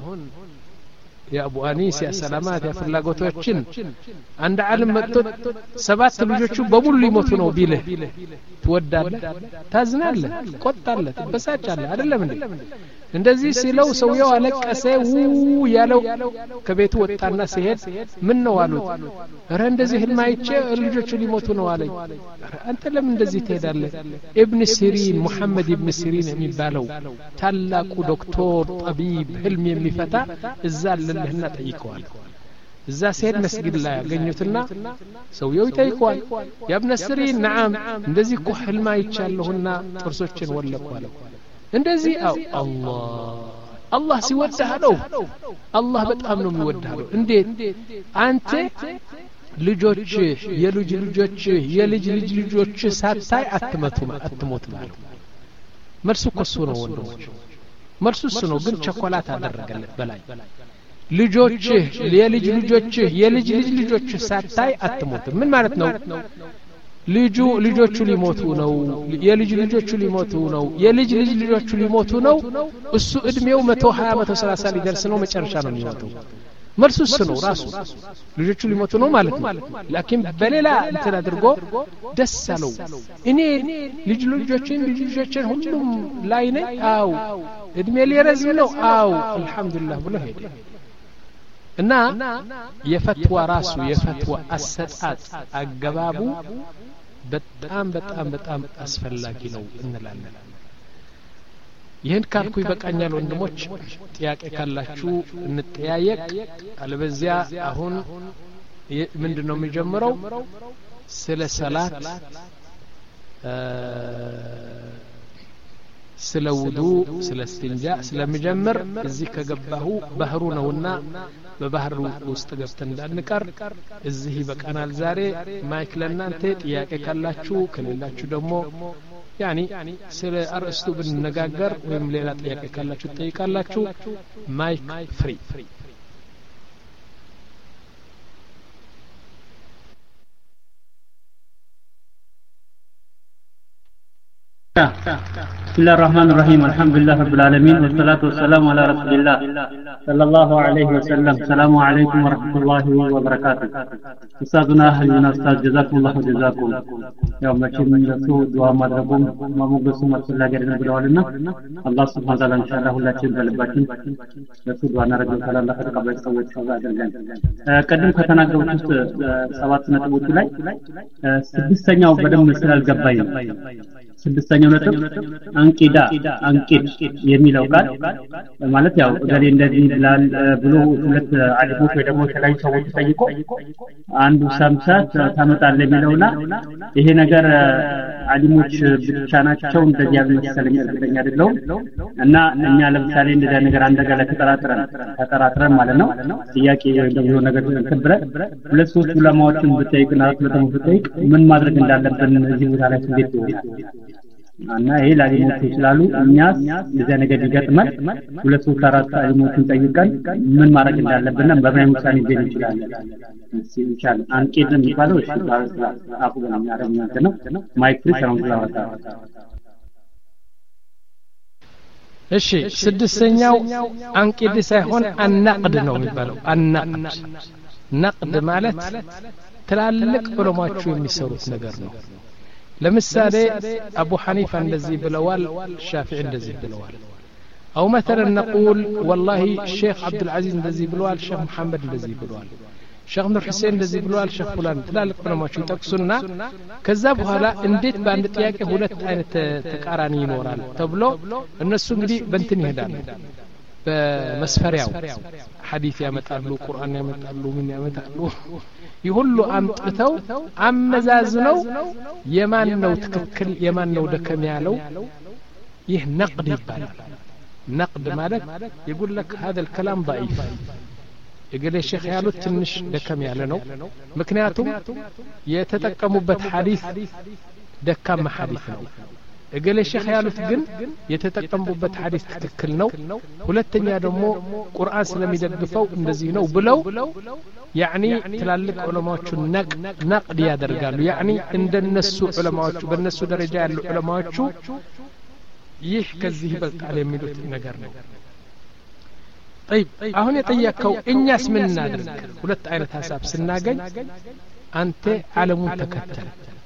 የአቡ አኒስ ያሰላማት ያፈላጎቶችን አንድ ዓለም መጥቶ ሰባት ልጆቹ በሙሉ ሊሞቱ ነው ቢልህ ትወዳለህ ታዝናለህ ቆጣለህ በሳጫለህ አይደለም እንዴ እንደዚህ ሲለው ሰውየው አለቀሰ ው ያለው ከቤቱ ወጣና ሲሄድ ምን ነው አሉት አረ እንደዚህ ህልም አይቼ ልጆቹ ሊሞቱ ነው አለኝ አንተ ለምን እንደዚህ ትሄዳለህ ኢብኑ ሲሪን ሙሐመድ ኢብኑ ሲሪን የሚባለው ታላቁ ዶክተር ጠቢብ ህልም የሚፈታ እዛ ለለህና ጠይቀዋል እዛ ሲሄድ መስጊድ ላይ ያገኙትና ሰውየው ይጠይቀዋል ያ ኢብኑ ሲሪን ነዓም እንደዚህ እኮ ህልም አይቻለሁና ጥርሶችን ወለቁ አለው እንደዚህ አው አላህ አላህ ሲወድህ ነው አላህ በጣም ነው የሚወድህ እንዴት አንተ ልጆች የልጅ ልጆች የልጅ ልጅ ልጆች ሳታይ አትመቱም አትሞትም አለው መልሱ እሱ ነው ወንድሞች መልሱ እሱ ነው ግን ቸኮላት አደረገለት በላይ ልጆች የልጅ ልጆች የልጅ ልጅ ልጆች ሳታይ አትሞትም ምን ማለት ነው ልጁ ልጆቹ ሊሞቱ ነው የልጅ ልጆቹ ሊሞቱ ነው የልጅ ልጅ ልጆቹ ሊሞቱ ነው እሱ እድሜው መቶ ሀያ መቶ ሰላሳ ሊደርስ ነው መጨረሻ ነው የሚሞተው መልሱ እሱ ነው ራሱ ልጆቹ ሊሞቱ ነው ማለት ነው ላኪን በሌላ እንትን አድርጎ ደስ አለው እኔ ልጅ ልጆችን ልጅ ልጆችን ሁሉም ላይ ነኝ አው እድሜ ሊረዝም ነው አው አልহামዱሊላህ ብሎ ሄደ እና የፈትዋ ራሱ የፈትዋ አሰጣጥ አገባቡ በጣም በጣም በጣም አስፈላጊ ነው እንላለን ይሄን ካልኩ ይበቃኛል ወንድሞች ጥያቄ ካላችሁ እንጠያየቅ አለበዚያ አሁን ምንድነው የሚጀምረው ስለ ሰላት ስለ ውዱ ስለ استنجاء ስለሚጀምር እዚህ ከገባሁ ባህሩ ነውና በባህሩ ውስጥ ገብተን እንዳንቀር እዚህ በቀናል ዛሬ ማይክ ለናንተ ጥያቄ ካላችሁ ከሌላችሁ ደግሞ ያኒ ስለ አርስቱ ብንነጋገር ወይም ሌላ ጥያቄ ካላችሁ ጠይቃላችሁ ማይክ ፍሪ بسم الله الرحمن الرحيم الحمد لله رب العالمين والصلاة والسلام على رسول الله صلى الله عليه وسلم السلام عليكم ورحمة الله وبركاته أستاذنا أهلنا أستاذ جزاكم الله جزاكم يوم نشير من رسول دعاء مدربون ومقصم رسول الله جرنا بالعلماء الله سبحانه وتعالى إن شاء الله لا تشير بالباكين رسول دعاء رجل صلى الله عليه وسلم سوى الشهادة جرجان قدم ختنا قوتش سوات نتبوت لي سدس سنة وبدم مثل الجباين ስድስተኛው ነጥብ አንቂዳ አንቂድ የሚለው ቃል ማለት ያው ገሌ እንደዚህ ብላል ብሎ ሁለት አሊሞች ወይ ደግሞ ተላይ ሰዎች ጠይቆ አንዱ ሰምሰት ታመጣለህ የሚለውና ይሄ ነገር አሊሞች ብቻ ናቸው እንደዚህ ያለ መሰለኝ እርግጠኛ አይደለሁም እና እኛ ለምሳሌ እንደዛ ነገር አንደገለ ተጠራጥረን ተጠራጥረን ማለት ነው ጥያቄ ወይ ደግሞ ነገር ተብረ ሁለት ሶስት ዑለማዎችን ብትጠይቅና ለተሙ ብትጠይቅ ምን ማድረግ እንዳለብን እዚህ ቦታ ላይ እንዴት ይሆናል እና ይሄ ላሊሞች ይችላሉ እኛስ እንደዛ ነገር ይገጥማል ሁለት ሶስት አራት አሊሞችን ጠይቀን ምን ማድረግ እንዳለብንና በምን ውሳኔ ይገኝ ይችላል ይችላል አንቂድ የሚባለው እሺ አፉ ገና ያረኛት ነው ማይክሪ ሰራውን ላወጣ እሺ ስድስተኛው አንቂድ ሳይሆን አናቅድ ነው የሚባለው አናቅድ ነቅድ ማለት ትላልቅ ዑለማዎቹ የሚሰሩት ነገር ነው ለምሳሌ አቡ ሐኒፋ እንደዚህ ብለዋል ሻፊዒ እንደዚህ ብለዋል أو مثلا نقول والله الشيخ عبد العزيز الذي بلوال الشيخ محمد الذي بلوال الشيخ نور حسين الذي بلوال الشيخ فلان تلالك علماء يطقسونا كذا بኋላ እንዴት በአንድ ጥያቄ ሁለት አይነት ተቃራኒ ይኖራል ተብሎ እነሱ እንግዲህ በእንትን ይሄዳሉ በመስፈሪያው ሐዲስ ያመጣሉ ቁርአን ያመጣሉ ምን ያመጣሉ ይሁሉ አምጥተው አመዛዝነው የማን ነው ትክክል የማን ነው ደከም ያለው ይህ ነቅድ ይባላል نقد مالك يقول لك هذا الكلام ضعيف يقول لي الشيخ يالوت تنش دكم يعلنو مكنياتهم يتتقموا بت حديث دكم حديث يقول لي الشيخ يالوت جن يتتقموا بت حديث تكل نو ሁለተኛ ደግሞ ቁርአን ስለሚደግፈው እንደዚህ ነው ብለው يعني ትላልቅ ዑለማዎቹ ነቅ ነቅድ ያደርጋሉ يعني እንደነሱ ዑለማዎቹ በእነሱ ደረጃ ያሉ ዑለማዎቹ ይህ ከዚህ ይበልጣል የሚሉት ነገር ነው طيب አሁን የጠየቀው እኛስ ምን እናድርግ ሁለት አይነት ሐሳብ ስናገኝ አንተ ዓለሙን ተከተል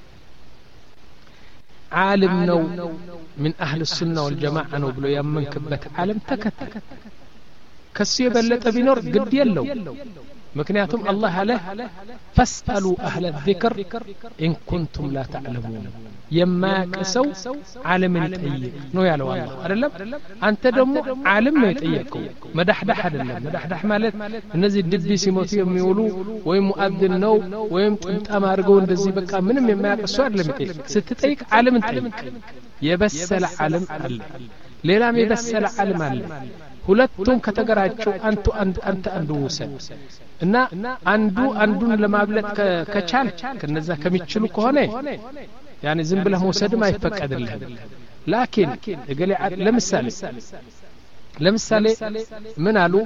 ዓለም ነው من اهل السنه والجماعه ነው ብሎ ያመንክበት ዓለም ተከተል ከሱ የበለጠ ቢኖር ግድ የለው ምክንያቱም አላህ አለ فاسالوا اهل الذكر ان كنتم لا تعلمون የማያቀሰው ዓለምን ይጠይቅ ነው ያለው አላህ አይደለም አንተ ደግሞ ዓለም ነው የጠየቀው መዳህዳህ አይደለም መዳህዳህ ማለት እነዚህ ድቢ ሲሞቱ የሚውሉ ወይ ሙአድን ነው ወይም ጥምጣም አድርገው እንደዚህ በቃ ምንም የማያቀሰው አይደለም ይጠይቅ ስትጠይቅ ዓለምን ጠይቅ የበሰለ ዓለም አለ ሌላም የበሰለ ዓለም አለ ሁለቱም ከተገራጩ አንተ አንተ አንተ አንዱ ወሰን እና አንዱ አንዱን ለማብለጥ ከቻል ከነዛ ከሚችሉ ከሆነ يعني ዝም ብለህ መውሰድም አይፈቀድልህም لكن እገሌ ለምሳሌ ለምሳሌ ምን አሉ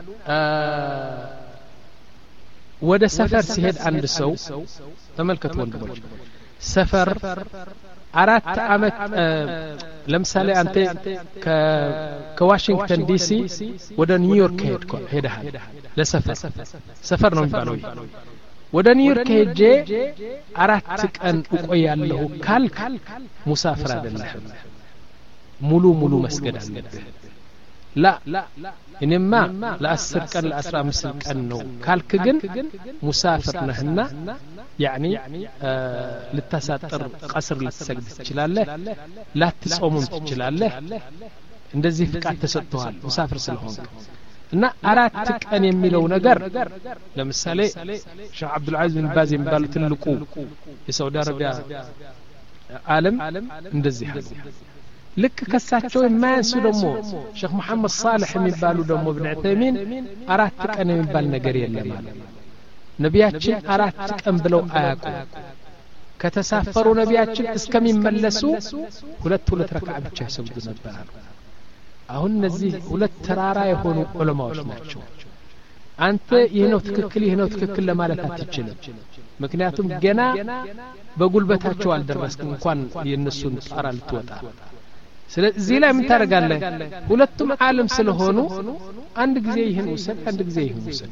ወደ ሰፈር ሲሄድ አንድ ሰው ተመልከቱ ወንድሞች ሰፈር አራት አመት ለምሳሌ አንተ ከዋሽንግተን ዲሲ ወደ ኒውዮርክ ሄድኩ ሄደሃል ለሰፈር ሰፈር ነው የሚባለው ወደ ኒውዮርክ ሄጄ አራት ቀን እቆያለሁ ካልክ ሙሳፍር አይደለህም ሙሉ ሙሉ መስገድ አለብህ لا እንማ ለአስር ቀን ለአስራ አምስት ቀን ነው ካልክ ግን ሙሳፍር ነህና يعني ልታሳጥር ቀስር ልትሰግድ ትችላለህ ላትጾምም ትችላለህ እንደዚህ ፍቃድ ተሰጥቷል ሙሳፍር ስለሆንክ እና አራት ቀን የሚለው ነገር ለምሳሌ ሼህ አብዱል አዚዝ ብን ባዝ የሚባሉ ትልቁ የሳውዲ አረቢያ ዓለም እንደዚህ አለ ልክ ከሳቸው የማያንሱ ደግሞ ሼህ መሐመድ ሳልህ የሚባሉ ደግሞ ኢብኑ ዑተይሚን አራት ቀን የሚባል ነገር የለም ማለት ነቢያችን አራት ቀን ብለው አያውቁ ከተሳፈሩ ነቢያችን እስከሚመለሱ ሁለት ሁለት ረካዓ ብቻ ይሰግዱ ነበር አሁን እነዚህ ሁለት ተራራ የሆኑ ዑለማዎች ናቸው አንተ ይሄ ነው ትክክል ይሄ ነው ትክክል ለማለት አትችልም ምክንያቱም ገና በጉልበታቸው አልደረስክም እንኳን የነሱን ጣራ ልትወጣ ስለዚህ ላይ ምን ታረጋለህ ሁለቱም ዓለም ስለሆኑ አንድ ጊዜ ይሄን ወሰድ አንድ ጊዜ ይሄን ወሰድ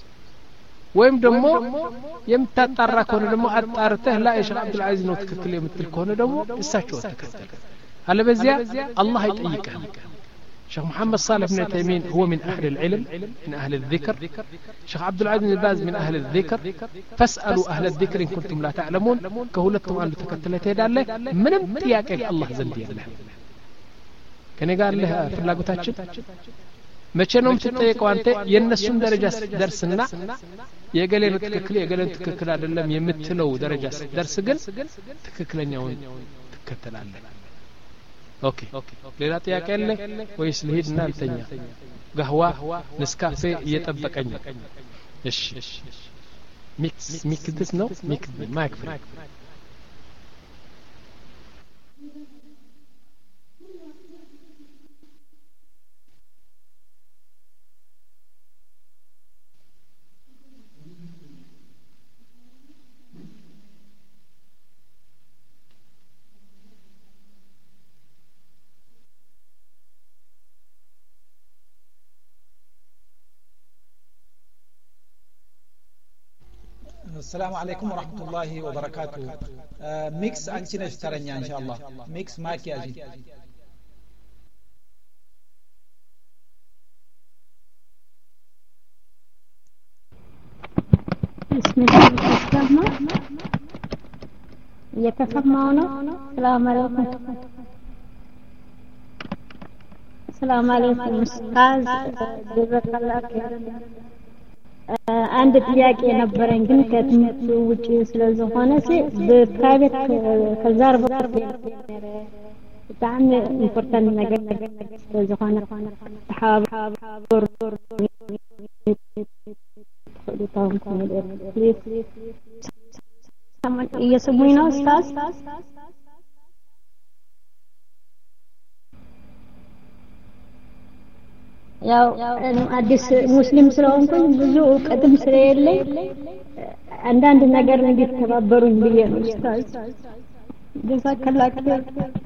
ወይም ደግሞ የምታጣራ ከሆነ ደግሞ አጣርተህ ላ ሼህ አብዱል አዚዝ ነው ትክክል የምትል ከሆነ ደግሞ እሳቸው ተከተል አለበዚያ አላህ ይጠይቃል شيخ محمد صالح بن عثيمين هو من أهل العلم من أهل الذكر شيخ عبد العزيز بن باز من أهل الذكر فاسألوا أهل الذكر إن كنتم لا تعلمون كهولتهم أن تكتلت يداله من امتياك الله زندي له كان قال له في اللاقوتاتشن መቼንም ትጠይቀው አንተ የነሱን ደረጃ ደርስና የገሌን ትክክል የገሌን ትክክል አይደለም የምትለው ደረጃ ደርስ ግን ትክክለኛውን ትከተላለህ ኦኬ ሌላ ጥያቄ አለ ወይስ ልሂድና ልተኛ ጋህዋ ንስካፌ እየጠበቀኝ እሺ ሚክስ ሚክስ ነው ሚክስ ማይክ ፍሪ السلام عليكم ورحمة الله وبركاته ميكس أنت نشترني إن شاء الله ميكس ماك يا جي بسم الله الرحمن يتسمعون. السلام عليكم. السلام عليكم أستاذ جزاك الله خير. አንድ ጥያቄ ነበረኝ ግን ከትምህርት ውጪ ስለሆነ በፕራይቬት ከዛር በጣም ኢምፖርታንት ነገር ስለሆነ ተሐበር እየሰሙኝ ነው ኡስታዝ? ያው አዲስ ሙስሊም ስለሆንኩኝ ብዙ እውቀትም ስለሌለኝ አንዳንድ ነገር እንዲተባበሩኝ ብዬ ነው ኡስታዝ። ጀዛከላህ ኸይር።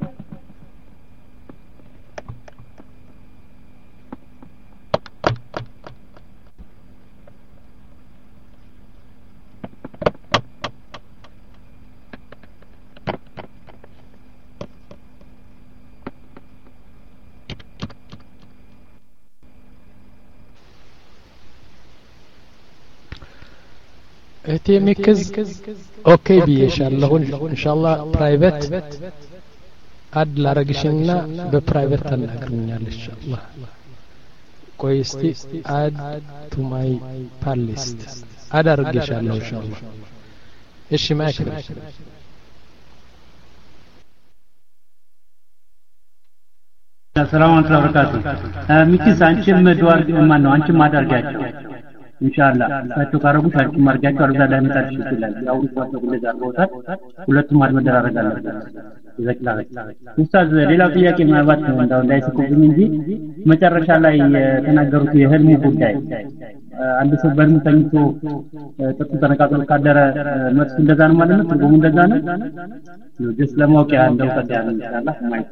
እቴሚክዝ ኦኬ ቢይሻለሁ ኢንሻአላህ ፕራይቬት አድ ላረግሽና በፕራይቬት ታናግሩኛለሽ ኢንሻአላህ። ቆይ እስቲ አድ ቱ ማይ ፓሊስት አድ አርግሻለሁ ኢንሻአላህ። እሺ ማይክል ሰላም አለይኩም ወበረካቱ። ሚኪስ አንቺም ዱዓ ማን ነው አንቺም አዳርጋቸው ኢንሻአላህ ታችሁ ካረጉ ታችሁ ማርጋቸው አርዛ ላይ መጣች ይችላል። ያው ወጣው ለዛ አርጎታል። ሁለቱም ማድመደራረግ አለበት። ይዘክላል ኡስታዝ ሌላው ጥያቄ ማባት ነው እንዳው እንዳይስቁብኝ እንጂ መጨረሻ ላይ የተናገሩት የህልሙ ጉዳይ አንድ ሰው በህልሙ ተኝቶ ጥቁ ተነቃቅሎ ካደረ መልስ እንደዛ ነው ማለት ነው? ትርጉሙ እንደዛ ነው? ጀስ ለማወቅ ያለው ቀጣይ ኢንሻአላህ ማይክ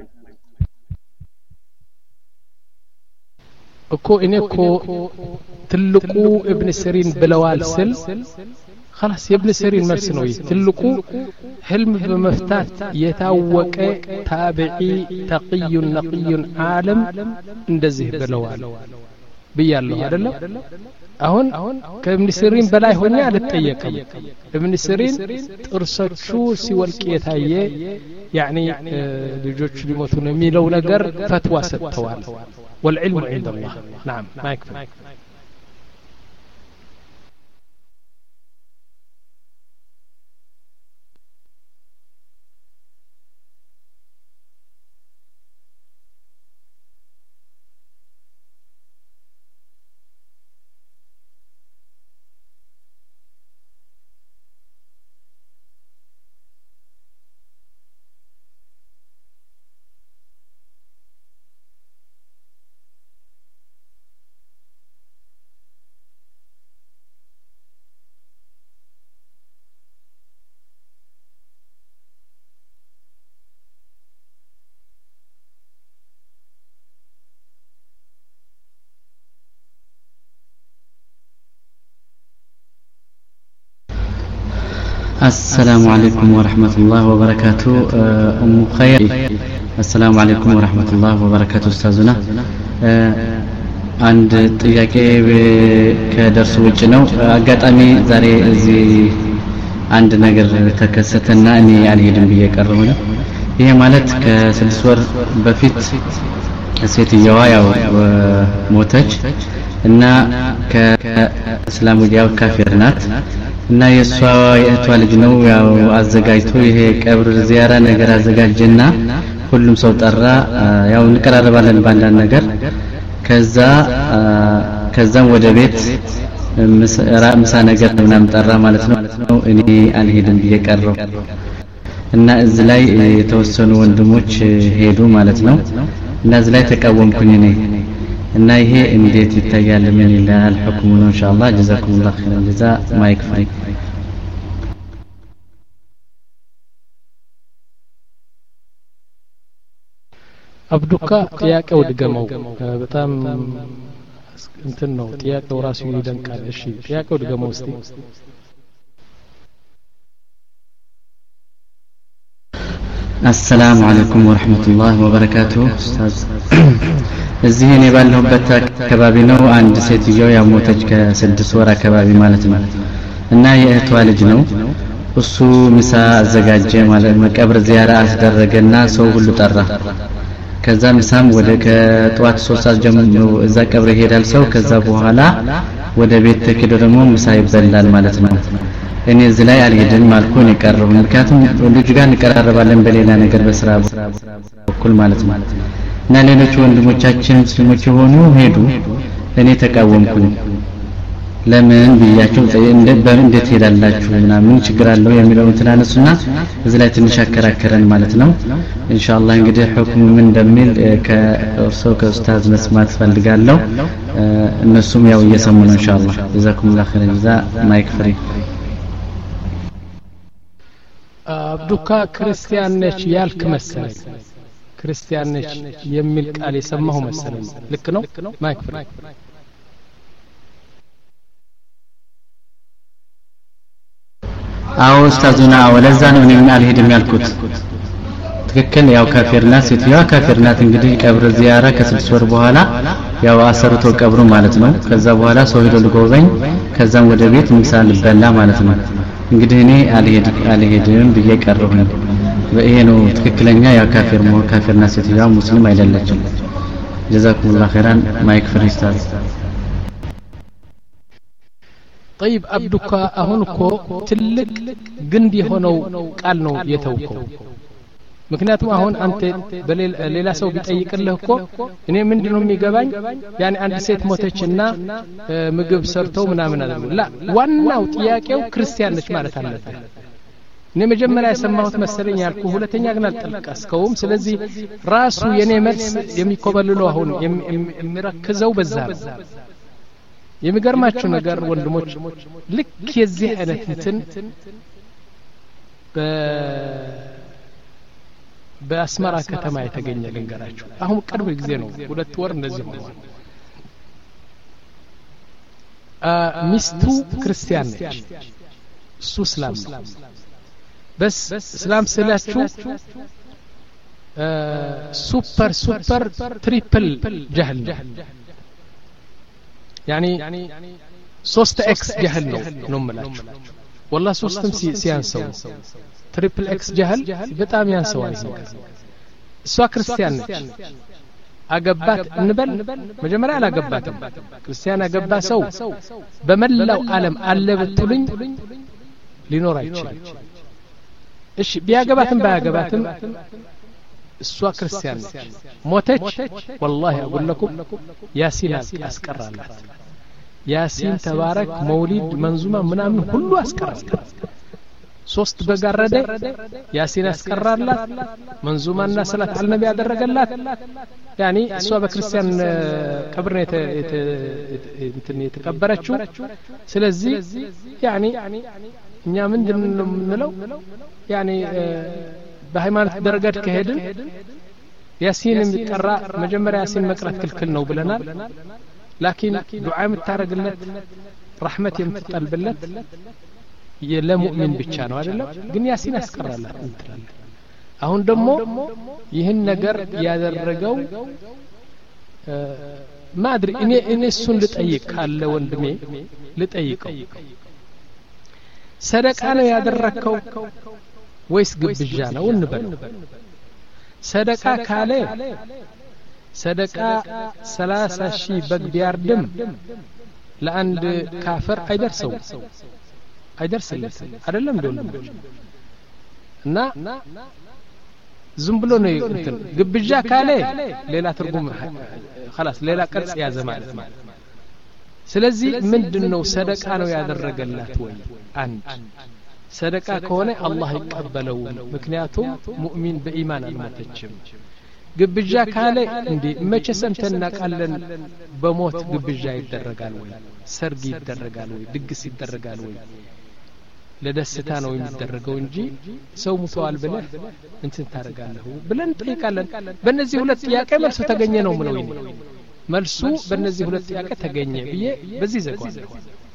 እኮ እኔ እኮ ትልቁ ኢብኑ ሲሪን ብለዋል ስል خلاص የኢብኑ ሲሪን መልስ ነው። ትልቁ ህልም በመፍታት የታወቀ ታቢዒ ተቅይ ነቅይ ዓለም እንደዚህ ብለዋል ብያለሁ አይደለም? አሁን ከኢብኑ ሲሪን በላይ ሆኜ አልጠየቅም። ኢብኑ ሲሪን ጥርሶቹ ሲወልቅ የታየ يعني ልጆች ሊሞቱ ነው የሚለው ነገር ፈትዋ ሰጥተዋል። والعلم عند الله. نعم ما يكفي. السلام عليكم ورحمة الله وبركاته. أم خير السلام عليكم ورحمة الله وبركاته. أستاذنا عند ጥያቄ ከደርሱ ውጭ ነው። አጋጣሚ ዛሬ እዚህ አንድ ነገር ተከሰተና እኔ አልሄድም ብዬ ቀረሁ ነው። ይሄ ማለት ከስድስት ወር በፊት ሴትየዋ ያው ሞተች እና ከእስላም ወዲያው ካፊር ናት እና የሷ የእህቷ ልጅ ነው ያው አዘጋጅቶ ይሄ ቀብር ዚያራ ነገር አዘጋጀና ሁሉም ሰው ጠራ። ያው እንቀራረባለን ባንዳን ነገር ከዛ ከዛም ወደ ቤት ምሳ ነገር ምናምን ጠራ ማለት ነው። እኔ አልሄድም ብዬ ቀረሁ እና እዚህ ላይ የተወሰኑ ወንድሞች ሄዱ ማለት ነው። እና እዚህ ላይ ተቃወምኩኝ እኔ እና ይሄ እንዴት ይታያል? ምን ይላል ሁክሙ ነው? ኢንሻአላህ ጀዛኩሙላህ ኸይራን ጀዛ ማይክ ፍሪ። አብዱካ ጥያቄው ድገመው በጣም እንትን ነው ጥያቄው ራሱ ይደንቃል። እሺ ጥያቄው ድገመው እስቲ። السلام عليكم ورحمة الله وبركاته. أستاذ እዚህ እኔ ባለሁበት አካባቢ ነው አንድ ሴትዮ ያሞተች ከስድስት ወር አካባቢ ማለት ነው እና የእህቷ ልጅ ነው እሱ ምሳ አዘጋጀ ማለት መቀብር ዚያራ አስደረገና ሰው ሁሉ ጠራ ከዛ ምሳም ወደ ከጧት ሶስት ሰዓት ጀምሮ እዛ ቀብር ይሄዳል ሰው ከዛ በኋላ ወደ ቤት ተከዶ ደግሞ ምሳ ይበላል ማለት ነው እኔ እዚህ ላይ አልሄድም ማልኩን ይቀርብ ምክንያቱም ልጅ ጋር እንቀራረባለን በሌላ ነገር በስራ በኩል ማለት ነው እና ሌሎች ወንድሞቻችን ሙስሊሞች ሆኑ ሄዱ እኔ ተቃወምኩኝ ለምን ብያቸው እንዴት ሄዳላችሁ እና ምን ችግር አለው የሚለውን ተናነሱና እዚህ ላይ ትንሽ አከራከረን ማለት ነው ኢንሻአላህ እንግዲህ ሁክሙ ምን እንደሚል ከእርሶ ከኡስታዝ መስማት ፈልጋለሁ እነሱም ያው እየሰሙ ነው ኢንሻአላህ ጀዛኩሙላህ ኸይር ጀዛ ማይክ ፍሪ አብዱካ ክርስቲያን ነች ያልክ መሰለኝ ክርስቲያን ነች የሚል ቃል የሰማሁ መሰለኝ ልክ ነው ማይክ ፍሪ አው ኡስታዙና ወለዛ ነው እኔ አልሄድም ያልኩት ትክክል ያው ካፊርና ሴትያ ካፊርናት እንግዲህ ቀብር ዚያራ ከስድስት ወር በኋላ ያው አሰርቶ ቀብሩ ማለት ነው ከዛ በኋላ ሰው ሄዶ ልጎበኝ ከዛም ወደ ቤት ምሳ ልበላ ማለት ነው እንግዲህ እኔ አልሄድ አልሄድም ብዬ ቀረሁኝ ይሄ ነው ትክክለኛ ያው ካፊር ነው ካፊርና ሴትያ ሙስሊም አይደለችም ጀዛኩሙላህ ኸይራን ማይክ ፍሪስታል طيب አብዱካ አሁን እኮ ትልቅ ግንድ የሆነው ቃል ነው የተውከው ምክንያቱም አሁን አንተ በሌላ ሰው ቢጠይቅልህ እኮ እኔ ምንድነው የሚገባኝ ያኔ አንድ ሴት ሞተችና ምግብ ሰርተው ምናምን አደረጉ ላ ዋናው ጥያቄው ክርስቲያን ነች ማለት አለበት እኔ መጀመሪያ የሰማሁት መሰለኝ ያልኩ ሁለተኛ ግን አልጠልቀስከውም ስለዚህ ራሱ የኔ መልስ የሚኮበልለው አሁን የሚረክዘው በዛ የሚገርማችሁ ነገር ወንድሞች ልክ የዚህ አይነት እንትን በ በአስመራ ከተማ የተገኘ ልንገራችሁ አሁን ቅርብ ጊዜ ነው ሁለት ወር እንደዚህ ሆኗል ሚስቱ ክርስቲያን ነች እሱ እስላም ነው በስ እስላም ስላችሁ ሱፐር ሱፐር ትሪፕል ጀህል يعني ሶስት ኤክስ ጀህል ነው ነው ማለት والله ሶስትም ሲያንሰው ትሪፕል ኤክስ ጀህል በጣም ያንሰዋል እሷ ክርስቲያን ነች አገባት እንበል መጀመሪያ አላገባትም ክርስቲያን አገባ ሰው በመላው ዓለም አለ ብትሉኝ ሊኖር አይችልም እሺ ቢያገባትም ባያገባትም እሷ ክርስቲያን ነች ሞተች والله اقول لكم ያሲን አስቀራላት ያሲን ተባረክ መውሊድ መንዙማ ምናምን ሁሉ አስቀራላት ሶስት በጋረደ ያሲን አስቀራላት መንዙማና ሰላት አልነቢ ያደረገላት ያኒ እሷ በክርስቲያን ቀብር ነው እንትን የተቀበረችው ስለዚህ ያኒ እኛ ምንድነው የምንለው ያኒ በሃይማኖት ደረጃ ከሄድን ያሲን የሚቀራ መጀመሪያ ያሲን መቅራት ክልክል ነው ብለናል ላኪን ዱዓ የምታረግለት ረህመት የምትጠልብለት ለሙእሚን ብቻ ነው አይደለም ግን ያሲን አስቀራላት እንትላል አሁን ደግሞ ይህን ነገር ያደረገው ማድሪ እኔ እኔ እሱን ልጠይቅ ካለ ወንድሜ ልጠይቀው ሰደቃ ነው ያደረከው ወይስ ግብዣ ነው እንበል ሰደቃ ካለ ሰደቃ ሰላሳ ሺህ በግ ቢያርድም ለአንድ ካፍር አይደርሰው አይደርስለትም አይደለም እንደውም እና ዝም ብሎ ነው እንትን ግብዣ ካለ ሌላ ትርጉም خلاص ሌላ ቅርጽ ያዘ ማለት ነው ስለዚህ ምንድነው ሰደቃ ነው ያደረገላት ወይ አንድ ሰደቃ ከሆነ አላህ ይቀበለው ምክንያቱም ሙእሚን በኢማን አልሞተችም ግብዣ ካለ እንዴ መቼ ሰምተና ቃለን በሞት ግብዣ ይደረጋል ወይ ሰርግ ይደረጋል ወይ ድግስ ይደረጋል ወይ ለደስታ ነው የሚደረገው እንጂ ሰው ሙተዋል ብለህ እንትን ታረጋለህ ብለን ጠይቃለን በእነዚህ ሁለት ጥያቄ መልሱ ተገኘ ነው ምለው መልሱ በእነዚህ ሁለት ጥያቄ ተገኘ ብዬ በዚህ ዘጋለሁ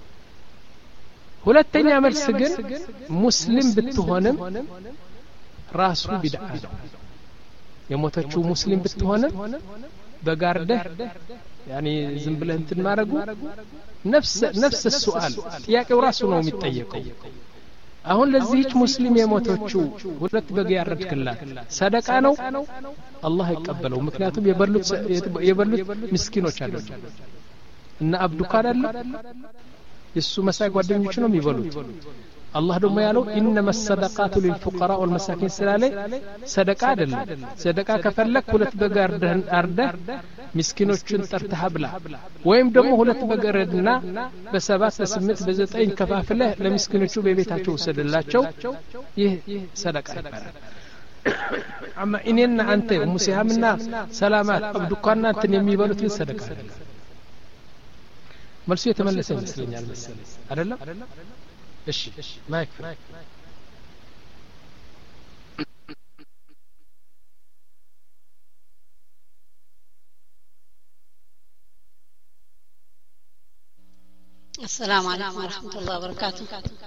ሁለተኛ መልስ ግን ሙስሊም ብትሆንም ራሱ ቢድዓ ነው የሞተችው ሙስሊም ብትሆንም በጋርደህ ያኒ ዝም ብለህ እንትን ማረጉ ነፍስ ነፍስ السؤال ጥያቄው ራሱ ነው የሚጠየቀው አሁን ለዚህች ሙስሊም የሞተችው ሁለት በግ ያረድክላት ሰደቃ ነው አላህ ይቀበለው ምክንያቱም የበሉት የበሉት ምስኪኖች አይደሉ እና አብዱካ አይደለ የሱ መሳይ ጓደኞች ነው የሚበሉት الله ደግሞ ያለው انما الصدقات للفقراء والمساكين ስላለ ሰደቃ አይደለም ሰደቃ ከፈለክ ሁለት በግ አርደህ ምስኪኖችን ጠርተህ ብላ ወይም ደግሞ ሁለት በግ አርደና በሰባት በስምንት በዘጠኝ ከፋፍለህ ለምስኪኖቹ በቤታቸው ወሰደላቸው ይህ ሰደቃ ይባላል አማ እኔና አንተ ሙሲሃምና ሰላማት አብዱካና እንትን የሚበሉት ግን ሰደቃ አይደለም መልሱ የተመለሰ ይመስለኛል መሰለኝ አይደለም እሺ ማይክ السلام عليكم ورحمة الله وبركاته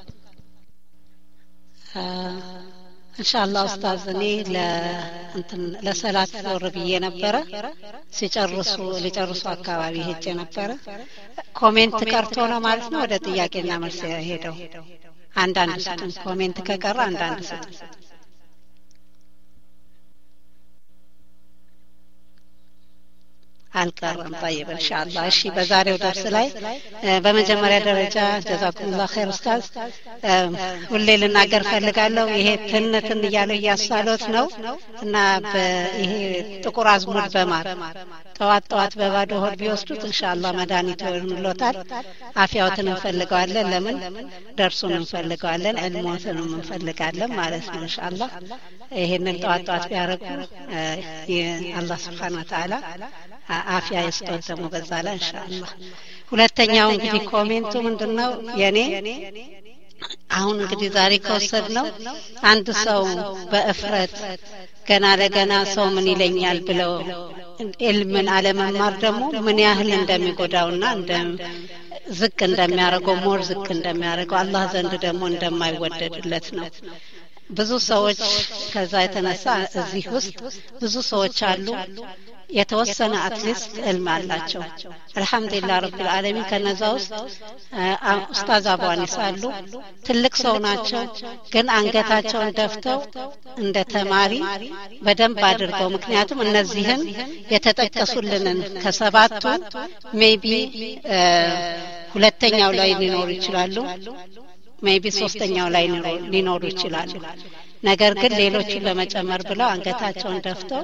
إن شاء الله أستاذني ل أنتن لصلاة الربيع نبرة سيجرسوا لجرسوا أكوابي هيك نبرة كومنت كرتونا مالتنا وده تياكي نعمل سيهيدو عندنا ستون كومنت ككرر عندنا ستون አልቀረም طيب ان شاء الله እሺ በዛሬው ደርስ ላይ በመጀመሪያ ደረጃ ጀዛኩሙላህ ኸይር ኡስታዝ ሁሌ ልናገር ፈልጋለሁ ይሄ ትንትን እያለው ያሳሎት ነው እና ይሄ ጥቁር አዝሙድ በማር ጠዋት ጠዋት በባዶ ሆድ ቢወስዱት ኢንሻአላህ መድኃኒቱ ይሆንሎታል አፊያውትን እንፈልጋለን ለምን ደርሱን እንፈልጋለን ዕልሞትን እንፈልጋለን ማለት ነው ኢንሻአላህ ይሄንን ጠዋት ጠዋት ቢያረጉ አላህ Subhanahu Wa Ta'ala አፊያ ይስጠው ደግሞ በዛ ላይ ኢንሻአላህ ሁለተኛው እንግዲህ ኮሜንቱ ምንድነው የኔ አሁን እንግዲህ ዛሬ ከወሰድነው አንድ ሰው በእፍረት ገና ለገና ሰው ምን ይለኛል ብለው ኢልምን አለመማር ደግሞ ምን ያህል እንደሚጎዳውና እንደ ዝቅ እንደሚያረገው ሞር ዝቅ እንደሚያረገው አላህ ዘንድ ደግሞ እንደማይወደድለት ነው ብዙ ሰዎች ከዛ የተነሳ እዚህ ውስጥ ብዙ ሰዎች አሉ የተወሰነ አትሊስት ዕልም አላቸው አልহামዱሊላህ ረብል ዓለሚን ከነዛ ውስጥ ኡስታዝ አቡ አኒስ አሉ ትልቅ ሰው ናቸው ግን አንገታቸውን ደፍተው እንደ ተማሪ በደንብ አድርገው ምክንያቱም እነዚህን የተጠቀሱልንን ከሰባቱ ሜቢ ሁለተኛው ላይ ሊኖር ይችላሉ ሜቢ ሶስተኛው ላይ ሊኖር ይችላሉ ነገር ግን ሌሎችን ለመጨመር ብለው አንገታቸውን ደፍተው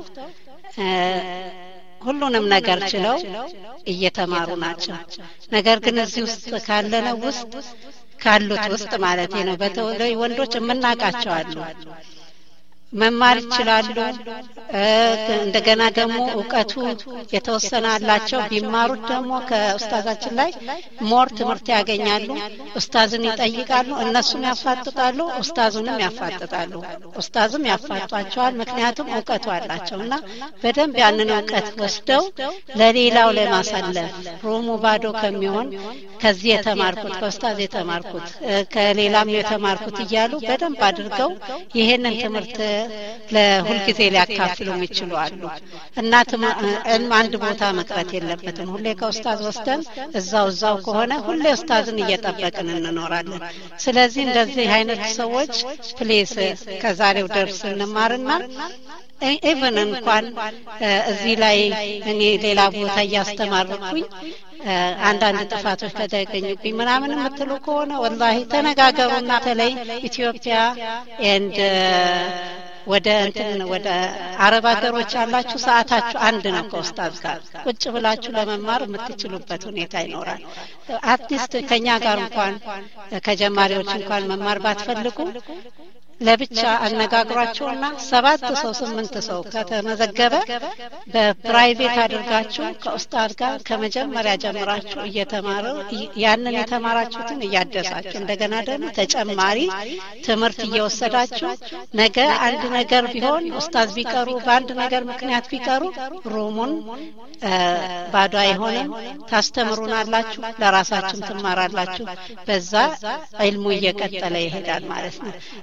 ሁሉንም ነገር ችለው እየተማሩ ናቸው ነገር ግን እዚህ ውስጥ ካለነው ውስጥ ካሉት ውስጥ ማለት ነው በተለይ ወንዶች የምናቃቸው አሉ መማር ይችላሉ እንደገና ደግሞ ዕውቀቱ የተወሰነ አላቸው ቢማሩት ደግሞ ከኡስታዛችን ላይ ሞር ትምህርት ያገኛሉ ኡስታዝን ይጠይቃሉ እነሱም ያፋጥጣሉ ኡስታዙንም ያፋጥጣሉ ኡስታዝም ያፋጣቸዋል ምክንያቱም ዕውቀቱ አላቸውና በደንብ ያንን ዕውቀት ወስደው ለሌላው ለማሳለፍ ሩሙ ባዶ ከሚሆን ከዚህ የተማርኩት ከኡስታዝ የተማርኩት ከሌላም የተማርኩት ይያሉ በደንብ አድርገው ይሄንን ትምህርት ለሁሉ ጊዜ ሊያካፍሉ የሚችሉ አሉ እናት ዕልም አንድ ቦታ መቅረት የለበትም ሁሌ ከኡስታዝ ወስደን እዛው እዛው ከሆነ ሁሌ ኡስታዝን እየጠበቅን እንኖራለን ስለዚህ እንደዚህ አይነት ሰዎች ፕሊስ ከዛሬው ደርስ እንማርና ኢቭን እንኳን እዚህ ላይ እኔ ሌላ ቦታ ያስተማርኩኝ አንዳንድ ጥፋቶች ከተገኙብኝ ምናምን የምትሉ ከሆነ ወላሂ ተነጋገሩና ተለይ ኢትዮጵያ ኤንድ ወደ እንትን ወደ አረብ ሀገሮች ያላችሁ ሰዓታችሁ አንድ ነው ከኡስታዝ ጋር ቁጭ ብላችሁ ለመማር የምትችሉበት ሁኔታ ይኖራል አትሊስት ከኛ ጋር እንኳን ከጀማሪዎች እንኳን መማር ባትፈልጉ ለብቻ አነጋግሯቸውና ሰባት ሰው ስምንት ሰው ከተመዘገበ በፕራይቬት አድርጋችሁ ከኡስታዝ ጋር ከመጀመሪያ ጀምራችሁ እየተማሩ ያንን የተማራችሁትን እያደሳችሁ እንደገና ደግሞ ተጨማሪ ትምህርት እየወሰዳችሁ ነገ አንድ ነገር ቢሆን ኡስታዝ ቢቀሩ በአንድ ነገር ምክንያት ቢቀሩ ሩሙን ባዶ አይሆንም ታስተምሩናላችሁ ለራሳችን ትማራላችሁ በዛ ዒልሙ እየቀጠለ ይሄዳል ማለት ነው ይሄንን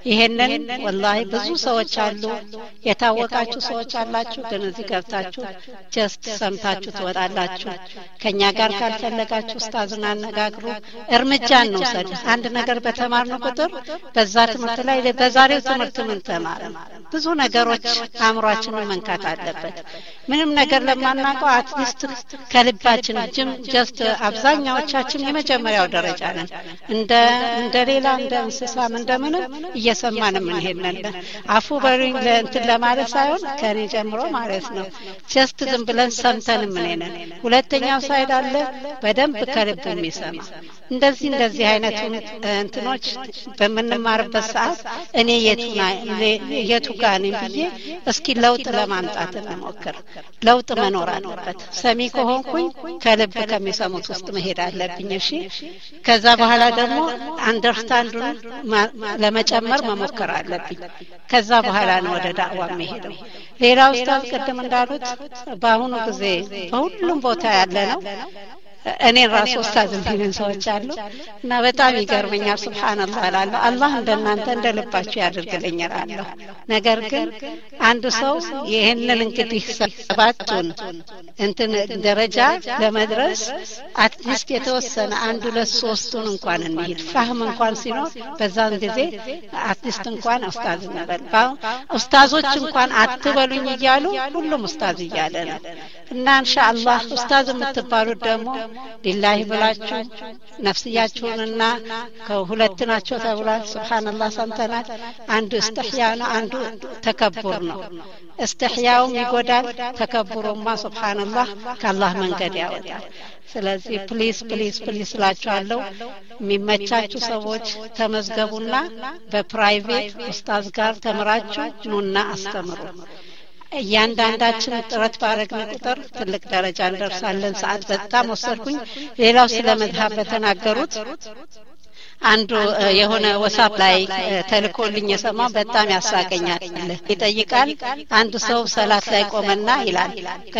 ይሄንን ወላሂ ብዙ ሰዎች አሉ የታወቃችሁ ሰዎች አላችሁ ግን እዚህ ገብታችሁ ጀስት ሰምታችሁ ትወጣላችሁ ከኛ ጋር ካልፈለጋችሁ ኡስታዝን አነጋግሩ እርምጃ እንውሰድ አንድ ነገር በተማርነው ቁጥር በዛ ትምህርት ላይ በዛሬው ትምህርት ምን ተማረ ብዙ ነገሮች አእምሯችንን መንካት አለበት ምንም ነገር ለማናውቀው አትሊስት ከልባችን ጅም ጀስት አብዛኛዎቻችን የመጀመሪያው ደረጃ ነን እንደ እንደ ሌላ እንደ እንስሳም እንደምንም እየሰማን ምን ሄድነን አፉ በሩኝ ለእንትን ለማለት ሳይሆን ከኔ ጀምሮ ማለት ነው ጀስት ዝም ብለን ሰምተን ምን ሄነን ሁለተኛው ሳይድ አለ በደንብ ከልብ የሚሰማ እንደዚህ እንደዚህ አይነቱ እንትኖች በመንማርበት ሰዓት እኔ የቱና የቱ ጋር ነኝ ብዬ እስኪ ለውጥ ለማምጣት እንሞክር ለውጥ መኖር አለበት ሰሚ ከሆንኩኝ ከልብ ከሚሰሙት ውስጥ መሄድ አለብኝ እሺ ከዛ በኋላ ደግሞ አንደርስታንዱን ለመጨመር መሞከር አለብኝ ከዛ በኋላ ነው ወደ ዳዕዋ መሄደው ሌላው ኡስታዝ ቀደም እንዳሉት በአሁኑ ጊዜ በሁሉም ቦታ ያለ ነው እኔ ራስ ኡስታዝ እንዲን ሰዎች አሉ እና በጣም ይገርመኛል ሱብሃንአላህ አላህ አላህ እንደናንተ እንደልባችሁ ያድርግልኛል አለ ነገር ግን አንድ ሰው ይሄንን እንግዲህ ሰባቱን እንትን ደረጃ ለመድረስ አትሊስት የተወሰነ አንድ ሁለት ሶስቱን እንኳን እንሂድ ፋህም እንኳን ሲኖር በዛን ጊዜ አትሊስት እንኳን ኡስታዝ ነበር ኡስታዞች እንኳን አትበሉኝ እያሉ ሁሉም ኡስታዝ እያለ ነው እና ኢንሻአላህ ኡስታዝ የምትባሉት ደግሞ ሊላሂ ብላችሁ ነፍስያችሁንና ከሁለት ናቸው ተብሏል ሱብሃንአላህ ሰምተናል አንዱ እስትህያ ነው አንዱ ተከቡር ነው እስትህያው ይጎዳል ተከቡሩማ ሱብሃንአላህ ከአላህ መንገድ ያወጣል ስለዚህ ፕሊስ ፕሊስ ፕሊስ ላችኋለሁ የሚመቻችሁ ሰዎች ተመዝገቡና በፕራይቬት ኡስታዝ ጋር ተምራችሁ ኑና አስተምሩ እያንዳንዳችን ጥረት ባረግን ቁጥር ትልቅ ደረጃ እንደርሳለን ሰዓት በጣም ወሰድኩኝ ሌላው ስለ መዝሀብ በተናገሩት አንዱ የሆነ ወሳፕ ላይ ተልኮልኝ የሰማው በጣም ያሳቀኛል ይጠይቃል አንድ ሰው ሰላት ላይ ቆመና ይላል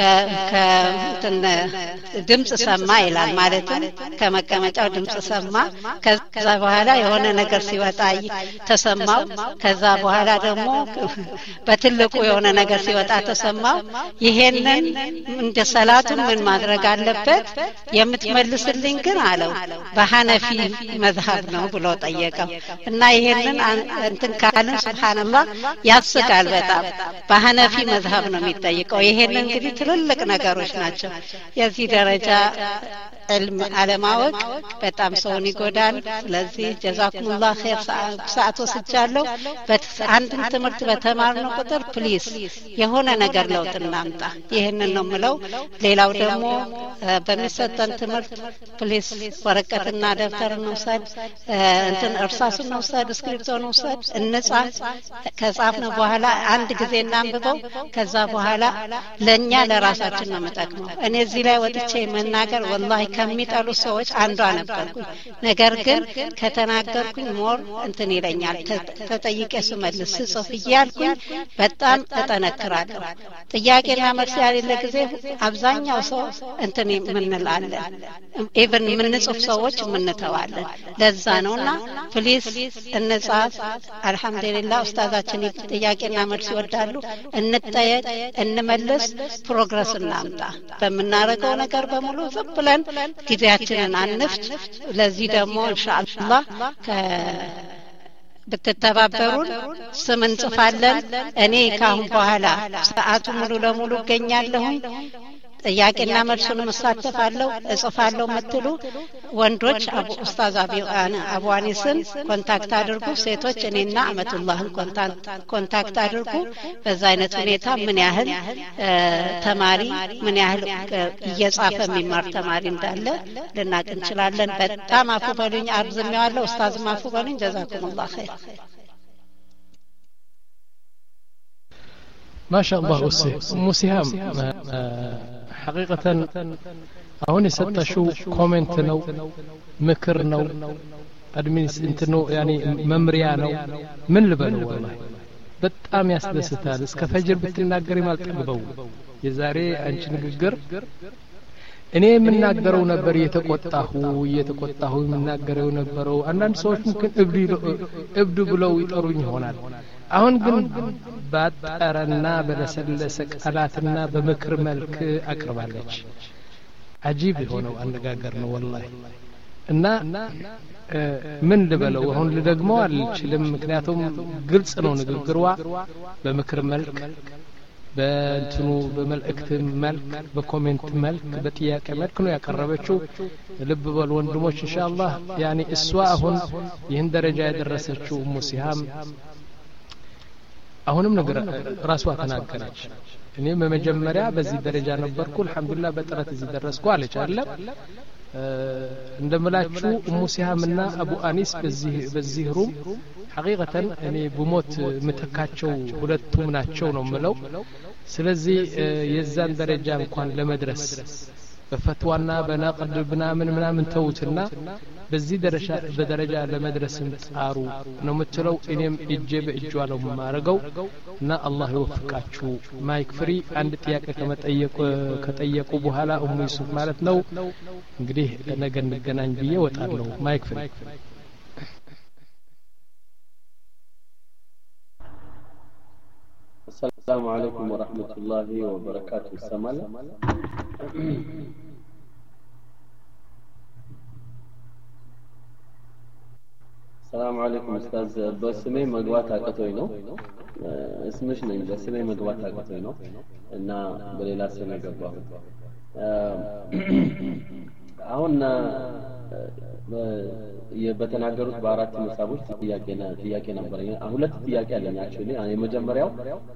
ከእንትን ድምጽ ሰማ ይላል ማለትም ከመቀመጫው ድምጽ ሰማ ከዛ በኋላ የሆነ ነገር ሲወጣ ተሰማው ከዛ በኋላ ደግሞ በትልቁ የሆነ ነገር ሲወጣ ተሰማው ይሄንን እንደ ሰላቱ ምን ማድረግ አለበት የምትመልስልኝ ግን አለው በሐነፊ መዝሀብ ነው ብሎ ጠየቀው እና ይሄንን እንትን ካልን ሱብሃንአላህ ያስቃል በጣም በሐነፊ መዝሀብ ነው የሚጠይቀው ይሄንን እንግዲህ ትልልቅ ነገሮች ናቸው የዚህ ደረጃ علم አለማወቅ በጣም ሰውን ይጎዳል ስለዚህ ጀዛኩሙላህ ኸይር ሰዓት ወስጃለሁ በአንድ ትምህርት በተማርነው ቁጥር ፕሊስ የሆነ ነገር ለውጥ እናምጣ ይሄንን ነው ምለው ሌላው ደግሞ በሚሰጠን ትምህርት ፕሊስ ወረቀትና ደብተር እንውሰድ እንትን እርሳስ እንውሰድ ስክሪፕቶ እንውሰድ እንጻፍ ከጻፍን በኋላ አንድ ጊዜ እናንብበው ከዛ በኋላ ለኛ ለራሳችን ነው መጠቅመው እኔ እዚህ ላይ ወጥቼ መናገር ወላሂ ከሚጠሉ ሰዎች አንዷ ነበርኩኝ ነገር ግን ከተናገርኩኝ ሞር እንትን ይለኛል ተጠይቄ ስመልስ ጽፍ ይያልኩኝ በጣም ተጠነክራለሁ ጥያቄና መልስ ያለ ጊዜ አብዛኛው ሰው እንትን ምንላለን ኢቭን ምንጽፍ ሰዎች ምንተዋለን ለዛ ነውና ፕሊስ እንጻፍ አልহামዱሊላህ ኡስታዛችን ጥያቄና መልስ ይወዳሉ እንጠየቅ እንመልስ ፕሮግረስ እናምጣ በመናረገው ነገር በሙሉ ዝም ብለን ጊዜያችንን አንፍት ለዚህ ደግሞ ኢንሻአላህ በተተባበሩን ስም እንጽፋለን እኔ ካሁን በኋላ ሰዓቱ ሙሉ ለሙሉ ገኛለሁ ጥያቄና መልሱን መሳተፋለሁ እጽፋለሁ መትሉ ወንዶች አቡ ኡስታዝ አቡ አኒስን ኮንታክት አድርጉ ሴቶች እኔና አመቱላህን ኮንታክት ኮንታክት አድርጉ በዛ አይነት ሁኔታ ምን ያህል ተማሪ ምን ያህል እየጻፈ የሚማር ተማሪ እንዳለ ልናቅ እንችላለን በጣም አፉ በሉኝ አርዝሜዋለሁ ኡስታዝ ማፉ በሉኝ ጀዛኩሙላህ ኸይር ما شاء الله أسي مسيهم حقيقة هون ستشو كومنت نو مكر نو أدمينس انتنو يعني ممريا نو من لبنو والله بتأم ياسدستال اسك فجر بتناقري مال تقبو يزاري أنش نقر እኔ የምናገረው ነበር የተቆጣሁ የተቆጣሁ የምናገረው ነበረው አንዳንድ ሰዎች ምክን እብዱ እብዱ ብለው ይጠሩኝ ይሆናል አሁን ግን ባጠረና በለሰለሰ ቃላትና በምክር መልክ አቅርባለች አጂብ የሆነው አነጋገር ነው ወላሂ እና ምን ልበለው አሁን ልደግመው አልችልም ምክንያቱም ግልጽ ነው ንግግሯ በምክር መልክ በእንትኑ በመልእክት መልክ በኮሜንት መልክ በጥያቄ መልክ ነው ያቀረበችው ልብ በል ወንድሞች ኢንሻአላህ ያኒ እሷ አሁን ይህን ደረጃ ያደረሰችው ኡሙ ሲሃም አሁንም ነገር ራሷ ተናገረች እኔ በመጀመሪያ በዚህ ደረጃ ነበርኩ አልহামዱሊላህ በጥረት እዚህ ደረስኩ አለች አይደል እንደምላችሁ ኡሙ ሲሃምና አቡ አኒስ በዚህ በዚህ ሩም حقيقة እኔ በሞት ምትካቸው ሁለቱም ናቸው ነው ምለው ስለዚህ የዛን ደረጃ እንኳን ለመድረስ በፈትዋና በናቅድ ብናምን ምናምን ተውትና በዚህ ደረጃ በደረጃ ለመድረስም ጣሩ ነው ምትለው እኔም እጄ በእጇ ነው ማረገው እና አላህ ይወፍቃችሁ ማይክ ፍሪ አንድ ጥያቄ ከመጠየቁ ከጠየቁ በኋላ ኡሙ ዩሱፍ ማለት ነው እንግዲህ ነገ እንገናኝ ብዬ ወጣለሁ ማይክ ፍሪ السلام عليكم ورحمة الله وبركاته السمال السلام عليكم أستاذ بسمي مقوات عقتوينو اسمش نين بسمي مقوات عقتوينو إننا بليلا سنة قباه አሁን በተናገሩት በአራት መሳቦች ጥያቄና ጥያቄ ነበር ሁለት ጥያቄ አለኝ actually የመጀመሪያው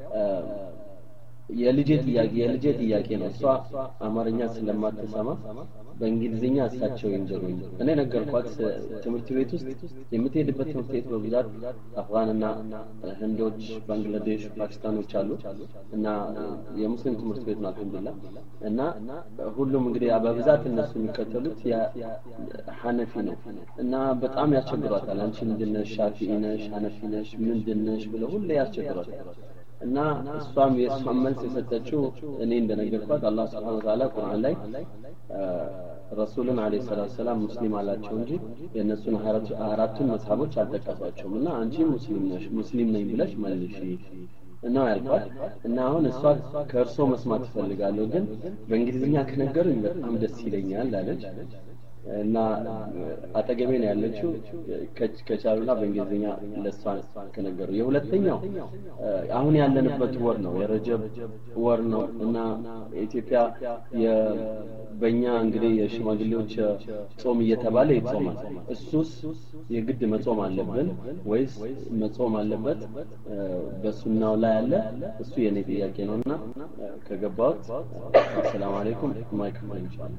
የልጄ ጥያቄ የልጄ ጥያቄ ነው እሷ አማርኛ ስለማትሰማ በእንግሊዝኛ እሳቸው ይንገሩኝ እኔ ነገርኳት ትምህርት ቤት ውስጥ የምትሄድበት ትምህርት ቤት በብዛት አፍጋንና ህንዶች ባንግላዴሽ ፓኪስታኖች አሉ እና የሙስሊም ትምህርት ቤት ነው አልሐምዱሊላህ እና ሁሉም እንግዲህ በብዛት እነሱ የሚከተሉት ሐነፊ ነው እና በጣም ያስቸግሯታል አንቺ ምንድነሽ ሻፊዒ ነሽ ሐነፊ ነሽ ምንድነሽ ብለው ሁሉ ያስቸግሯታል እና እሷም የእሷን መልስ የሰጠችው እኔ እንደነገርኳት አላህ Subhanahu Wa Ta'ala ቁርአን ላይ ረሱልን አለይሂ ሰላቱ ሰላም ሙስሊም አላቸው እንጂ የነሱን አራቱን መሳቦች አልጠቀሷቸውም እና አንቺ ሙስሊም ነሽ ሙስሊም ነኝ ብለሽ መልሺ እና ያልኳት እና አሁን እሷ ከእርሶ መስማት ፈልጋለሁ ግን በእንግሊዝኛ ከነገሩኝ በጣም ደስ ይለኛል አለች እና አጠገቤ ነው ያለችው ከቻሉና በእንግሊዝኛ ለሷን ከነገሩ የሁለተኛው አሁን ያለንበት ወር ነው የረጀብ ወር ነው እና ኢትዮጵያ የበኛ እንግዲህ የሽማግሌዎች ጾም እየተባለ ይጾማል እሱስ የግድ መጾም አለብን ወይስ መጾም አለበት በሱናው ላይ ያለ እሱ የኔ ጥያቄ ነውና ከገባው ሰላም አለይኩም ማይክ ኢንሻአላህ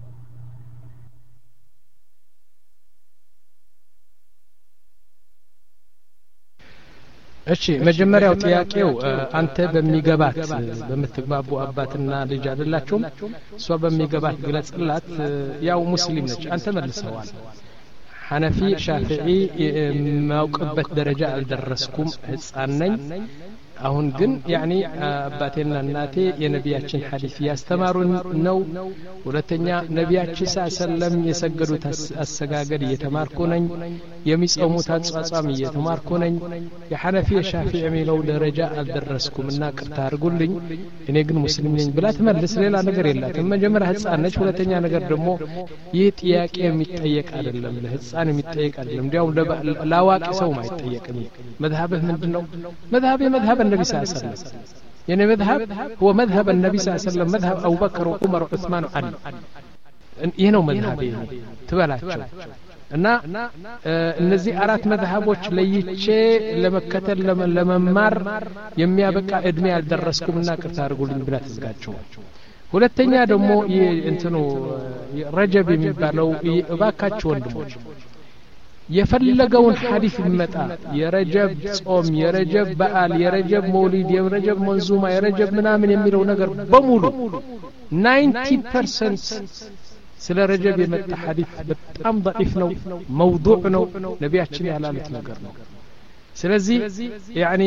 እሺ መጀመሪያው ጥያቄው አንተ በሚገባት በመተግባቡ አባትና ልጅ አይደላችሁም እሷ በሚገባት ግለጽላት ያው ሙስሊም ነች አንተ መልሰዋል ሐነፊ ሻፊዒ ማውቀበት ደረጃ አልደረስኩም ህፃን ነኝ አሁን ግን ያኒ አባቴና እናቴ የነቢያችን ሐዲስ ያስተማሩን ነው ሁለተኛ ነቢያችን ሰለም የሰገዱት አሰጋገድ እየተማርኩ ነኝ የሚጾሙት አጽዋጻም እየተማርኩ ነኝ የሐነፊ ሻፊዒ የሚለው ደረጃ አልደረስኩምና ቅርታ አድርጉልኝ እኔ ግን ሙስሊም ነኝ ብላ ትመልስ ሌላ ነገር የላትም መጀመሪያ ህፃን ነች ሁለተኛ ነገር ደግሞ ይህ ጥያቄ የሚጠየቅ አይደለም ለህፃን የሚጠየቅ አይደለም እንዲያው ለአዋቂ ሰው ማይጠየቅም መذهبህ ምንድነው መذهب መذهب النبي صلى الله عليه وسلم يعني مذهب هو مذهب النبي صلى الله عليه وسلم مذهب أبو بكر وعمر وعثمان وعلي ينو مذهبي تبلاچو እና እነዚህ አራት መذهቦች ለይቼ ለመከተል ለመማር የሚያበቃ እድሜ ያልደረስኩምና ቅርታ አድርጉልኝ ብላ ተዝጋቸው ሁለተኛ ደግሞ እንትኑ ረጀብ የሚባለው እባካችሁ ወንድሞች የፈለገውን ሐዲስ ይመጣ የረጀብ ጾም የረጀብ በዓል የረጀብ መውሊድ የረጀብ መንዙማ የረጀብ ምናምን የሚለው ነገር በሙሉ ninety percent ስለ ረጀብ የመጣ ሐዲስ በጣም ضعيف ነው موضوع ነው ነቢያችን ያላሉት ነገር ነው ስለዚህ ያኒ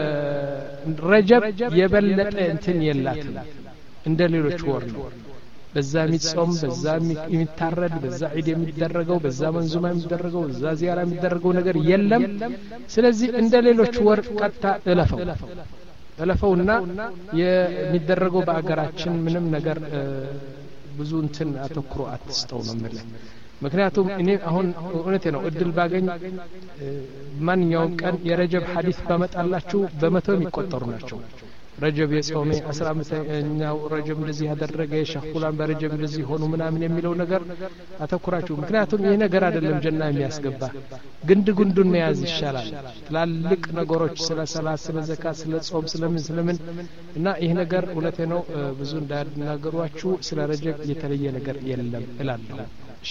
ረጀብ የበለጠ እንትን የላትም እንደ ሌሎች ወር ነው በዛ የሚጾም በዛ የሚታረድ በዛ ዒድ የሚደረገው በዛ መንዙማ የሚደረገው በዛ ዚያራ የሚደረገው ነገር የለም ስለዚህ እንደ ሌሎች ወር ቀጣ እለፈው እለፈውና የሚደረገው በአገራችን ምንም ነገር ብዙ እንትን አተኩሮ አትስተው ነው ማለት ምክንያቱም እኔ አሁን እውነቴ ነው እድል ባገኝ ማንኛውም ቀን የረጀብ ሐዲስ ባመጣላችሁ በመቶ የሚቆጠሩ ናቸው ረጀብ የጾመ አስራ አምስተኛው ረጀብ እንደዚህ ያደረገ ሸኹላን በረጀብ እንደዚህ ሆኑ ምናምን የሚለው ነገር አተኩራችሁ ምክንያቱም ይሄ ነገር አይደለም ጀና የሚያስገባ ግንድ ግንዱን መያዝ ይሻላል ትላልቅ ነገሮች ስለ ሰላት ስለ ዘካት ስለ ጾም ስለምን ስለምን እና ይሄ ነገር እውነቴ ነው ብዙ እንዳናገሯችሁ ስለ ረጀብ የተለየ ነገር የለም እላለሁ እሺ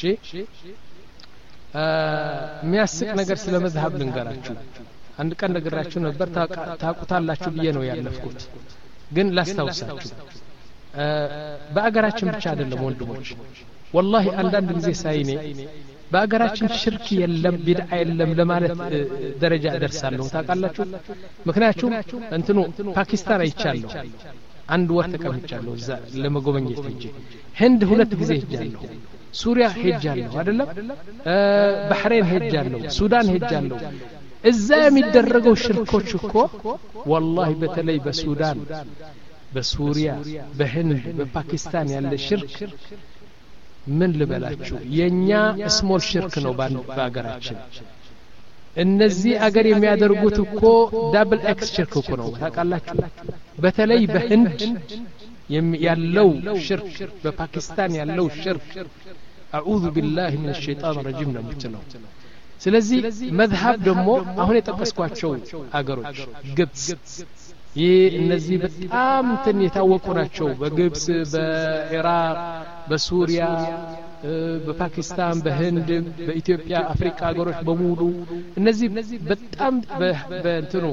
የሚያስቅ ነገር ስለ መዝሀብ ልንገራችሁ አንድ ቀን ነግራችሁ ነበር ታቁታላችሁ ብዬ ነው ያለፍኩት ግን ላስታውሳችሁ በአገራችን ብቻ አይደለም ወንድሞች والله አንዳንድ ጊዜ ሳይኔ በአገራችን ሽርክ የለም ቢድዓ የለም ለማለት ደረጃ ደርሳለሁ ታውቃላችሁ ምክንያቱም እንትኑ ፓኪስታን አይቻለሁ አንድ ወር ተቀምጫለሁ እዛ ለመጎብኘት እንጂ ህንድ ሁለት ጊዜ ሄጃለሁ ሱሪያ ሄጃለሁ አይደለም ባህሬን ሄጃለሁ ሱዳን ሄጃለሁ እዛ የሚደረገው ሽርኮች እኮ والله በተለይ በሱዳን በሱሪያ በህንድ በፓኪስታን ያለ ሽርክ ምን ልበላችሁ የኛ ስሞል ሽርክ ነው በአገራችን እነዚህ አገር የሚያደርጉት እኮ ዳብል ኤክስ ሽርክ እኮ ነው ታውቃላችሁ በተለይ በህንድ ያለው ሽርክ በፓኪስታን ያለው ሽርክ አዑዙ ቢላሂ ሚነ ሸይጣን ረጂም ነው የምትለው ስለዚህ መዝሀብ ደግሞ አሁን የጠቀስኳቸው አገሮች ግብጽ ይህ እነዚህ በጣም እንትን የታወቁ ናቸው በግብጽ በኢራቅ በሱሪያ በፓኪስታን በህንድ በኢትዮጵያ አፍሪካ አገሮች በሙሉ እነዚህ በጣም በእንትኑ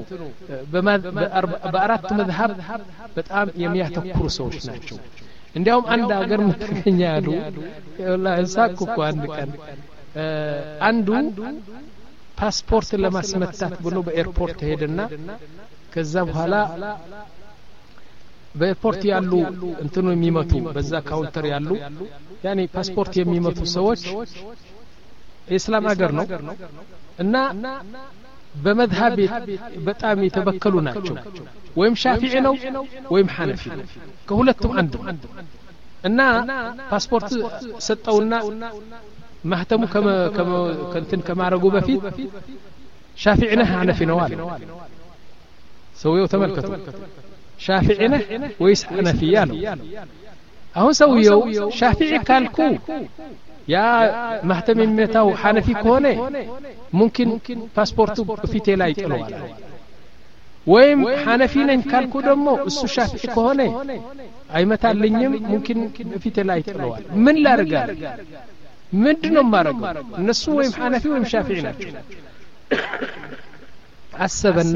በአራት መዝሀብ በጣም የሚያተኩሩ ሰዎች ናቸው እንዲያውም አንድ ሀገር ምትገኛ ያሉ ወላሂ ሳቁ እኮ አንድ ቀን አንዱ ፓስፖርት ለማስመታት ብሎ በኤርፖርት ሄደና ከዛ በኋላ በኤርፖርት ያሉ እንትኑ የሚመቱ በዛ ካውንተር ያሉ ያኔ ፓስፖርት የሚመቱ ሰዎች እስላም ሀገር ነው እና በመዝሀብ በጣም የተበከሉ ናቸው ወይም ሻፊዒ ነው ወይም ሐነፊ ከሁለቱም አንዱ እና ፓስፖርት ሰጠውና ማህተሙ ከመ ከመ ከንትን ከማረጉ በፊት ሻፊዒ ነህ ሐነፊ ነው አለ ሰውየው ተመልከቱ ሻፊዒ ነህ ወይስ ሐነፊ ያለው አሁን ሰውየው ሻፊዒ ካልኩ ያ ማህተም የሚመታው ሐነፊ ከሆነ ሙምኪን ፓስፖርቱ በፊቴ ላይ ጥለዋል ወይም ሐነፊ ነኝ ካልኩ ደግሞ እሱ ሻፊዒ ከሆነ አይመታልኝም ሙምኪን በፊቴ ላይ ጥለዋል ምን ላርጋ ምንድነው ማረጋው እነሱ ወይም ሐነፊ ወይም ሻፊዒ ናቸው አሰበና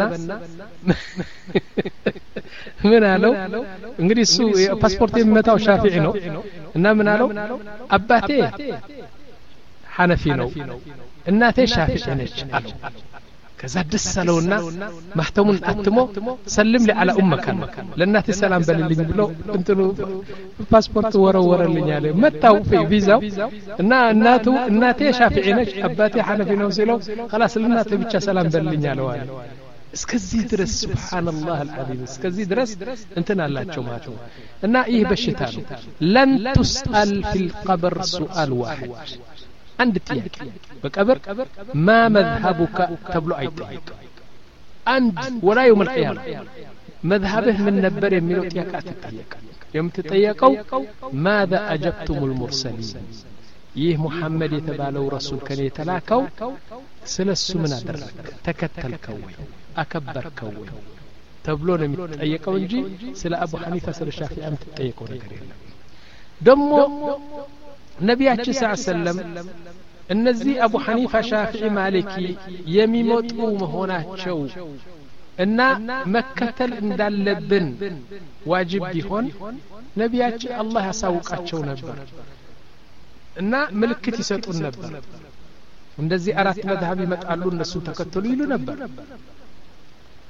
ምን አለው እንግዲህ እሱ ፓስፖርት የሚመታው ሻፊዒ ነው እና ምን አለው አባቴ ሐነፊ ነው እናቴ ሻፊዒ ነች አለው ከዛ ደስ አለውና ማህተሙን አትሞ ሰልም ለዓላ ኡመካ ለእናቴ ሰላም በልልኝ ብሎ እንትኑ ፓስፖርት ወረወረልኝ አለ መጣው ቪዛው እና እናቱ እናቴ ሻፊዒ ነች አባቴ ሐነፊ ነው ሲለው خلاص ለእናቴ ብቻ ሰላም በልልኝ አለው አለ እስከዚህ ድረስ ሱብሃንአላህ አልዓዚም እስከዚህ ድረስ እንትን አላቸው ማለት ነው እና ይህ በሽታ ነው ለን تسأل في القبر سؤال واحد عند ጥያቄ በቀብር ما مذهبك ተብሎ አይጠየቅ አንድ ولا يوم القيامه مذهبه من ነበር የሚለው ጥያቄ አትጠየቅ የምትጠየቀው ماذا أجبتم المرسلين ይህ ሙሐመድ የተባለው ረሱል ከኔ የተላከው ስለሱ ምን አደረገ ተከተልከው ወይ አከበርከው ወይ ተብሎ ነው የሚጠየቀው እንጂ ስለ አቡ ሐኒፋ ስለ ሻፊዒ የምትጠየቀው ነገር የለም ደግሞ ነቢያችን ሰለላሁ ዐለይሂ ወሰለም እነዚህ አቡ ሐኒፋ ሻፊዒ ማሊኪ የሚሞጡ መሆናቸው እና መከተል እንዳለብን ዋጅብ ቢሆን ነቢያችን አላህ ያሳውቃቸው ነበር እና ምልክት ይሰጡን ነበር እንደዚህ አራት መዝሀብ ይመጣሉ እነሱ ተከተሉ ይሉ ነበር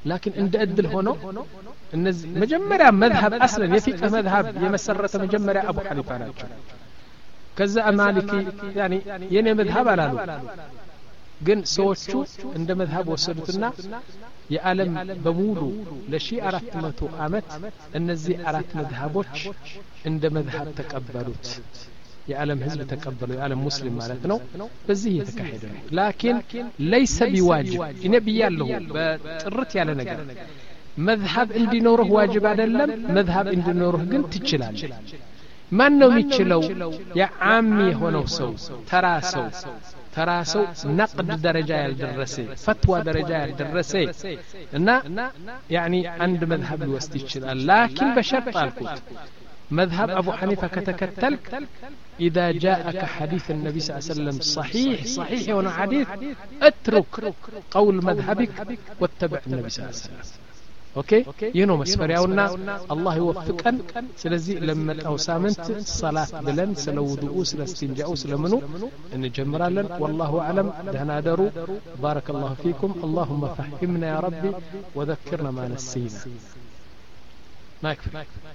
لكن عند أدل هنا النز مجمرة مذهب أصلا يفيق مذهب يمسرة مجمرة أبو حنيفة ناتشو كذا مالكي يعني يني مذهب على له ግን ሰዎቹ እንደ መዝሐብ ወሰዱትና የዓለም በሙሉ ለሺህ አራት መቶ ዓመት እነዚህ አራት መዝሐቦች እንደ መዝሐብ ተቀበሉት የዓለም ህዝብ ተቀበሉ የዓለም ሙስሊም ማለት ነው በዚህ የተካሄደ ነው ላኪን ليس بواجب እኔ ብያለሁ በጥርት ያለ ነገር መዝሐብ እንዲኖርህ ዋጅብ አይደለም መዝሐብ እንዲኖርህ ግን ትችላለህ ማን ነው የሚችለው የዓሚ የሆነው ሰው ተራ ሰው ترى سو نقد درجة الدرسي فتوى درجة الدرسي إن يعني عند مذهب الوستيشل لكن بشرط الكوت مذهب أبو حنيفة كتكتلك إذا جاءك حديث النبي صلى الله عليه وسلم صحيح صحيح وانا حديث اترك قول مذهبك واتبع النبي صلى الله عليه وسلم اوكي ينو مسفرياونا الله يوفقن سلازي لما او سامنت صلاه بلن سلو وضوء سل استنجاء سلمنو نجمرالن والله اعلم دهنا درو بارك الله فيكم اللهم فهمنا يا ربي وذكرنا ما نسينا ما يكفي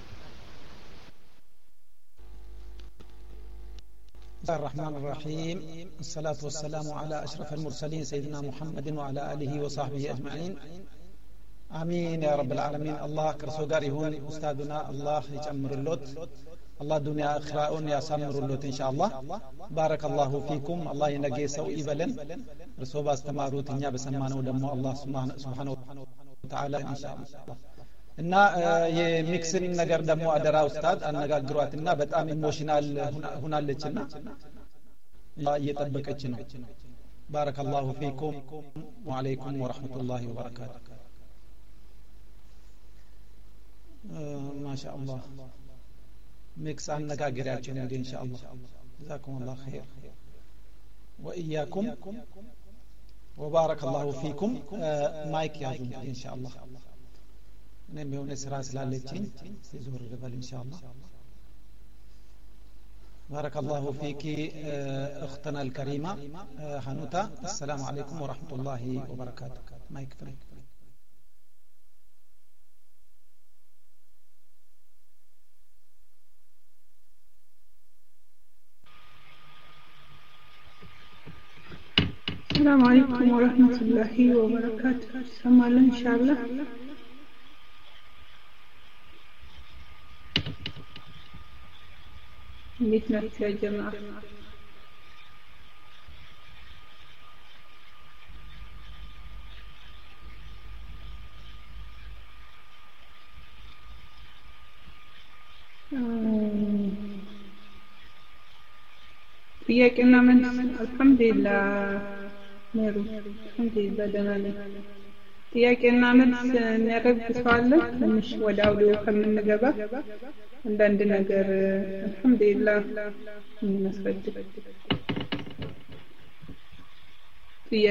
بسم الله الرحمن الرحيم الصلاة والسلام على أشرف المرسلين سيدنا محمد وعلى آله وصحبه أجمعين آمين يا رب العالمين الله كرسو غار يهون أستاذنا الله يجمر اللوت الله دنيا آخراء يسمر اللوت إن شاء الله بارك الله فيكم الله ينقي سوء بلن رسو باستماروت إنيا بسمانه دمو الله سبحانه وتعالى إن شاء الله እና የሚክስን ነገር ደግሞ አደራ ኡስታዝ አነጋግሯትና በጣም ኢሞሽናል ሆናለችና እየጠበቀች ነው ባረከላሁ ፊኩም ወአለይኩም ወራህመቱላሂ ወበረካቱ ማሻአላህ ሚክስ አነጋግሪያችን እንደ ኢንሻአላህ ጀዛኩሙላሁ ኸይር ወኢያኩም ወባረከላሁ ፊኩም ማይክ ያዙ ኢንሻአላህ እኔም የሆነ ስራ ስላለችኝ ዞር ልበል ኢንሻአላህ بارك الله فيك اختنا الكريمه حنوتا السلام عليكم ورحمه الله وبركاته مايك فري السلام عليكم ورحمه الله وبركاته سمعنا ان شاء الله እንዴት ናችሁ ያ ጀማዓ ጥያቄና መልስ አልহামዱሊላህ ሜሩ አልহামዱሊላህ ደህና ነኝ ጥያቄና መልስ የሚያደርግ ሰው አለ ትንሽ ወደ አውዲዮ ከምንገባ አንዳንድ ነገር አልহামዱሊላህ ምን መስፈድ